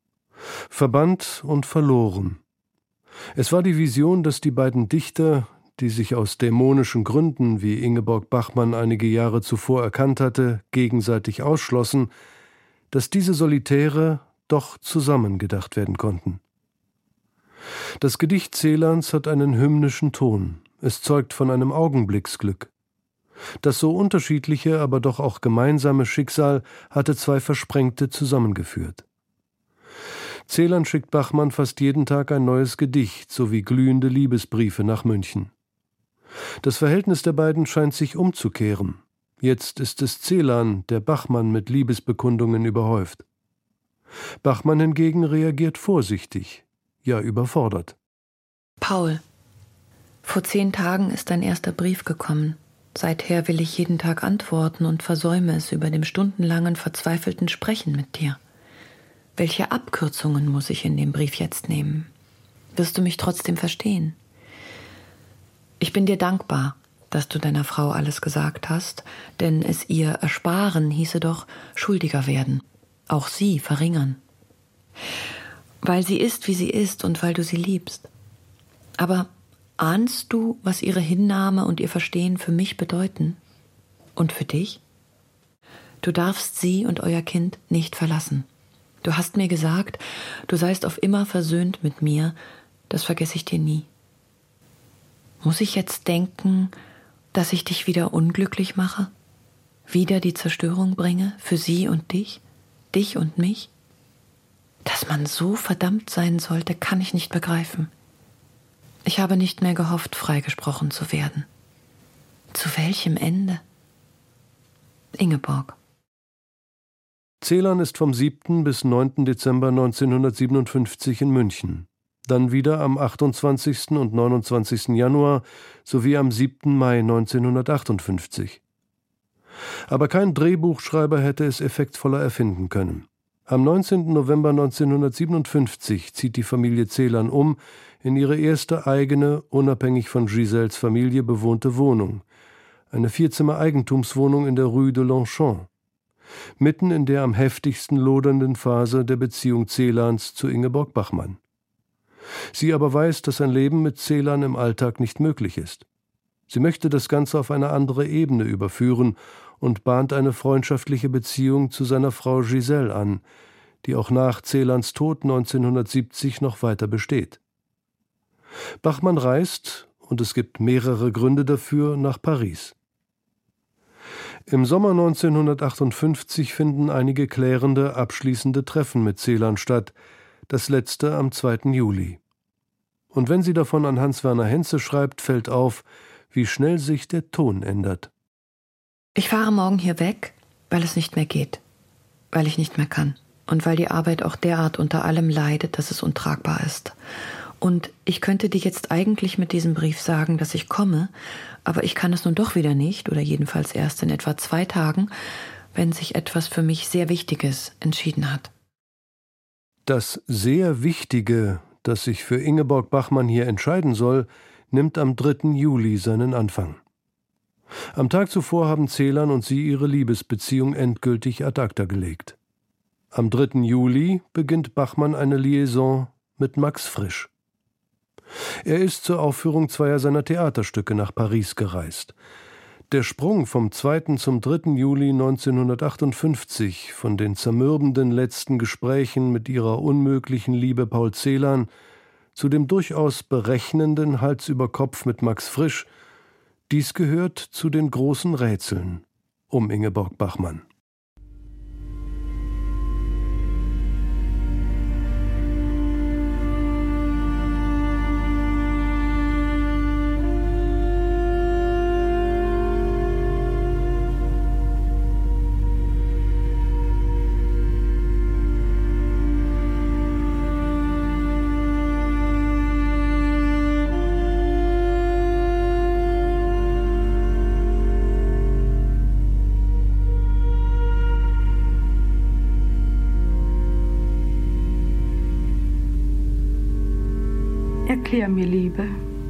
Speaker 3: Verbannt und verloren. Es war die Vision, dass die beiden Dichter, die sich aus dämonischen Gründen, wie Ingeborg Bachmann einige Jahre zuvor erkannt hatte, gegenseitig ausschlossen, dass diese Solitäre doch zusammengedacht werden konnten. Das Gedicht Celans hat einen hymnischen Ton. Es zeugt von einem Augenblicksglück. Das so unterschiedliche, aber doch auch gemeinsame Schicksal hatte zwei Versprengte zusammengeführt. Celan schickt Bachmann fast jeden Tag ein neues Gedicht sowie glühende Liebesbriefe nach München. Das Verhältnis der beiden scheint sich umzukehren. Jetzt ist es Celan, der Bachmann mit Liebesbekundungen überhäuft. Bachmann hingegen reagiert vorsichtig, ja überfordert.
Speaker 4: Paul, vor 10 Tagen ist dein erster Brief gekommen. Seither will ich jeden Tag antworten und versäume es über dem stundenlangen, verzweifelten Sprechen mit dir. Welche Abkürzungen muss ich in dem Brief jetzt nehmen? Wirst du mich trotzdem verstehen? Ich bin dir dankbar, dass du deiner Frau alles gesagt hast, denn es ihr ersparen hieße doch schuldiger werden, auch sie verringern. Weil sie ist, wie sie ist und weil du sie liebst. Aber ahnst du, was ihre Hinnahme und ihr Verstehen für mich bedeuten? Und für dich? Du darfst sie und euer Kind nicht verlassen. Du hast mir gesagt, du seist auf immer versöhnt mit mir, das vergesse ich dir nie. Muss ich jetzt denken, dass ich dich wieder unglücklich mache? Wieder die Zerstörung bringe für sie und dich und mich? Dass man so verdammt sein sollte, kann ich nicht begreifen. Ich habe nicht mehr gehofft, freigesprochen zu werden. Zu welchem Ende? Ingeborg.
Speaker 3: Celan ist vom 7. bis 9. Dezember 1957 in München, dann wieder am 28. und 29. Januar sowie am 7. Mai 1958. Aber kein Drehbuchschreiber hätte es effektvoller erfinden können. Am 19. November 1957 zieht die Familie Celan um in ihre erste eigene, unabhängig von Giselles Familie bewohnte Wohnung, eine 4-Zimmer-Eigentumswohnung in der Rue de Longchamp, mitten in der am heftigsten lodernden Phase der Beziehung Celans zu Ingeborg Bachmann. Sie aber weiß, dass ein Leben mit Celan im Alltag nicht möglich ist. Sie möchte das Ganze auf eine andere Ebene überführen und bahnt eine freundschaftliche Beziehung zu seiner Frau Giselle an, die auch nach Celans Tod 1970 noch weiter besteht. Bachmann reist, und es gibt mehrere Gründe dafür, nach Paris. Im Sommer 1958 finden einige klärende, abschließende Treffen mit Celan statt, das letzte am 2. Juli. Und wenn sie davon an Hans-Werner Henze schreibt, fällt auf, wie schnell sich der Ton ändert.
Speaker 4: Ich fahre morgen hier weg, weil es nicht mehr geht, weil ich nicht mehr kann und weil die Arbeit auch derart unter allem leidet, dass es untragbar ist. Und ich könnte dir jetzt eigentlich mit diesem Brief sagen, dass ich komme, aber ich kann es nun doch wieder nicht, oder jedenfalls erst in etwa 2 Tagen, wenn sich etwas für mich sehr Wichtiges entschieden hat.
Speaker 3: Das sehr Wichtige, das sich für Ingeborg Bachmann hier entscheiden soll, nimmt am 3. Juli seinen Anfang. Am Tag zuvor haben Celan und sie ihre Liebesbeziehung endgültig ad acta gelegt. Am 3. Juli beginnt Bachmann eine Liaison mit Max Frisch. Er ist zur Aufführung 2 seiner Theaterstücke nach Paris gereist. Der Sprung vom 2. zum 3. Juli 1958, von den zermürbenden letzten Gesprächen mit ihrer unmöglichen Liebe Paul Celan zu dem durchaus berechnenden Hals über Kopf mit Max Frisch, dies gehört zu den großen Rätseln um Ingeborg Bachmann.
Speaker 2: Erklär mir, Liebe.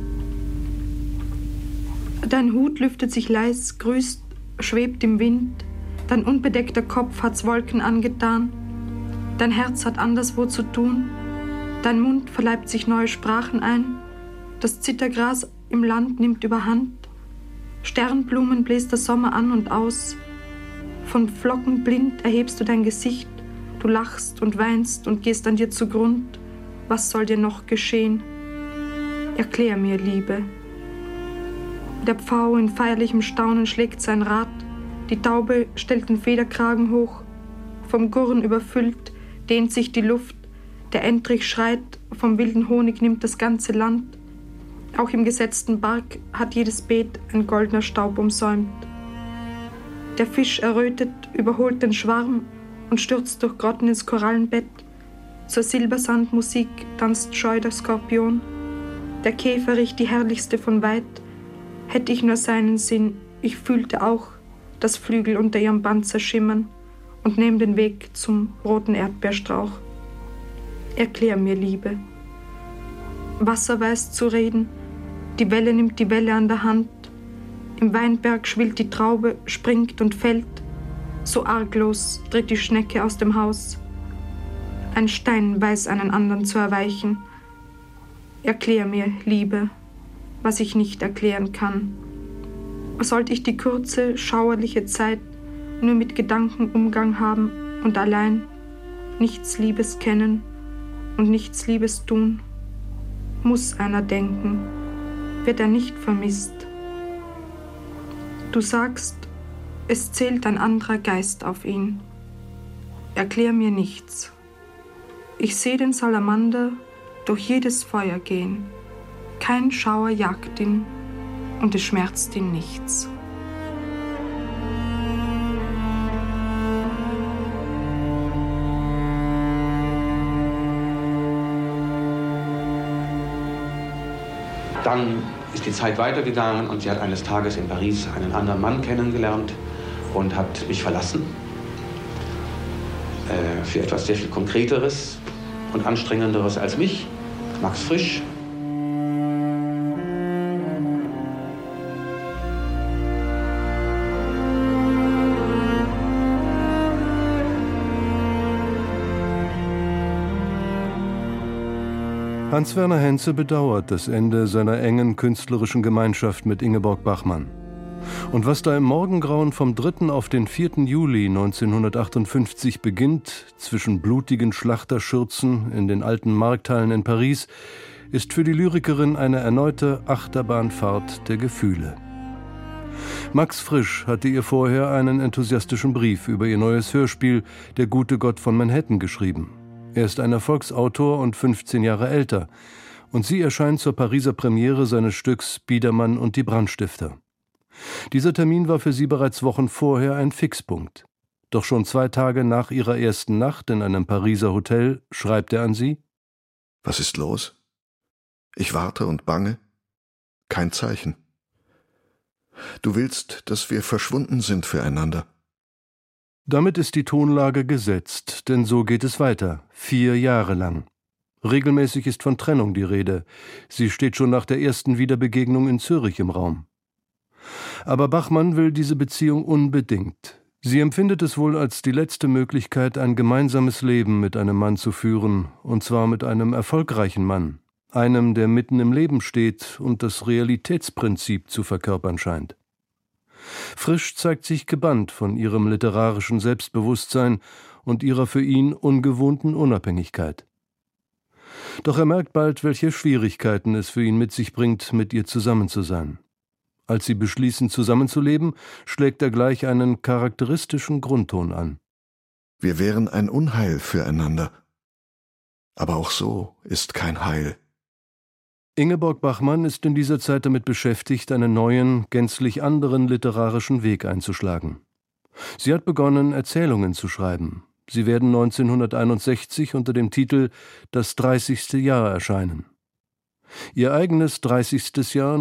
Speaker 2: Dein Hut lüftet sich leis, grüßt, schwebt im Wind. Dein unbedeckter Kopf hat's Wolken angetan. Dein Herz hat anderswo zu tun. Dein Mund verleibt sich neue Sprachen ein. Das Zittergras im Land nimmt überhand. Sternblumen bläst der Sommer an und aus. Von Flocken blind erhebst du dein Gesicht. Du lachst und weinst und gehst an dir zugrund. Was soll dir noch geschehen? Erklär mir, Liebe. Der Pfau in feierlichem Staunen schlägt sein Rad. Die Taube stellt den Federkragen hoch. Vom Gurren überfüllt dehnt sich die Luft. Der Entrich schreit, vom wilden Honig nimmt das ganze Land. Auch im gesetzten Bark hat jedes Beet ein goldener Staub umsäumt. Der Fisch errötet, überholt den Schwarm und stürzt durch Grotten ins Korallenbett. Zur Silbersandmusik tanzt scheu der Skorpion. Der Käfer riecht die herrlichste von weit. Hätte ich nur seinen Sinn, ich fühlte auch, dass Flügel unter ihrem Panzer schimmern und nehm den Weg zum roten Erdbeerstrauch. Erklär mir, Liebe. Wasser weiß zu reden, die Welle nimmt die Welle an der Hand. Im Weinberg schwillt die Traube, springt und fällt. So arglos tritt die Schnecke aus dem Haus. Ein Stein weiß einen anderen zu erweichen. Erklär mir, Liebe, was ich nicht erklären kann. Sollte ich die kurze, schauerliche Zeit nur mit Gedanken Umgang haben und allein nichts Liebes kennen und nichts Liebes tun? Muss einer denken, wird er nicht vermisst. Du sagst, es zählt ein anderer Geist auf ihn. Erklär mir nichts. Ich seh den Salamander durch jedes Feuer gehen. Kein Schauer jagt ihn und es schmerzt ihn nichts.
Speaker 9: Dann ist die Zeit weitergegangen und sie hat eines Tages in Paris einen anderen Mann kennengelernt und hat mich verlassen. Für etwas sehr viel Konkreteres und Anstrengenderes als mich, Max Frisch.
Speaker 3: Hans-Werner Henze bedauert das Ende seiner engen künstlerischen Gemeinschaft mit Ingeborg Bachmann. Und was da im Morgengrauen vom 3. auf den 4. Juli 1958 beginnt, zwischen blutigen Schlachterschürzen in den alten Markthallen in Paris, ist für die Lyrikerin eine erneute Achterbahnfahrt der Gefühle. Max Frisch hatte ihr vorher einen enthusiastischen Brief über ihr neues Hörspiel »Der gute Gott von Manhattan« geschrieben. Er ist ein Erfolgsautor und 15 Jahre älter, und sie erscheint zur Pariser Premiere seines Stücks »Biedermann und die Brandstifter«. Dieser Termin war für sie bereits Wochen vorher ein Fixpunkt. Doch schon 2 Tage nach ihrer ersten Nacht in einem Pariser Hotel schreibt er an sie:
Speaker 14: »Was ist los? Ich warte und bange. Kein Zeichen. Du willst, dass wir verschwunden sind füreinander.«
Speaker 3: Damit ist die Tonlage gesetzt, denn so geht es weiter, 4 Jahre lang. Regelmäßig ist von Trennung die Rede. Sie steht schon nach der ersten Wiederbegegnung in Zürich im Raum. Aber Bachmann will diese Beziehung unbedingt. Sie empfindet es wohl als die letzte Möglichkeit, ein gemeinsames Leben mit einem Mann zu führen, und zwar mit einem erfolgreichen Mann, einem, der mitten im Leben steht und das Realitätsprinzip zu verkörpern scheint. Frisch zeigt sich gebannt von ihrem literarischen Selbstbewusstsein und ihrer für ihn ungewohnten Unabhängigkeit. Doch er merkt bald, welche Schwierigkeiten es für ihn mit sich bringt, mit ihr zusammen zu sein. Als sie beschließen, zusammenzuleben, schlägt er gleich einen charakteristischen Grundton an.
Speaker 14: Wir wären ein Unheil füreinander. Aber auch so ist kein Heil.
Speaker 3: Ingeborg Bachmann ist in dieser Zeit damit beschäftigt, einen neuen, gänzlich anderen literarischen Weg einzuschlagen. Sie hat begonnen, Erzählungen zu schreiben. Sie werden 1961 unter dem Titel »Das 30. Jahr« erscheinen. Ihr eigenes 30. Jahr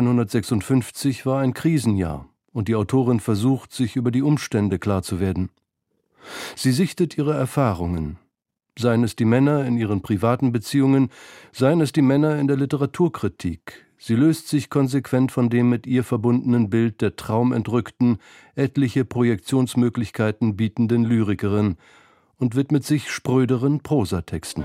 Speaker 3: 1956 war ein Krisenjahr, und die Autorin versucht, sich über die Umstände klar zu werden. Sie sichtet ihre Erfahrungen. Seien es die Männer in ihren privaten Beziehungen, seien es die Männer in der Literaturkritik. Sie löst sich konsequent von dem mit ihr verbundenen Bild der traumentrückten, etliche Projektionsmöglichkeiten bietenden Lyrikerin und widmet sich spröderen Prosatexten.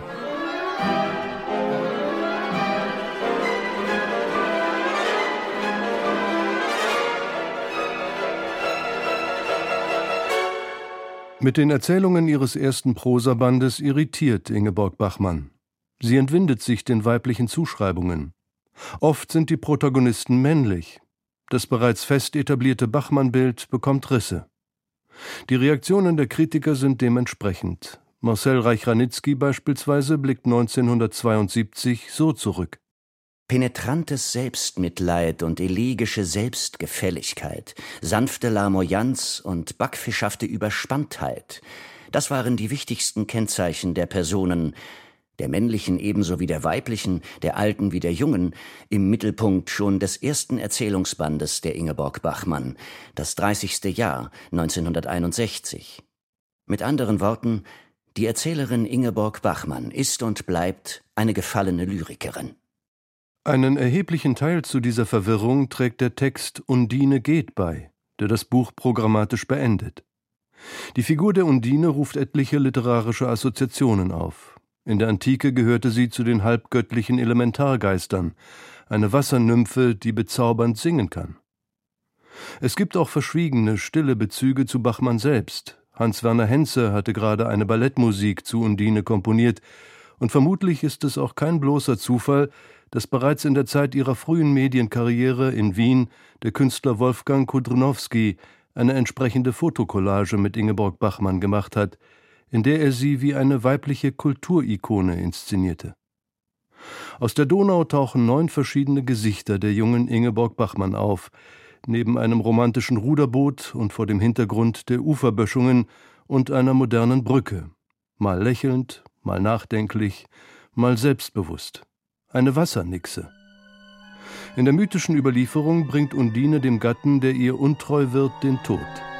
Speaker 3: Mit den Erzählungen ihres ersten Prosabandes irritiert Ingeborg Bachmann. Sie entwindet sich den weiblichen Zuschreibungen. Oft sind die Protagonisten männlich. Das bereits fest etablierte Bachmann-Bild bekommt Risse. Die Reaktionen der Kritiker sind dementsprechend. Marcel Reich-Ranitzky beispielsweise blickt 1972 so zurück.
Speaker 5: Penetrantes Selbstmitleid und elegische Selbstgefälligkeit, sanfte Larmoyanz und backfischhafte Überspanntheit, das waren die wichtigsten Kennzeichen der Personen, der männlichen ebenso wie der weiblichen, der alten wie der jungen, im Mittelpunkt schon des ersten Erzählungsbandes der Ingeborg Bachmann, das 30. Jahr 1961. Mit anderen Worten, die Erzählerin Ingeborg Bachmann ist und bleibt eine gefallene Lyrikerin.
Speaker 3: Einen erheblichen Teil zu dieser Verwirrung trägt der Text »Undine geht« bei, der das Buch programmatisch beendet. Die Figur der Undine ruft etliche literarische Assoziationen auf. In der Antike gehörte sie zu den halbgöttlichen Elementargeistern, eine Wassernymphe, die bezaubernd singen kann. Es gibt auch verschwiegene, stille Bezüge zu Bachmann selbst. Hans-Werner Henze hatte gerade eine Ballettmusik zu Undine komponiert, und vermutlich ist es auch kein bloßer Zufall, dass bereits in der Zeit ihrer frühen Medienkarriere in Wien der Künstler Wolfgang Kudrynowski eine entsprechende Fotokollage mit Ingeborg Bachmann gemacht hat, in der er sie wie eine weibliche Kulturikone inszenierte. Aus der Donau tauchen 9 verschiedene Gesichter der jungen Ingeborg Bachmann auf, neben einem romantischen Ruderboot und vor dem Hintergrund der Uferböschungen und einer modernen Brücke, mal lächelnd, mal nachdenklich, mal selbstbewusst. Eine Wassernixe. In der mythischen Überlieferung bringt Undine dem Gatten, der ihr untreu wird, den Tod.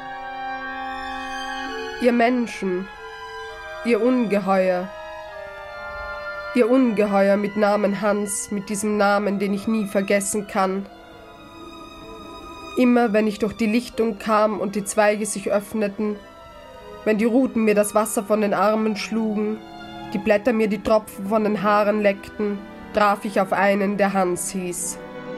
Speaker 2: Ihr Menschen, ihr Ungeheuer mit Namen Hans, mit diesem Namen, den ich nie vergessen kann. Immer, wenn ich durch die Lichtung kam und die Zweige sich öffneten, wenn die Ruten mir das Wasser von den Armen schlugen, die Blätter mir die Tropfen von den Haaren leckten, traf ich auf einen, der Hans hieß.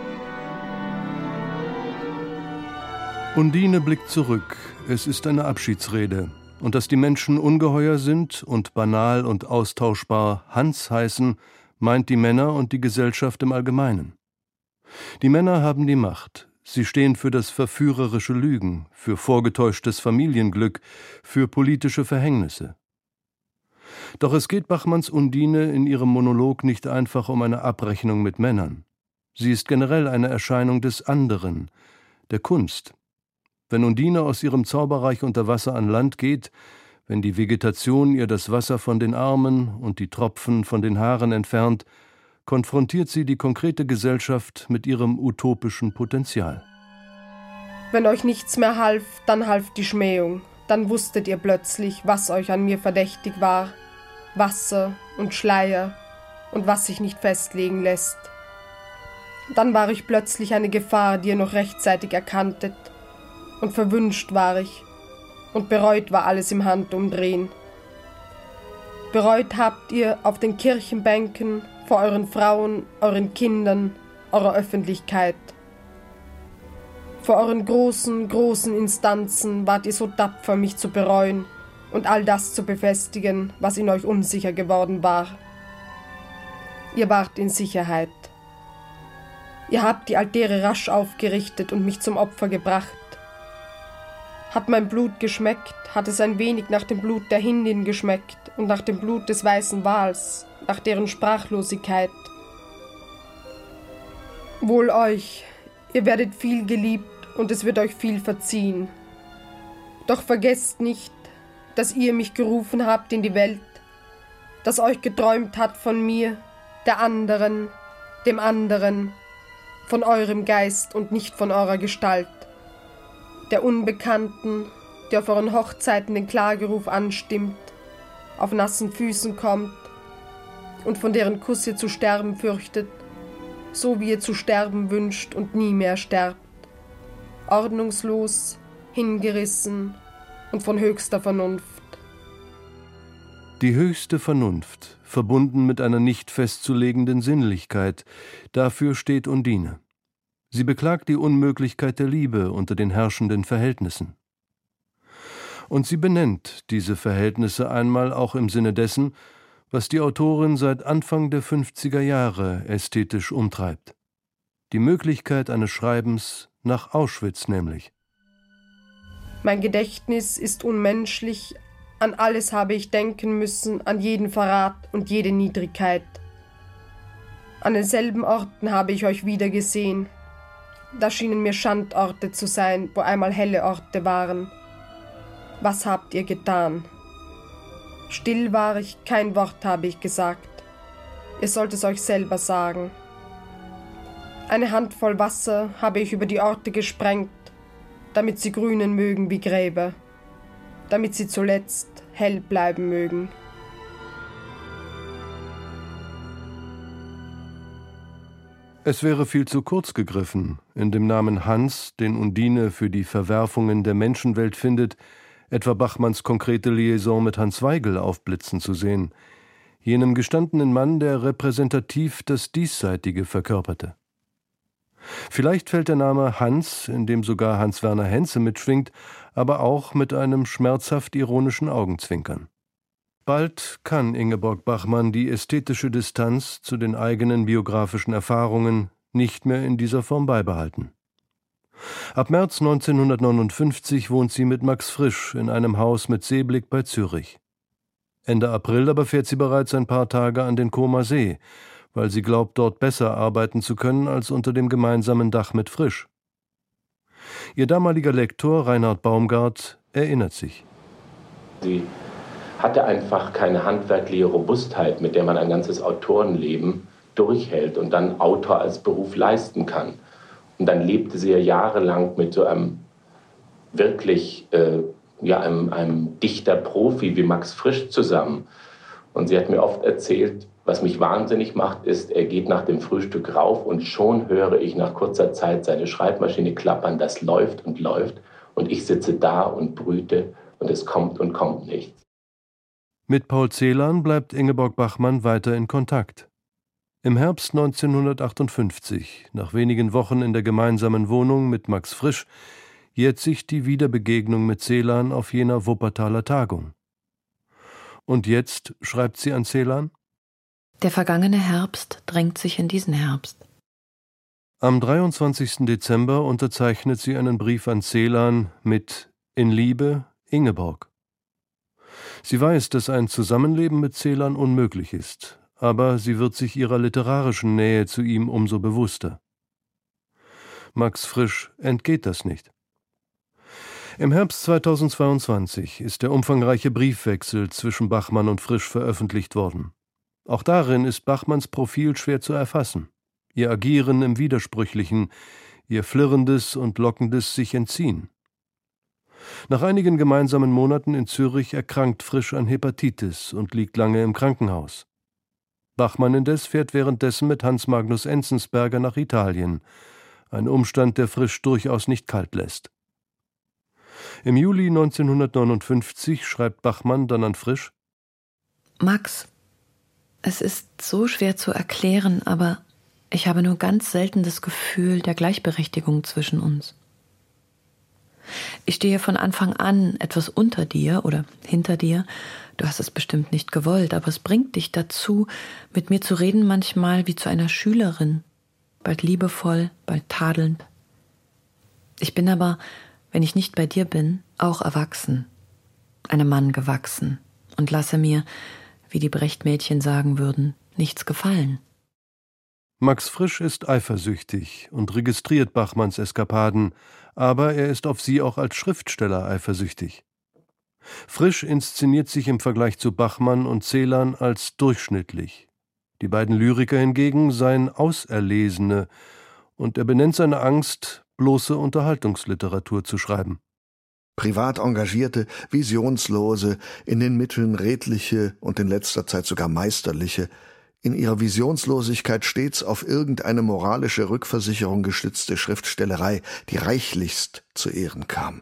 Speaker 3: Undine blickt zurück. Es ist eine Abschiedsrede. Und dass die Menschen ungeheuer sind und banal und austauschbar Hans heißen, meint die Männer und die Gesellschaft im Allgemeinen. Die Männer haben die Macht. Sie stehen für das verführerische Lügen, für vorgetäuschtes Familienglück, für politische Verhängnisse. Doch es geht Bachmanns Undine in ihrem Monolog nicht einfach um eine Abrechnung mit Männern. Sie ist generell eine Erscheinung des anderen, der Kunst. Wenn Undine aus ihrem Zauberreich unter Wasser an Land geht, wenn die Vegetation ihr das Wasser von den Armen und die Tropfen von den Haaren entfernt, konfrontiert sie die konkrete Gesellschaft mit ihrem utopischen Potenzial.
Speaker 2: Wenn euch nichts mehr half, dann half die Schmähung. Dann wusstet ihr plötzlich, was euch an mir verdächtig war. Wasser und Schleier und was sich nicht festlegen lässt. Dann war ich plötzlich eine Gefahr, die ihr noch rechtzeitig erkanntet. Und verwünscht war ich. Und bereut war alles im Handumdrehen. Bereut habt ihr auf den Kirchenbänken, vor euren Frauen, euren Kindern, eurer Öffentlichkeit. Vor euren großen, großen Instanzen wart ihr so tapfer, mich zu bereuen und all das zu befestigen, was in euch unsicher geworden war. Ihr wart in Sicherheit. Ihr habt die Altäre rasch aufgerichtet und mich zum Opfer gebracht. Hat mein Blut geschmeckt, hat es ein wenig nach dem Blut der Hindin geschmeckt und nach dem Blut des weißen Wals, nach deren Sprachlosigkeit. Wohl euch, ihr werdet viel geliebt und es wird euch viel verziehen. Doch vergesst nicht, dass ihr mich gerufen habt in die Welt, dass euch geträumt hat von mir, der anderen, dem anderen, von eurem Geist und nicht von eurer Gestalt, der Unbekannten, die auf euren Hochzeiten den Klageruf anstimmt, auf nassen Füßen kommt und von deren Kuss ihr zu sterben fürchtet, so wie ihr zu sterben wünscht und nie mehr sterbt, ordnungslos, hingerissen und von höchster Vernunft.
Speaker 3: Die höchste Vernunft, verbunden mit einer nicht festzulegenden Sinnlichkeit, dafür steht Undine. Sie beklagt die Unmöglichkeit der Liebe unter den herrschenden Verhältnissen. Und sie benennt diese Verhältnisse einmal auch im Sinne dessen, was die Autorin seit Anfang der 50er Jahre ästhetisch umtreibt. Die Möglichkeit eines Schreibens nach Auschwitz nämlich.
Speaker 2: Mein Gedächtnis ist unmenschlich, an alles habe ich denken müssen, an jeden Verrat und jede Niedrigkeit. An denselben Orten habe ich euch wiedergesehen. Da schienen mir Schandorte zu sein, wo einmal helle Orte waren. Was habt ihr getan? Still war ich, kein Wort habe ich gesagt. Ihr sollt es euch selber sagen. Eine Handvoll Wasser habe ich über die Orte gesprengt, damit sie grünen mögen wie Gräber, damit sie zuletzt hell bleiben mögen.
Speaker 3: Es wäre viel zu kurz gegriffen, in dem Namen Hans, den Undine für die Verwerfungen der Menschenwelt findet, etwa Bachmanns konkrete Liaison mit Hans Weigel aufblitzen zu sehen, jenem gestandenen Mann, der repräsentativ das Diesseitige verkörperte. Vielleicht fällt der Name Hans, in dem sogar Hans-Werner Henze mitschwingt, aber auch mit einem schmerzhaft ironischen Augenzwinkern. Bald kann Ingeborg Bachmann die ästhetische Distanz zu den eigenen biografischen Erfahrungen nicht mehr in dieser Form beibehalten. Ab März 1959 wohnt sie mit Max Frisch in einem Haus mit Seeblick bei Zürich. Ende April aber fährt sie bereits ein paar Tage an den Comer See, weil sie glaubt, dort besser arbeiten zu können als unter dem gemeinsamen Dach mit Frisch. Ihr damaliger Lektor Reinhard Baumgart erinnert sich.
Speaker 15: Sie hatte einfach keine handwerkliche Robustheit, mit der man ein ganzes Autorenleben durchhält und dann Autor als Beruf leisten kann. Und dann lebte sie ja jahrelang mit so einem wirklich einem Dichterprofi wie Max Frisch zusammen. Und sie hat mir oft erzählt, was mich wahnsinnig macht, ist, er geht nach dem Frühstück rauf und schon höre ich nach kurzer Zeit seine Schreibmaschine klappern, das läuft und ich sitze da und brüte und es kommt und kommt nichts.
Speaker 3: Mit Paul Celan bleibt Ingeborg Bachmann weiter in Kontakt. Im Herbst 1958, nach wenigen Wochen in der gemeinsamen Wohnung mit Max Frisch, jährt sich die Wiederbegegnung mit Celan auf jener Wuppertaler Tagung. Und jetzt schreibt sie an Celan:
Speaker 4: Der vergangene Herbst drängt sich in diesen Herbst.
Speaker 3: Am 23. Dezember unterzeichnet sie einen Brief an Celan mit »In Liebe, Ingeborg«. Sie weiß, dass ein Zusammenleben mit Celan unmöglich ist, aber sie wird sich ihrer literarischen Nähe zu ihm umso bewusster. Max Frisch entgeht das nicht. Im Herbst 2022 ist der umfangreiche Briefwechsel zwischen Bachmann und Frisch veröffentlicht worden. Auch darin ist Bachmanns Profil schwer zu erfassen. Ihr Agieren im Widersprüchlichen, ihr flirrendes und lockendes Sich-Entziehen. Nach einigen gemeinsamen Monaten in Zürich erkrankt Frisch an Hepatitis und liegt lange im Krankenhaus. Bachmann indes fährt währenddessen mit Hans Magnus Enzensberger nach Italien, ein Umstand, der Frisch durchaus nicht kalt lässt. Im Juli 1959 schreibt Bachmann dann an Frisch:
Speaker 4: Max, es ist so schwer zu erklären, aber ich habe nur ganz selten das Gefühl der Gleichberechtigung zwischen uns. Ich stehe von Anfang an etwas unter dir oder hinter dir. Du hast es bestimmt nicht gewollt, aber es bringt dich dazu, mit mir zu reden, manchmal wie zu einer Schülerin, bald liebevoll, bald tadelnd. Ich bin aber, wenn ich nicht bei dir bin, auch erwachsen, einem Mann gewachsen und lasse mir, wie die Brecht-Mädchen sagen würden, nichts gefallen.
Speaker 3: Max Frisch ist eifersüchtig und registriert Bachmanns Eskapaden, aber er ist auf sie auch als Schriftsteller eifersüchtig. Frisch inszeniert sich im Vergleich zu Bachmann und Celan als durchschnittlich. Die beiden Lyriker hingegen seien Auserlesene, und er benennt seine Angst, bloße Unterhaltungsliteratur zu schreiben.
Speaker 14: Privat engagierte, visionslose, in den Mitteln redliche und in letzter Zeit sogar meisterliche, in ihrer Visionslosigkeit stets auf irgendeine moralische Rückversicherung gestützte Schriftstellerei, die reichlichst zu Ehren kam.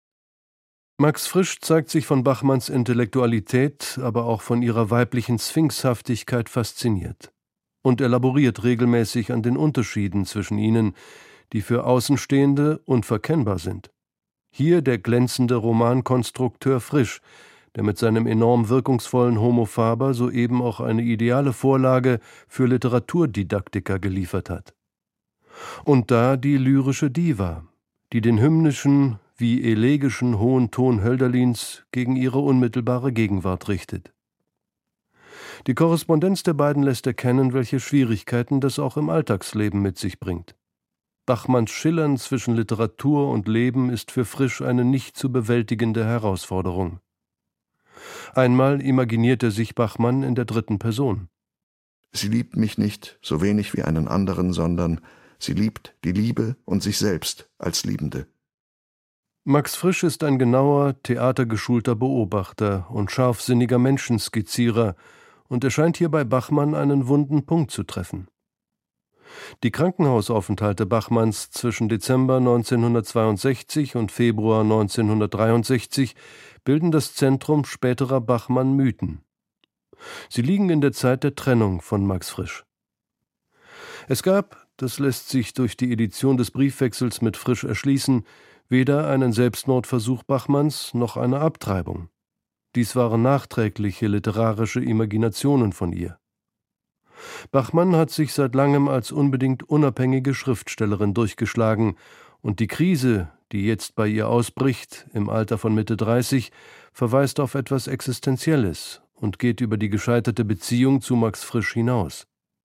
Speaker 3: Max Frisch zeigt sich von Bachmanns Intellektualität, aber auch von ihrer weiblichen Sphinxhaftigkeit fasziniert und elaboriert regelmäßig an den Unterschieden zwischen ihnen, die für Außenstehende unverkennbar sind. Hier der glänzende Romankonstrukteur Frisch, der mit seinem enorm wirkungsvollen Homo Faber soeben auch eine ideale Vorlage für Literaturdidaktiker geliefert hat. Und da die lyrische Diva, die den hymnischen wie elegischen hohen Ton Hölderlins gegen ihre unmittelbare Gegenwart richtet. Die Korrespondenz der beiden lässt erkennen, welche Schwierigkeiten das auch im Alltagsleben mit sich bringt. Bachmanns Schillern zwischen Literatur und Leben ist für Frisch eine nicht zu bewältigende Herausforderung. Einmal imaginiert er sich Bachmann in der dritten Person.
Speaker 14: Sie liebt mich nicht so wenig wie einen anderen, sondern sie liebt die Liebe und sich selbst als Liebende.
Speaker 3: Max Frisch ist ein genauer, theatergeschulter Beobachter und scharfsinniger Menschenskizzierer und er scheint hier bei Bachmann einen wunden Punkt zu treffen. Die Krankenhausaufenthalte Bachmanns zwischen Dezember 1962 und Februar 1963 bilden das Zentrum späterer Bachmann-Mythen. Sie liegen in der Zeit der Trennung von Max Frisch. Es gab, das lässt sich durch die Edition des Briefwechsels mit Frisch erschließen, weder einen Selbstmordversuch Bachmanns noch eine Abtreibung. Dies waren nachträgliche literarische Imaginationen von ihr. Bachmann hat sich seit langem als unbedingt unabhängige Schriftstellerin durchgeschlagen und die Krise, die jetzt bei ihr ausbricht, im Alter von Mitte 30, verweist auf etwas Existenzielles und geht über die gescheiterte Beziehung zu Max Frisch hinaus.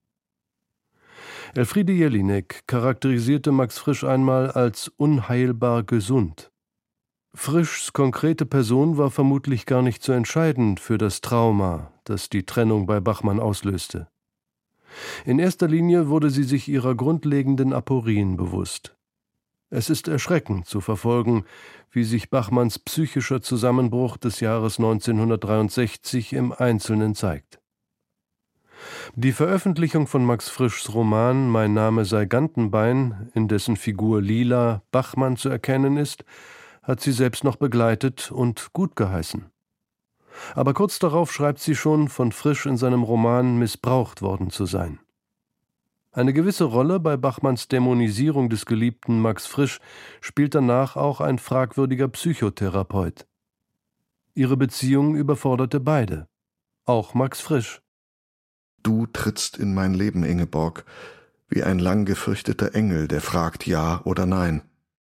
Speaker 3: Elfriede Jelinek charakterisierte Max Frisch einmal als unheilbar gesund. Frischs konkrete Person war vermutlich gar nicht so entscheidend für das Trauma, das die Trennung bei Bachmann auslöste. In erster Linie wurde sie sich ihrer grundlegenden Aporien bewusst. Es ist erschreckend zu verfolgen, wie sich Bachmanns psychischer Zusammenbruch des Jahres 1963 im Einzelnen zeigt. Die Veröffentlichung von Max Frischs Roman »Mein Name sei Gantenbein«, in dessen Figur Lila Bachmann zu erkennen ist, hat sie selbst noch begleitet und gutgeheißen. Aber kurz darauf schreibt sie schon, von Frisch in seinem Roman missbraucht worden zu sein. Eine gewisse Rolle bei Bachmanns Dämonisierung des geliebten Max Frisch spielt danach auch ein fragwürdiger Psychotherapeut. Ihre Beziehung überforderte beide, auch Max Frisch.
Speaker 14: Du trittst in mein Leben, Ingeborg, wie ein lang gefürchteter Engel, der fragt Ja oder Nein.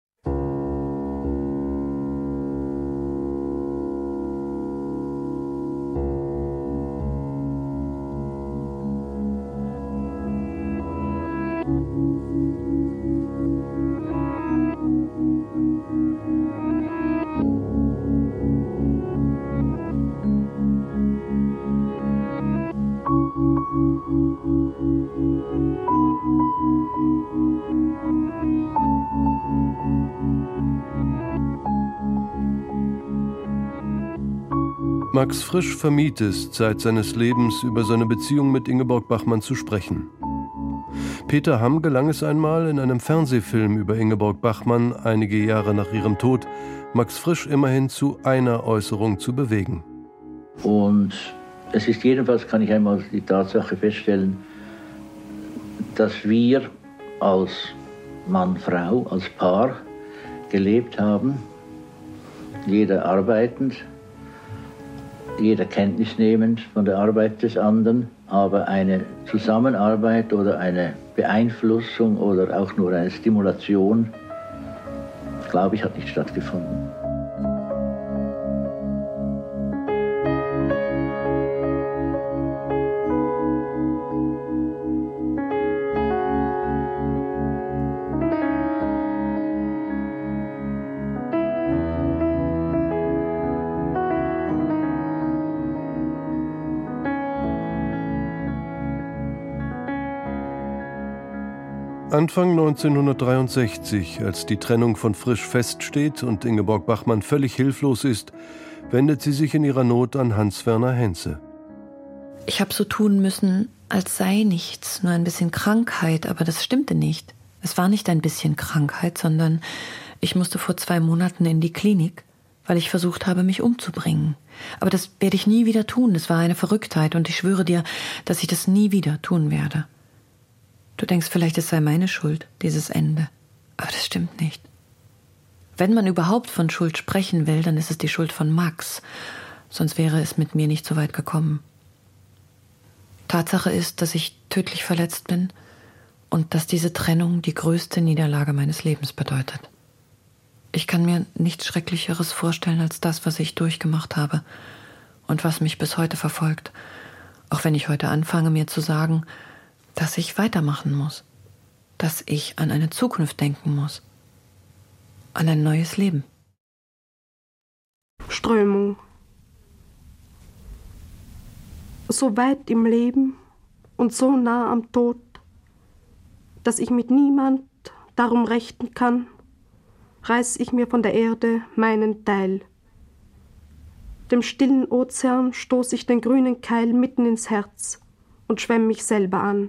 Speaker 3: Max Frisch vermied es, Zeit seines Lebens über seine Beziehung mit Ingeborg Bachmann zu sprechen. Peter Hamm gelang es einmal, in einem Fernsehfilm über Ingeborg Bachmann, einige Jahre nach ihrem Tod, Max Frisch immerhin zu einer Äußerung zu bewegen.
Speaker 16: Und es ist jedenfalls, kann ich einmal die Tatsache feststellen, dass wir als Mann-Frau, als Paar gelebt haben, jeder arbeitend, jeder Kenntnis nehmend von der Arbeit des anderen, aber eine Zusammenarbeit oder eine Beeinflussung oder auch nur eine Stimulation, glaube ich, hat nicht stattgefunden.
Speaker 3: Anfang 1963, als die Trennung von Frisch feststeht und Ingeborg Bachmann völlig hilflos ist, wendet sie sich in ihrer Not an Hans-Werner Henze.
Speaker 4: Ich habe so tun müssen, als sei nichts, nur ein bisschen Krankheit, aber das stimmte nicht. Es war nicht ein bisschen Krankheit, sondern ich musste vor 2 Monaten in die Klinik, weil ich versucht habe, mich umzubringen. Aber das werde ich nie wieder tun, das war eine Verrücktheit und ich schwöre dir, dass ich das nie wieder tun werde. Du denkst vielleicht, es sei meine Schuld, dieses Ende. Aber das stimmt nicht. Wenn man überhaupt von Schuld sprechen will, dann ist es die Schuld von Max. Sonst wäre es mit mir nicht so weit gekommen. Tatsache ist, dass ich tödlich verletzt bin und dass diese Trennung die größte Niederlage meines Lebens bedeutet. Ich kann mir nichts Schrecklicheres vorstellen als das, was ich durchgemacht habe und was mich bis heute verfolgt. Auch wenn ich heute anfange, mir zu sagen, dass ich weitermachen muss, dass ich an eine Zukunft denken muss, an ein neues Leben.
Speaker 2: Strömung. So weit im Leben und so nah am Tod, dass ich mit niemand darum rechten kann, reiß ich mir von der Erde meinen Teil. Dem stillen Ozean stoß ich den grünen Keil mitten ins Herz und schwemm mich selber an.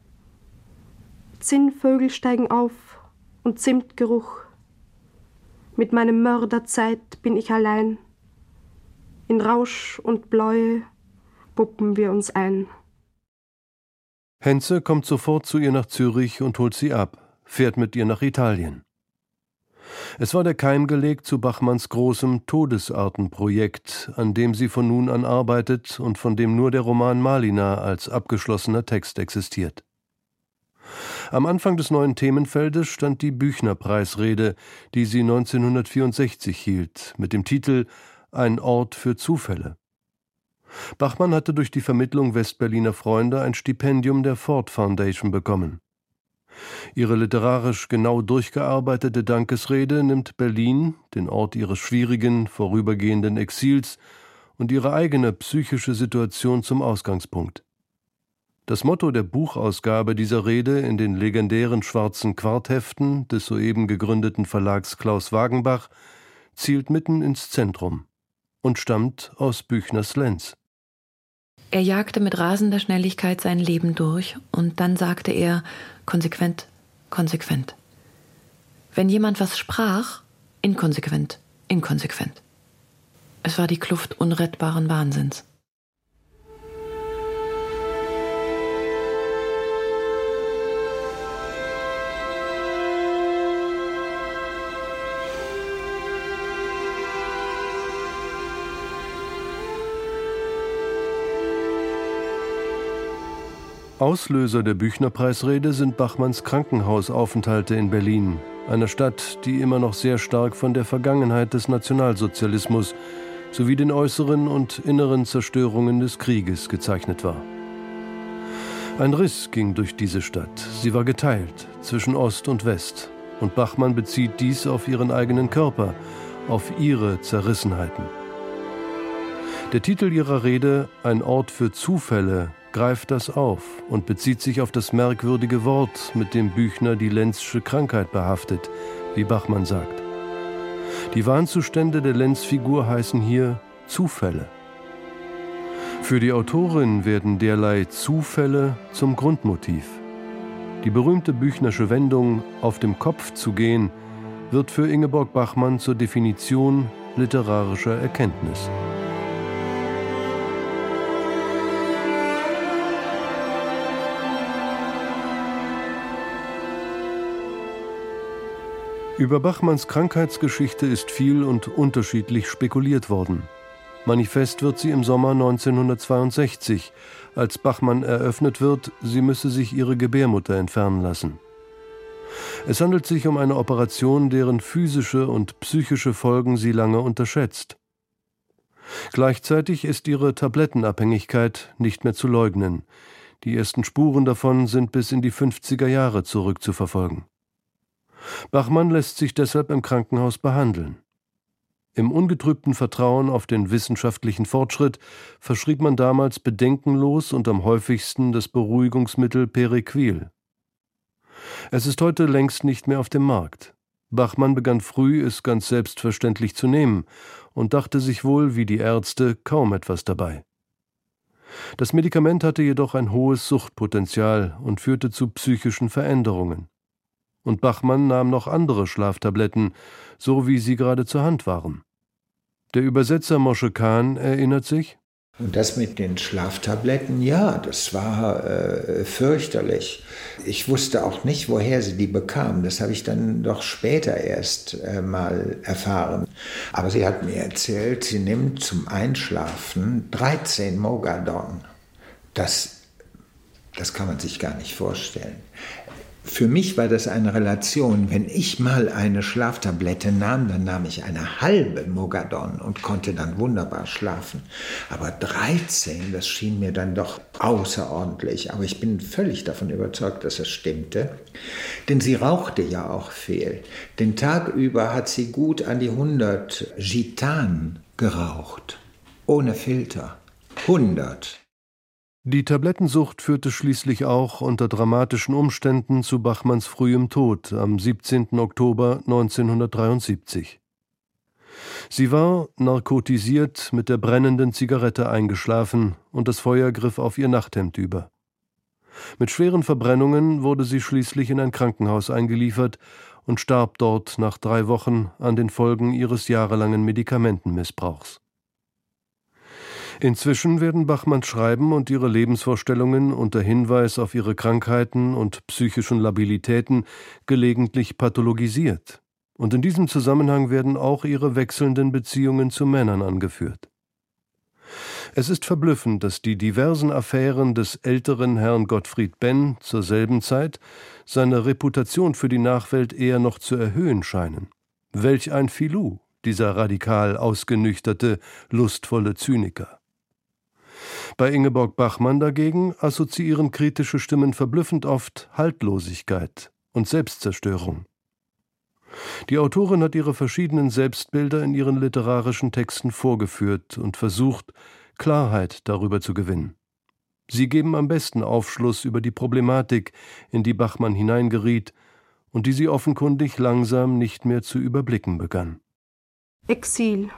Speaker 2: Zinnvögel steigen auf und Zimtgeruch. Mit meinem Mörderzeit bin ich allein. In Rausch und Bläue puppen wir uns ein.
Speaker 3: Henze kommt sofort zu ihr nach Zürich und holt sie ab, fährt mit ihr nach Italien. Es war der Keim gelegt zu Bachmanns großem Todesartenprojekt, an dem sie von nun an arbeitet und von dem nur der Roman Malina als abgeschlossener Text existiert. Am Anfang des neuen Themenfeldes stand die Büchner-Preisrede, die sie 1964 hielt, mit dem Titel »Ein Ort für Zufälle«. Bachmann hatte durch die Vermittlung Westberliner Freunde ein Stipendium der Ford Foundation bekommen. Ihre literarisch genau durchgearbeitete Dankesrede nimmt Berlin, den Ort ihres schwierigen, vorübergehenden Exils, und ihre eigene psychische Situation zum Ausgangspunkt. Das Motto der Buchausgabe dieser Rede in den legendären schwarzen Quartheften des soeben gegründeten Verlags Klaus Wagenbach zielt mitten ins Zentrum und stammt aus Büchners Lenz.
Speaker 4: Er jagte mit rasender Schnelligkeit sein Leben durch und dann sagte er konsequent, konsequent. Wenn jemand was sprach, inkonsequent, inkonsequent. Es war die Kluft unrettbaren Wahnsinns.
Speaker 3: Auslöser der Büchner-Preisrede sind Bachmanns Krankenhausaufenthalte in Berlin, einer Stadt, die immer noch sehr stark von der Vergangenheit des Nationalsozialismus sowie den äußeren und inneren Zerstörungen des Krieges gezeichnet war. Ein Riss ging durch diese Stadt. Sie war geteilt zwischen Ost und West. Und Bachmann bezieht dies auf ihren eigenen Körper, auf ihre Zerrissenheiten. Der Titel ihrer Rede, »Ein Ort für Zufälle«, greift das auf und bezieht sich auf das merkwürdige Wort, mit dem Büchner die Lenzsche Krankheit behaftet, wie Bachmann sagt. Die Wahnzustände der Lenz-Figur heißen hier Zufälle. Für die Autorin werden derlei Zufälle zum Grundmotiv. Die berühmte Büchnersche Wendung »auf dem Kopf zu gehen« wird für Ingeborg Bachmann zur Definition literarischer Erkenntnis. Über Bachmanns Krankheitsgeschichte ist viel und unterschiedlich spekuliert worden. Manifest wird sie im Sommer 1962, als Bachmann eröffnet wird, sie müsse sich ihre Gebärmutter entfernen lassen. Es handelt sich um eine Operation, deren physische und psychische Folgen sie lange unterschätzt. Gleichzeitig ist ihre Tablettenabhängigkeit nicht mehr zu leugnen. Die ersten Spuren davon sind bis in die 50er Jahre zurückzuverfolgen. Bachmann lässt sich deshalb im Krankenhaus behandeln. Im ungetrübten Vertrauen auf den wissenschaftlichen Fortschritt verschrieb man damals bedenkenlos und am häufigsten das Beruhigungsmittel Periquil. Es ist heute längst nicht mehr auf dem Markt. Bachmann begann früh, es ganz selbstverständlich zu nehmen und dachte sich wohl, wie die Ärzte, kaum etwas dabei. Das Medikament hatte jedoch ein hohes Suchtpotenzial und führte zu psychischen Veränderungen. Und Bachmann nahm noch andere Schlaftabletten, so wie sie gerade zur Hand waren. Der Übersetzer Mosche Kahn erinnert sich:
Speaker 12: Und das mit den Schlaftabletten, ja, das war fürchterlich. Ich wusste auch nicht, woher sie die bekam. Das habe ich dann doch später erst mal erfahren. Aber sie hat mir erzählt, sie nimmt zum Einschlafen 13 Mogadon. Das kann man sich gar nicht vorstellen. Für mich war das eine Relation. Wenn ich mal eine Schlaftablette nahm, dann nahm ich eine halbe Mogadon und konnte dann wunderbar schlafen. Aber 13, das schien mir dann doch außerordentlich. Aber ich bin völlig davon überzeugt, dass es stimmte. Denn sie rauchte ja auch viel. Den Tag über hat sie gut an die 100 Gitanen geraucht. Ohne Filter. 100.
Speaker 3: Die Tablettensucht führte schließlich auch unter dramatischen Umständen zu Bachmanns frühem Tod am 17. Oktober 1973. Sie war, narkotisiert, mit der brennenden Zigarette eingeschlafen und das Feuer griff auf ihr Nachthemd über. Mit schweren Verbrennungen wurde sie schließlich in ein Krankenhaus eingeliefert und starb dort nach 3 Wochen an den Folgen ihres jahrelangen Medikamentenmissbrauchs. Inzwischen werden Bachmanns Schreiben und ihre Lebensvorstellungen unter Hinweis auf ihre Krankheiten und psychischen Labilitäten gelegentlich pathologisiert. Und in diesem Zusammenhang werden auch ihre wechselnden Beziehungen zu Männern angeführt. Es ist verblüffend, dass die diversen Affären des älteren Herrn Gottfried Benn zur selben Zeit seine Reputation für die Nachwelt eher noch zu erhöhen scheinen. Welch ein Filou, dieser radikal ausgenüchterte, lustvolle Zyniker. Bei Ingeborg Bachmann dagegen assoziieren kritische Stimmen verblüffend oft Haltlosigkeit und Selbstzerstörung. Die Autorin hat ihre verschiedenen Selbstbilder in ihren literarischen Texten vorgeführt und versucht, Klarheit darüber zu gewinnen. Sie geben am besten Aufschluss über die Problematik, in die Bachmann hineingeriet und die sie offenkundig langsam nicht mehr zu überblicken begann.
Speaker 2: Exil.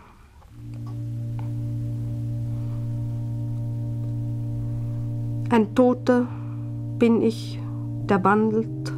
Speaker 2: Ein Toter bin ich, der wandelt,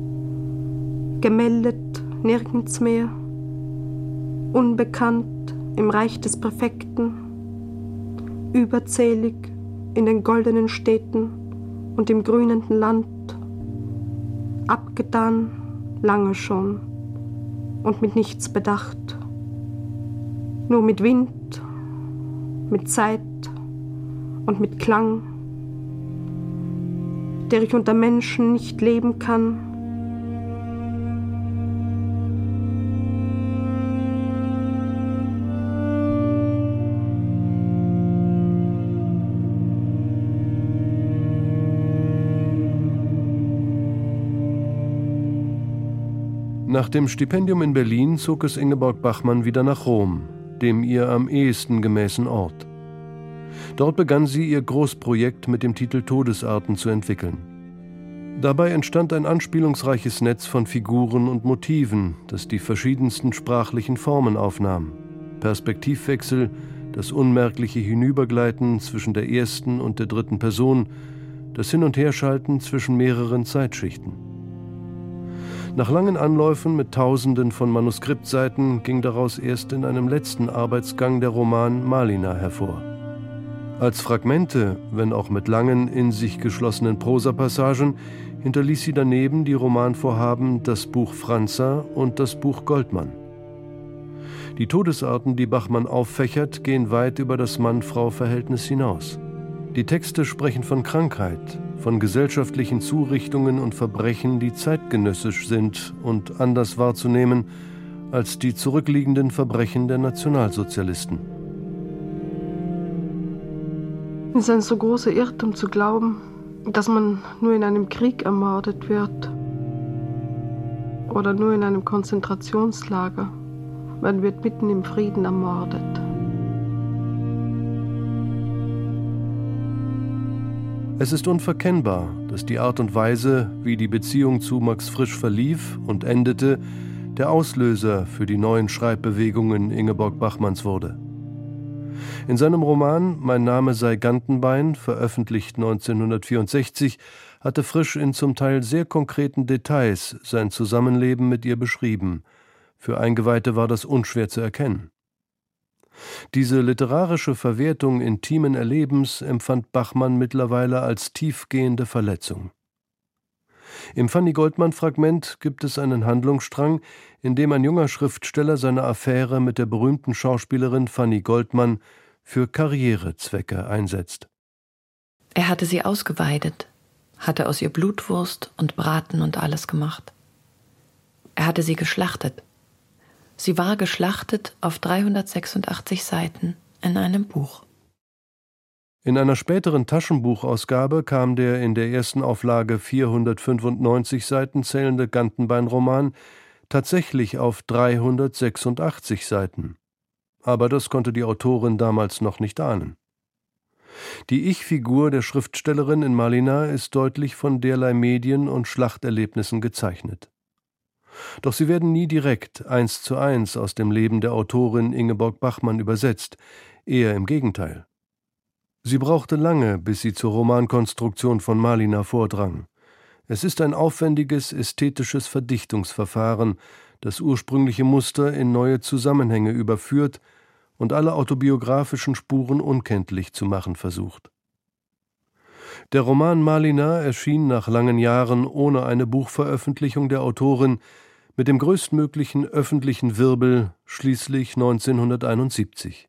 Speaker 2: gemeldet nirgends mehr, unbekannt im Reich des Perfekten, überzählig in den goldenen Städten und im grünenden Land, abgetan lange schon und mit nichts bedacht, nur mit Wind, mit Zeit und mit Klang, der ich unter Menschen nicht leben kann.
Speaker 3: Nach dem Stipendium in Berlin zog es Ingeborg Bachmann wieder nach Rom, dem ihr am ehesten gemäßen Ort. Dort begann sie ihr Großprojekt mit dem Titel Todesarten zu entwickeln. Dabei entstand ein anspielungsreiches Netz von Figuren und Motiven, das die verschiedensten sprachlichen Formen aufnahm. Perspektivwechsel, das unmerkliche Hinübergleiten zwischen der ersten und der dritten Person, das Hin- und Herschalten zwischen mehreren Zeitschichten. Nach langen Anläufen mit Tausenden von Manuskriptseiten ging daraus erst in einem letzten Arbeitsgang der Roman Malina hervor. Als Fragmente, wenn auch mit langen, in sich geschlossenen Prosapassagen, hinterließ sie daneben die Romanvorhaben Das Buch Franza und Das Buch Goldmann. Die Todesarten, die Bachmann auffächert, gehen weit über das Mann-Frau-Verhältnis hinaus. Die Texte sprechen von Krankheit, von gesellschaftlichen Zurichtungen und Verbrechen, die zeitgenössisch sind und anders wahrzunehmen als die zurückliegenden Verbrechen der Nationalsozialisten.
Speaker 2: Es ist ein so großer Irrtum zu glauben, dass man nur in einem Krieg ermordet wird oder nur in einem Konzentrationslager. Man wird mitten im Frieden ermordet.
Speaker 3: Es ist unverkennbar, dass die Art und Weise, wie die Beziehung zu Max Frisch verlief und endete, der Auslöser für die neuen Schreibbewegungen Ingeborg Bachmanns wurde. In seinem Roman »Mein Name sei Gantenbein«, veröffentlicht 1964, hatte Frisch in zum Teil sehr konkreten Details sein Zusammenleben mit ihr beschrieben. Für Eingeweihte war das unschwer zu erkennen. Diese literarische Verwertung intimen Erlebens empfand Bachmann mittlerweile als tiefgehende Verletzung. Im Fanny Goldmann-Fragment gibt es einen Handlungsstrang, in dem ein junger Schriftsteller seine Affäre mit der berühmten Schauspielerin Fanny Goldmann für Karrierezwecke einsetzt.
Speaker 4: Er hatte sie ausgeweidet, hatte aus ihr Blutwurst und Braten und alles gemacht. Er hatte sie geschlachtet. Sie war geschlachtet auf 386 Seiten in einem Buch.
Speaker 3: In einer späteren Taschenbuchausgabe kam der in der ersten Auflage 495 Seiten zählende Gantenbein-Roman tatsächlich auf 386 Seiten. Aber das konnte die Autorin damals noch nicht ahnen. Die Ich-Figur der Schriftstellerin in Malina ist deutlich von derlei Medien- und Schlachterlebnissen gezeichnet. Doch sie werden nie direkt 1:1 aus dem Leben der Autorin Ingeborg Bachmann übersetzt, eher im Gegenteil. Sie brauchte lange, bis sie zur Romankonstruktion von Malina vordrang. Es ist ein aufwendiges ästhetisches Verdichtungsverfahren, das ursprüngliche Muster in neue Zusammenhänge überführt und alle autobiografischen Spuren unkenntlich zu machen versucht. Der Roman Malina erschien nach langen Jahren ohne eine Buchveröffentlichung der Autorin mit dem größtmöglichen öffentlichen Wirbel schließlich 1971.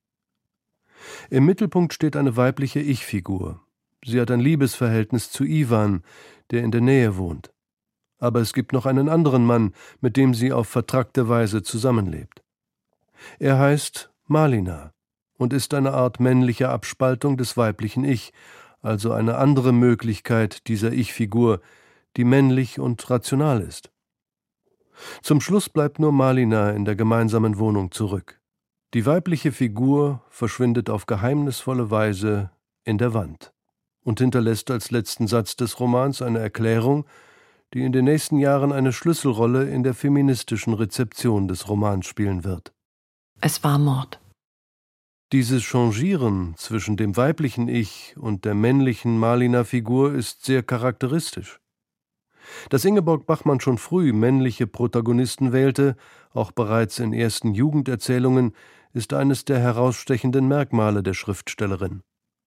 Speaker 3: Im Mittelpunkt steht eine weibliche Ich-Figur. Sie hat ein Liebesverhältnis zu Iwan, der in der Nähe wohnt. Aber es gibt noch einen anderen Mann, mit dem sie auf vertrackte Weise zusammenlebt. Er heißt Malina und ist eine Art männliche Abspaltung des weiblichen Ich, also eine andere Möglichkeit dieser Ich-Figur, die männlich und rational ist. Zum Schluss bleibt nur Malina in der gemeinsamen Wohnung zurück. Die weibliche Figur verschwindet auf geheimnisvolle Weise in der Wand und hinterlässt als letzten Satz des Romans eine Erklärung, die in den nächsten Jahren eine Schlüsselrolle in der feministischen Rezeption des Romans spielen wird.
Speaker 4: Es war Mord.
Speaker 3: Dieses Changieren zwischen dem weiblichen Ich und der männlichen Malina-Figur ist sehr charakteristisch. Dass Ingeborg Bachmann schon früh männliche Protagonisten wählte, auch bereits in ersten Jugenderzählungen, ist eines der herausstechenden Merkmale der Schriftstellerin.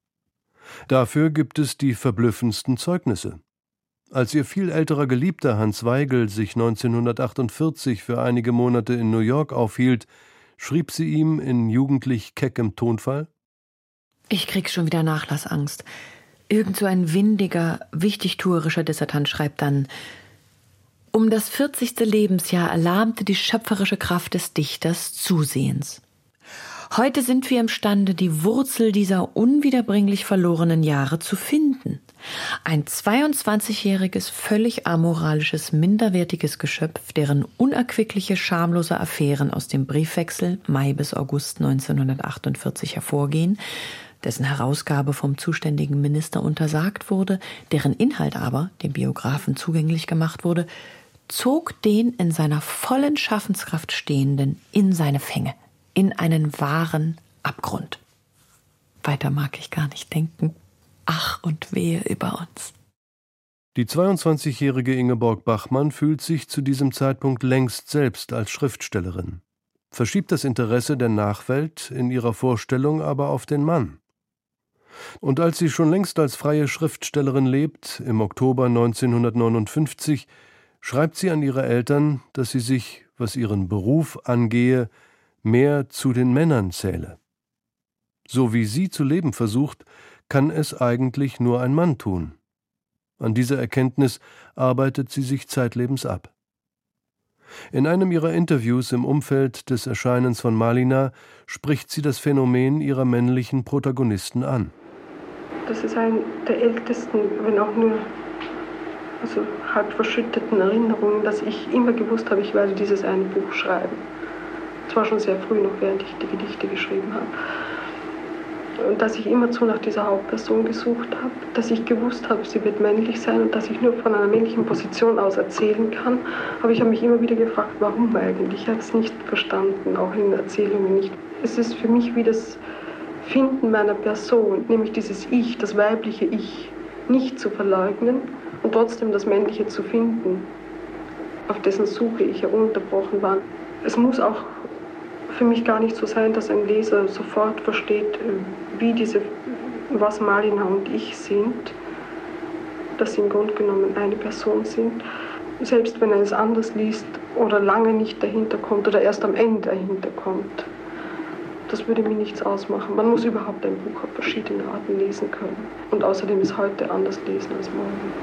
Speaker 3: Dafür gibt es die verblüffendsten Zeugnisse. Als ihr viel älterer Geliebter Hans Weigel sich 1948 für einige Monate in New York aufhielt, schrieb sie ihm in jugendlich keckem Tonfall:
Speaker 4: Ich krieg schon wieder Nachlassangst. Irgend so ein windiger, wichtigtuerischer Dissertant schreibt dann: Um das 40. Lebensjahr erlahmte die schöpferische Kraft des Dichters zusehends. Heute sind wir imstande, die Wurzel dieser unwiederbringlich verlorenen Jahre zu finden. Ein 22-jähriges, völlig amoralisches, minderwertiges Geschöpf, deren unerquickliche, schamlose Affären aus dem Briefwechsel Mai bis August 1948 hervorgehen, dessen Herausgabe vom zuständigen Minister untersagt wurde, deren Inhalt aber dem Biografen zugänglich gemacht wurde, zog den in seiner vollen Schaffenskraft Stehenden in seine Fänge, in einen wahren Abgrund. Weiter mag ich gar nicht denken. Ach und wehe über uns.
Speaker 3: Die 22-jährige Ingeborg Bachmann fühlt sich zu diesem Zeitpunkt längst selbst als Schriftstellerin, verschiebt das Interesse der Nachwelt in ihrer Vorstellung aber auf den Mann. Und als sie schon längst als freie Schriftstellerin lebt, im Oktober 1959, schreibt sie an ihre Eltern, dass sie sich, was ihren Beruf angehe, mehr zu den Männern zähle. So wie sie zu leben versucht, kann es eigentlich nur ein Mann tun. An dieser Erkenntnis arbeitet sie sich zeitlebens ab. In einem ihrer Interviews im Umfeld des Erscheinens von Malina spricht sie das Phänomen ihrer männlichen Protagonisten an.
Speaker 2: Das ist eine der ältesten, wenn auch nur halb verschütteten Erinnerungen, dass ich immer gewusst habe, ich werde dieses eine Buch schreiben. Zwar schon sehr früh, noch während ich die Gedichte geschrieben habe. Und dass ich immerzu nach dieser Hauptperson gesucht habe, dass ich gewusst habe, sie wird männlich sein und dass ich nur von einer männlichen Position aus erzählen kann. Aber ich habe mich immer wieder gefragt, warum eigentlich? Ich habe es nicht verstanden, auch in Erzählungen nicht. Es ist für mich wie das Finden meiner Person, nämlich dieses Ich, das weibliche Ich, nicht zu verleugnen und trotzdem das männliche zu finden, auf dessen Suche ich ja ununterbrochen war. Es muss auch für mich gar nicht so sein, dass ein Leser sofort versteht, was Malina und ich sind, dass sie im Grunde genommen eine Person sind. Selbst wenn er es anders liest oder lange nicht dahinter kommt oder erst am Ende dahinter kommt. Das würde mir nichts ausmachen. Man muss überhaupt ein Buch auf verschiedene Arten lesen können. Und außerdem ist heute anders lesen als morgen.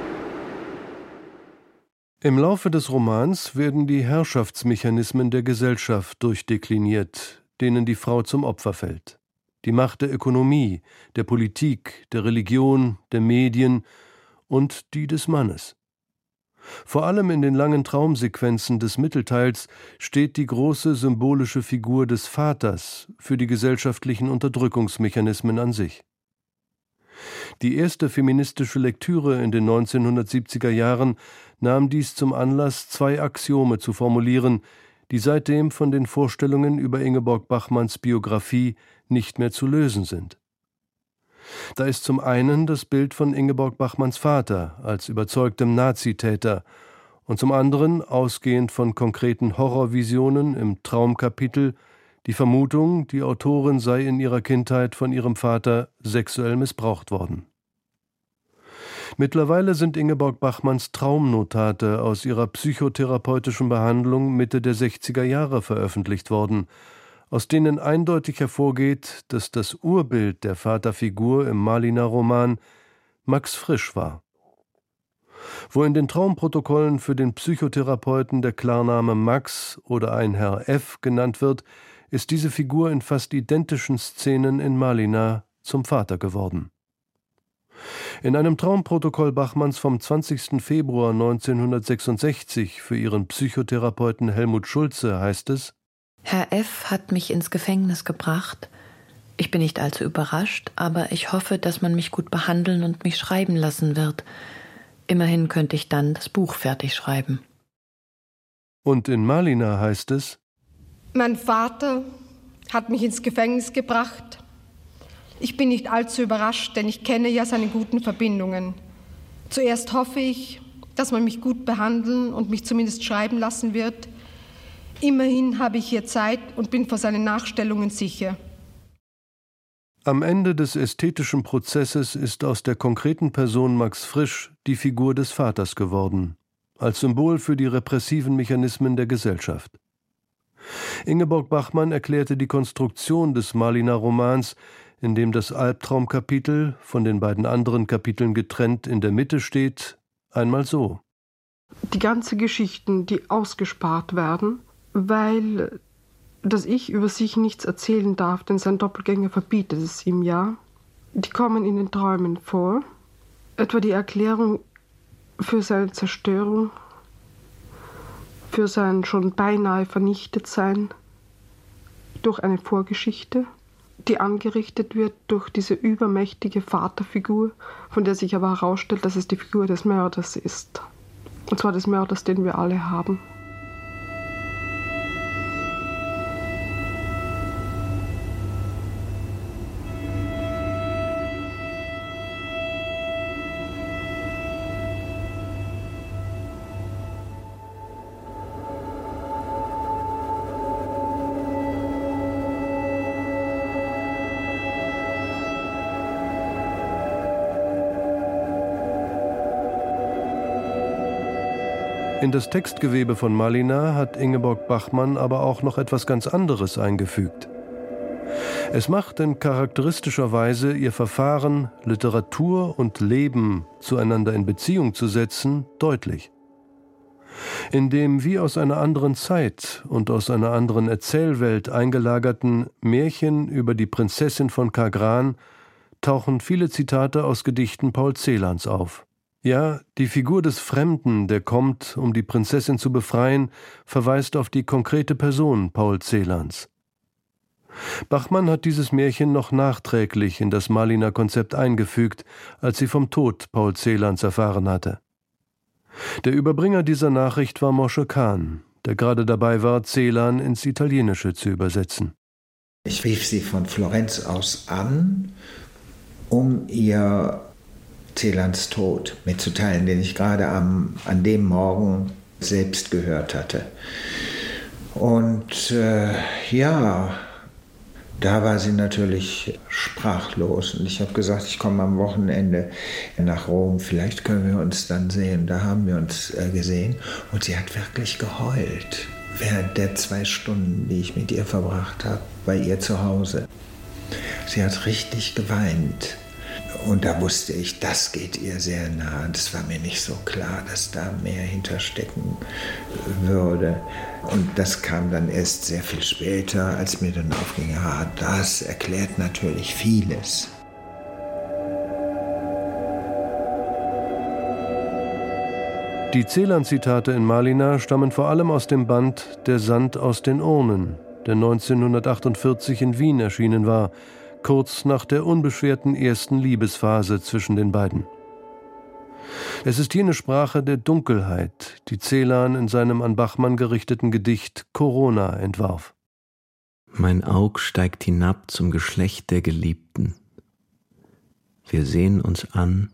Speaker 3: Im Laufe des Romans werden die Herrschaftsmechanismen der Gesellschaft durchdekliniert, denen die Frau zum Opfer fällt. Die Macht der Ökonomie, der Politik, der Religion, der Medien und die des Mannes. Vor allem in den langen Traumsequenzen des Mittelteils steht die große symbolische Figur des Vaters für die gesellschaftlichen Unterdrückungsmechanismen an sich. Die erste feministische Lektüre in den 1970er Jahren nahm dies zum Anlass, 2 Axiome zu formulieren, die seitdem von den Vorstellungen über Ingeborg Bachmanns Biografie nicht mehr zu lösen sind. Da ist zum einen das Bild von Ingeborg Bachmanns Vater als überzeugtem Nazitäter und zum anderen, ausgehend von konkreten Horrorvisionen im Traumkapitel, die Vermutung, die Autorin sei in ihrer Kindheit von ihrem Vater sexuell missbraucht worden. Mittlerweile sind Ingeborg Bachmanns Traumnotate aus ihrer psychotherapeutischen Behandlung Mitte der 60er Jahre veröffentlicht worden, aus denen eindeutig hervorgeht, dass das Urbild der Vaterfigur im Malina-Roman Max Frisch war. Wo in den Traumprotokollen für den Psychotherapeuten der Klarname Max oder ein Herr F. genannt wird, ist diese Figur in fast identischen Szenen in Malina zum Vater geworden. In einem Traumprotokoll Bachmanns vom 20. Februar 1966 für ihren Psychotherapeuten Helmut Schulze heißt es:
Speaker 4: Herr F. hat mich ins Gefängnis gebracht. Ich bin nicht allzu überrascht, aber ich hoffe, dass man mich gut behandeln und mich schreiben lassen wird. Immerhin könnte ich dann das Buch fertig schreiben.
Speaker 3: Und in Malina heißt es:
Speaker 17: Mein Vater hat mich ins Gefängnis gebracht. Ich bin nicht allzu überrascht, denn ich kenne ja seine guten Verbindungen. Zuerst hoffe ich, dass man mich gut behandeln und mich zumindest schreiben lassen wird. Immerhin habe ich hier Zeit und bin vor seinen Nachstellungen sicher.
Speaker 3: Am Ende des ästhetischen Prozesses ist aus der konkreten Person Max Frisch die Figur des Vaters geworden, als Symbol für die repressiven Mechanismen der Gesellschaft. Ingeborg Bachmann erklärte die Konstruktion des Malina-Romans, in dem das Albtraumkapitel, von den beiden anderen Kapiteln getrennt, in der Mitte steht, einmal so:
Speaker 2: Die ganzen Geschichten, die ausgespart werden, weil das Ich über sich nichts erzählen darf, denn sein Doppelgänger verbietet es ihm ja, die kommen in den Träumen vor. Etwa die Erklärung für seine Zerstörung, für sein schon beinahe Vernichtetsein durch eine Vorgeschichte, die angerichtet wird durch diese übermächtige Vaterfigur, von der sich aber herausstellt, dass es die Figur des Mörders ist. Und zwar des Mörders, den wir alle haben.
Speaker 3: In das Textgewebe von Malina hat Ingeborg Bachmann aber auch noch etwas ganz anderes eingefügt. Es macht in charakteristischer Weise ihr Verfahren, Literatur und Leben zueinander in Beziehung zu setzen, deutlich. In dem wie aus einer anderen Zeit und aus einer anderen Erzählwelt eingelagerten Märchen über die Prinzessin von Kagran tauchen viele Zitate aus Gedichten Paul Celans auf. Ja, die Figur des Fremden, der kommt, um die Prinzessin zu befreien, verweist auf die konkrete Person Paul Celans. Bachmann hat dieses Märchen noch nachträglich in das Maliner Konzept eingefügt, als sie vom Tod Paul Celans erfahren hatte. Der Überbringer dieser Nachricht war Moshe Kahn, der gerade dabei war, Celan ins Italienische zu übersetzen.
Speaker 12: Ich rief sie von Florenz aus an, um ihr Celans Tod mitzuteilen, den ich gerade an dem Morgen selbst gehört hatte. Und da war sie natürlich sprachlos. Und ich habe gesagt, ich komme am Wochenende nach Rom, vielleicht können wir uns dann sehen. Da haben wir uns gesehen. Und sie hat wirklich geheult während der 2 Stunden, die ich mit ihr verbracht habe, bei ihr zu Hause. Sie hat richtig geweint. Und da wusste ich, das geht ihr sehr nah. Das war mir nicht so klar, dass da mehr hinterstecken würde. Und das kam dann erst sehr viel später, als mir dann aufging, das erklärt natürlich vieles.
Speaker 3: Die Celan-Zitate in Malina stammen vor allem aus dem Band »Der Sand aus den Urnen«, der 1948 in Wien erschienen war, kurz nach der unbeschwerten ersten Liebesphase zwischen den beiden. Es ist jene Sprache der Dunkelheit, die Celan in seinem an Bachmann gerichteten Gedicht »Corona« entwarf.
Speaker 8: Mein Aug steigt hinab zum Geschlecht der Geliebten. Wir sehen uns an,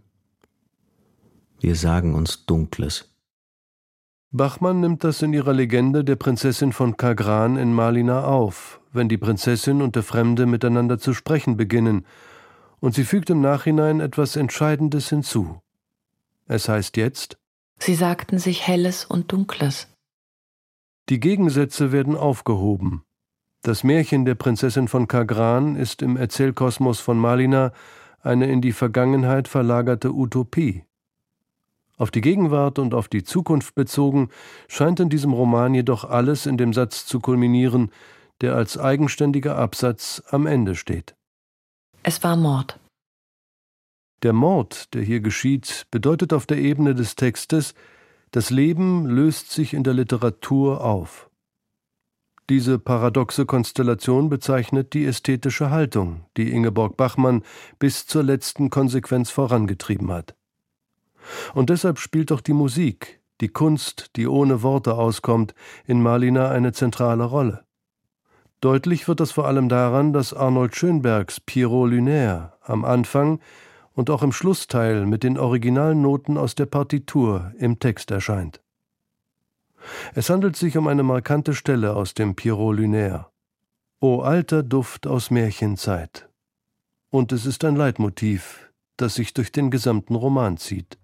Speaker 8: wir sagen uns Dunkles.
Speaker 3: Bachmann nimmt das in ihrer Legende der Prinzessin von Kagran in Malina auf, wenn die Prinzessin und der Fremde miteinander zu sprechen beginnen, und sie fügt im Nachhinein etwas Entscheidendes hinzu. Es heißt jetzt:
Speaker 4: Sie sagten sich Helles und Dunkles.
Speaker 3: Die Gegensätze werden aufgehoben. Das Märchen der Prinzessin von Kagran ist im Erzählkosmos von Malina eine in die Vergangenheit verlagerte Utopie. Auf die Gegenwart und auf die Zukunft bezogen, scheint in diesem Roman jedoch alles in dem Satz zu kulminieren, der als eigenständiger Absatz am Ende steht.
Speaker 4: Es war Mord.
Speaker 3: Der Mord, der hier geschieht, bedeutet auf der Ebene des Textes, das Leben löst sich in der Literatur auf. Diese paradoxe Konstellation bezeichnet die ästhetische Haltung, die Ingeborg Bachmann bis zur letzten Konsequenz vorangetrieben hat. Und deshalb spielt auch die Musik, die Kunst, die ohne Worte auskommt, in Malina eine zentrale Rolle. Deutlich wird das vor allem daran, dass Arnold Schönbergs Pierrot Lunaire am Anfang und auch im Schlussteil mit den originalen Noten aus der Partitur im Text erscheint. Es handelt sich um eine markante Stelle aus dem Pierrot Lunaire. O alter Duft aus Märchenzeit. Und es ist ein Leitmotiv, das sich durch den gesamten Roman zieht.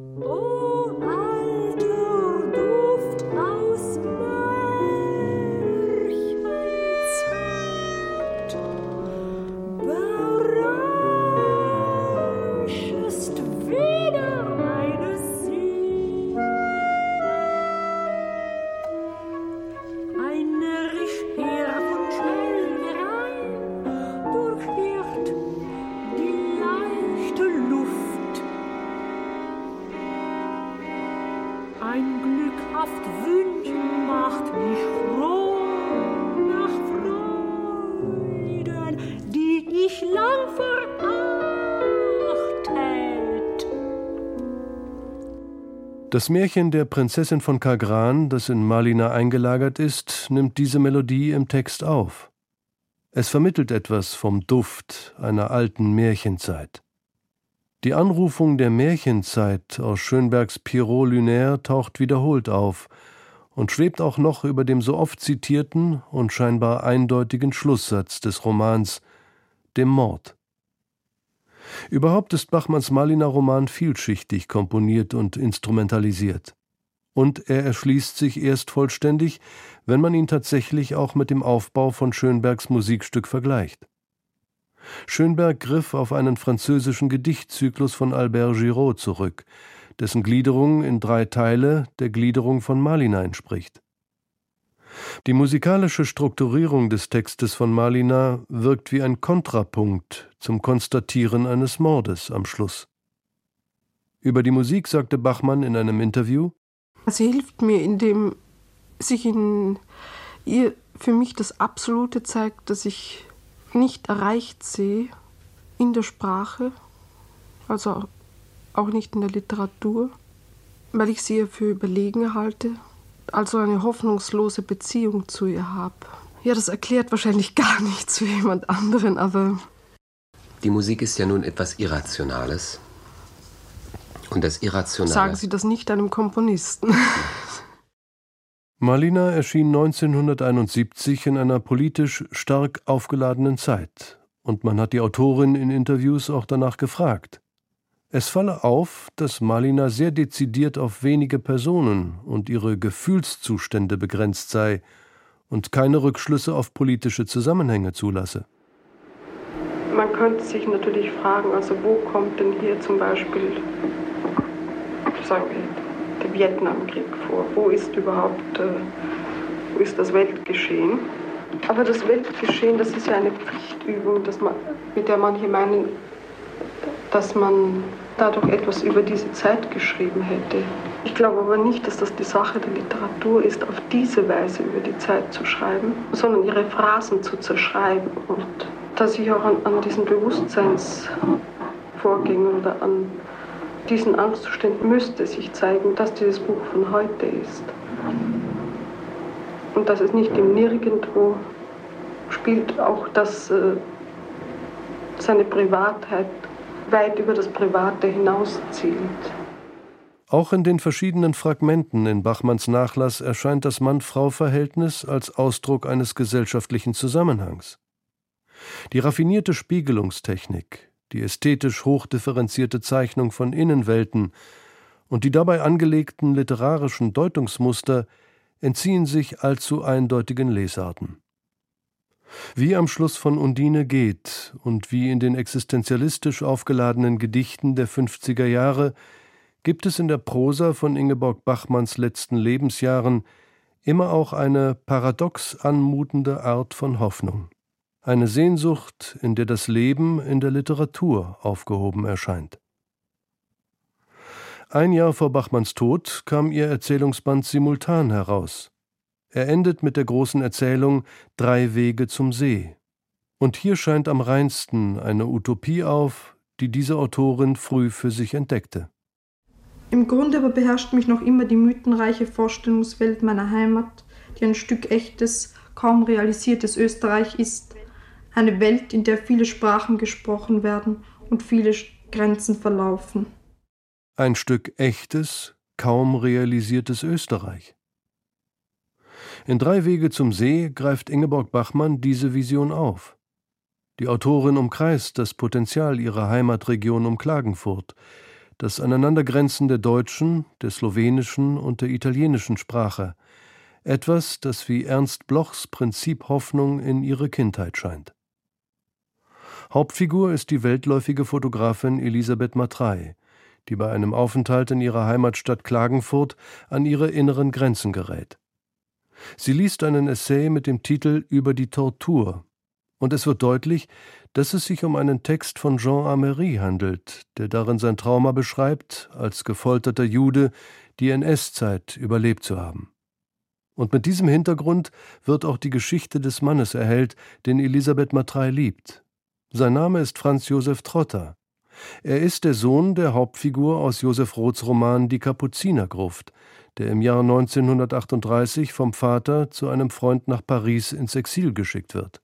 Speaker 3: Das Märchen der Prinzessin von Kagran, das in Malina eingelagert ist, nimmt diese Melodie im Text auf. Es vermittelt etwas vom Duft einer alten Märchenzeit. Die Anrufung der Märchenzeit aus Schönbergs Pierrot Lunaire taucht wiederholt auf und schwebt auch noch über dem so oft zitierten und scheinbar eindeutigen Schlusssatz des Romans, dem Mord. Überhaupt ist Bachmanns Malina-Roman vielschichtig komponiert und instrumentalisiert. Und er erschließt sich erst vollständig, wenn man ihn tatsächlich auch mit dem Aufbau von Schönbergs Musikstück vergleicht. Schönberg griff auf einen französischen Gedichtzyklus von Albert Giraud zurück, dessen Gliederung in 3 Teile der Gliederung von Malina entspricht. Die musikalische Strukturierung des Textes von Malina wirkt wie ein Kontrapunkt zum Konstatieren eines Mordes am Schluss. Über die Musik sagte Bachmann in einem Interview:
Speaker 2: Sie hilft mir, indem sich in ihr für mich das Absolute zeigt, das ich nicht erreicht sehe in der Sprache, also auch nicht in der Literatur, weil ich sie für überlegen halte, also eine hoffnungslose Beziehung zu ihr habe. Ja, das erklärt wahrscheinlich gar nichts für jemand anderen, aber...
Speaker 18: Die Musik ist ja nun etwas Irrationales. Und das Irrationale...
Speaker 2: Sagen Sie das nicht einem Komponisten.
Speaker 3: Malina erschien 1971 in einer politisch stark aufgeladenen Zeit, und man hat die Autorin in Interviews auch danach gefragt. Es falle auf, dass Malina sehr dezidiert auf wenige Personen und ihre Gefühlszustände begrenzt sei und keine Rückschlüsse auf politische Zusammenhänge zulasse.
Speaker 2: Man könnte sich natürlich fragen, also wo kommt denn hier zum Beispiel, sagen wir, der Vietnamkrieg vor? Wo ist überhaupt, wo ist das Weltgeschehen? Aber das Weltgeschehen, das ist ja eine Pflichtübung, mit der manche meinen, dass man dadurch etwas über diese Zeit geschrieben hätte. Ich glaube aber nicht, dass das die Sache der Literatur ist, auf diese Weise über die Zeit zu schreiben, sondern ihre Phrasen zu zerschreiben. Und dass ich auch an diesen Bewusstseinsvorgängen oder an diesen Angstzuständen müsste sich zeigen, dass dieses Buch von heute ist. Und dass es nicht im Nirgendwo spielt, auch dass seine Privatheit weit über das Private hinauszielt.
Speaker 3: Auch in den verschiedenen Fragmenten in Bachmanns Nachlass erscheint das Mann-Frau-Verhältnis als Ausdruck eines gesellschaftlichen Zusammenhangs. Die raffinierte Spiegelungstechnik, die ästhetisch hochdifferenzierte Zeichnung von Innenwelten und die dabei angelegten literarischen Deutungsmuster entziehen sich allzu eindeutigen Lesarten. Wie am Schluss von Undine geht und wie in den existenzialistisch aufgeladenen Gedichten der 50er Jahre gibt es in der Prosa von Ingeborg Bachmanns letzten Lebensjahren immer auch eine paradox anmutende Art von Hoffnung. Eine Sehnsucht, in der das Leben in der Literatur aufgehoben erscheint. Ein Jahr vor Bachmanns Tod kam ihr Erzählungsband Simultan heraus. Er endet mit der großen Erzählung 3 Wege zum See. Und hier scheint am reinsten eine Utopie auf, die diese Autorin früh für sich entdeckte.
Speaker 2: Im Grunde aber beherrscht mich noch immer die mythenreiche Vorstellungswelt meiner Heimat, die ein Stück echtes, kaum realisiertes Österreich ist. Eine Welt, in der viele Sprachen gesprochen werden und viele Grenzen verlaufen.
Speaker 3: Ein Stück echtes, kaum realisiertes Österreich. In 3 Wege zum See greift Ingeborg Bachmann diese Vision auf. Die Autorin umkreist das Potenzial ihrer Heimatregion um Klagenfurt, das Aneinandergrenzen der deutschen, der slowenischen und der italienischen Sprache, etwas, das wie Ernst Blochs Prinzip Hoffnung in ihre Kindheit scheint. Hauptfigur ist die weltläufige Fotografin Elisabeth Matrey, die bei einem Aufenthalt in ihrer Heimatstadt Klagenfurt an ihre inneren Grenzen gerät. Sie liest einen Essay mit dem Titel »Über die Tortur«, und es wird deutlich, dass es sich um einen Text von Jean Amery handelt, der darin sein Trauma beschreibt, als gefolterter Jude die NS-Zeit überlebt zu haben. Und mit diesem Hintergrund wird auch die Geschichte des Mannes erhellt, den Elisabeth Matrey liebt. Sein Name ist Franz Josef Trotter. Er ist der Sohn der Hauptfigur aus Josef Roths Roman Die Kapuzinergruft, der im Jahr 1938 vom Vater zu einem Freund nach Paris ins Exil geschickt wird.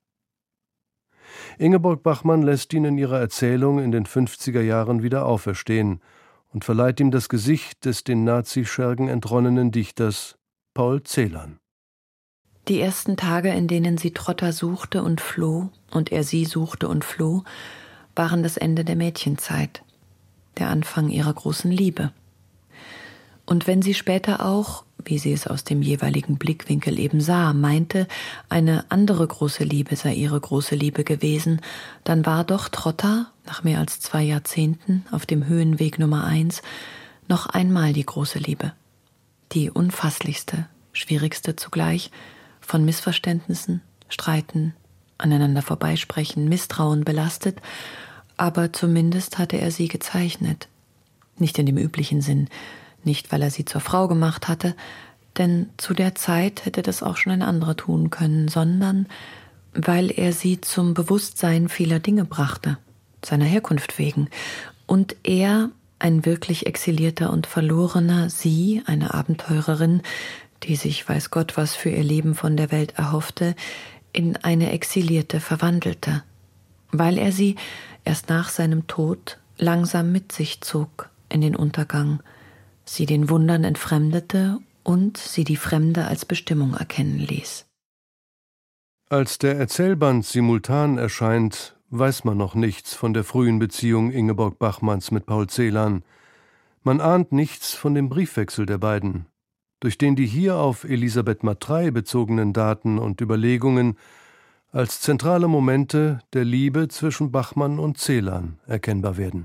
Speaker 3: Ingeborg Bachmann lässt ihn in ihrer Erzählung in den 50er Jahren wieder auferstehen und verleiht ihm das Gesicht des den Nazischergen entronnenen Dichters Paul Celan.
Speaker 4: Die ersten Tage, in denen sie Trotter suchte und floh und er sie suchte und floh, waren das Ende der Mädchenzeit, der Anfang ihrer großen Liebe. Und wenn sie später auch, wie sie es aus dem jeweiligen Blickwinkel eben sah, meinte, eine andere große Liebe sei ihre große Liebe gewesen, dann war doch Trotter, nach mehr als 2 Jahrzehnten auf dem Höhenweg Nummer 1, noch einmal die große Liebe. Die unfasslichste, schwierigste zugleich, von Missverständnissen, Streiten, aneinander vorbeisprechen, Misstrauen belastet, aber zumindest hatte er sie gezeichnet. Nicht in dem üblichen Sinn, nicht weil er sie zur Frau gemacht hatte, denn zu der Zeit hätte das auch schon ein anderer tun können, sondern weil er sie zum Bewusstsein vieler Dinge brachte, seiner Herkunft wegen, und er, ein wirklich Exilierter und Verlorener, sie, eine Abenteurerin, die sich weiß Gott was für ihr Leben von der Welt erhoffte, in eine Exilierte verwandelte, weil er sie erst nach seinem Tod langsam mit sich zog in den Untergang, sie den Wundern entfremdete und sie die Fremde als Bestimmung erkennen ließ.
Speaker 3: Als der Erzählband simultan erscheint, weiß man noch nichts von der frühen Beziehung Ingeborg Bachmanns mit Paul Celan. Man ahnt nichts von dem Briefwechsel der beiden, durch den die hier auf Elisabeth Matrey bezogenen Daten und Überlegungen als zentrale Momente der Liebe zwischen Bachmann und Celan erkennbar werden.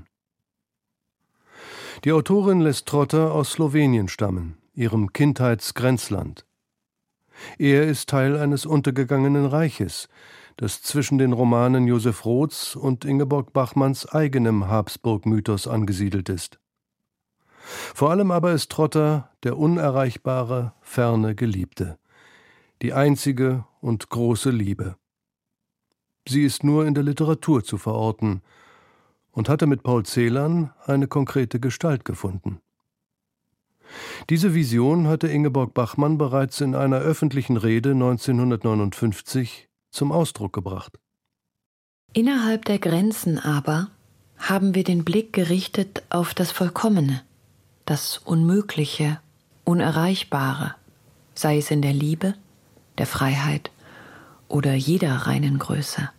Speaker 3: Die Autorin lässt Trotter aus Slowenien stammen, ihrem Kindheitsgrenzland. Er ist Teil eines untergegangenen Reiches, das zwischen den Romanen Josef Roths und Ingeborg Bachmanns eigenem Habsburg-Mythos angesiedelt ist. Vor allem aber ist Trotter der unerreichbare, ferne Geliebte, die einzige und große Liebe. Sie ist nur in der Literatur zu verorten und hatte mit Paul Celan eine konkrete Gestalt gefunden. Diese Vision hatte Ingeborg Bachmann bereits in einer öffentlichen Rede 1959 zum Ausdruck gebracht.
Speaker 4: Innerhalb der Grenzen aber haben wir den Blick gerichtet auf das Vollkommene, das Unmögliche, Unerreichbare, sei es in der Liebe, der Freiheit oder jeder reinen Größe.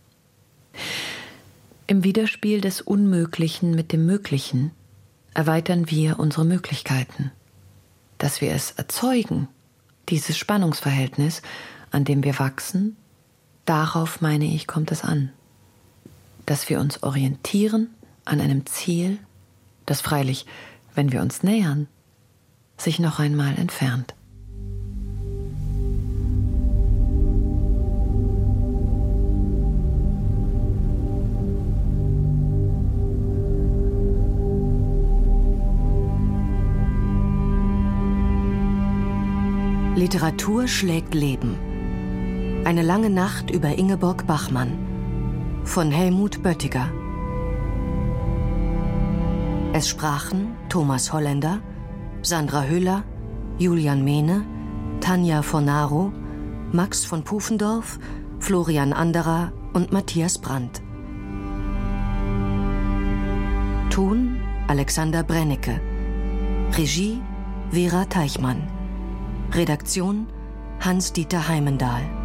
Speaker 4: Im Widerspiel des Unmöglichen mit dem Möglichen erweitern wir unsere Möglichkeiten. Dass wir es erzeugen, dieses Spannungsverhältnis, an dem wir wachsen, darauf, meine ich, kommt es an. Dass wir uns orientieren an einem Ziel, das freilich, wenn wir uns nähern, sich noch einmal entfernt.
Speaker 19: Literatur schlägt Leben. Eine lange Nacht über Ingeborg Bachmann von Helmut Böttiger. Es sprachen Thomas Holländer, Sandra Hüller, Julian Mehne, Tanja Fornaro, Max von Pufendorf, Florian Anderer und Matthias Brandt. Ton Alexander Brennecke. Regie Vera Teichmann. Redaktion Hans-Dieter Heimendahl.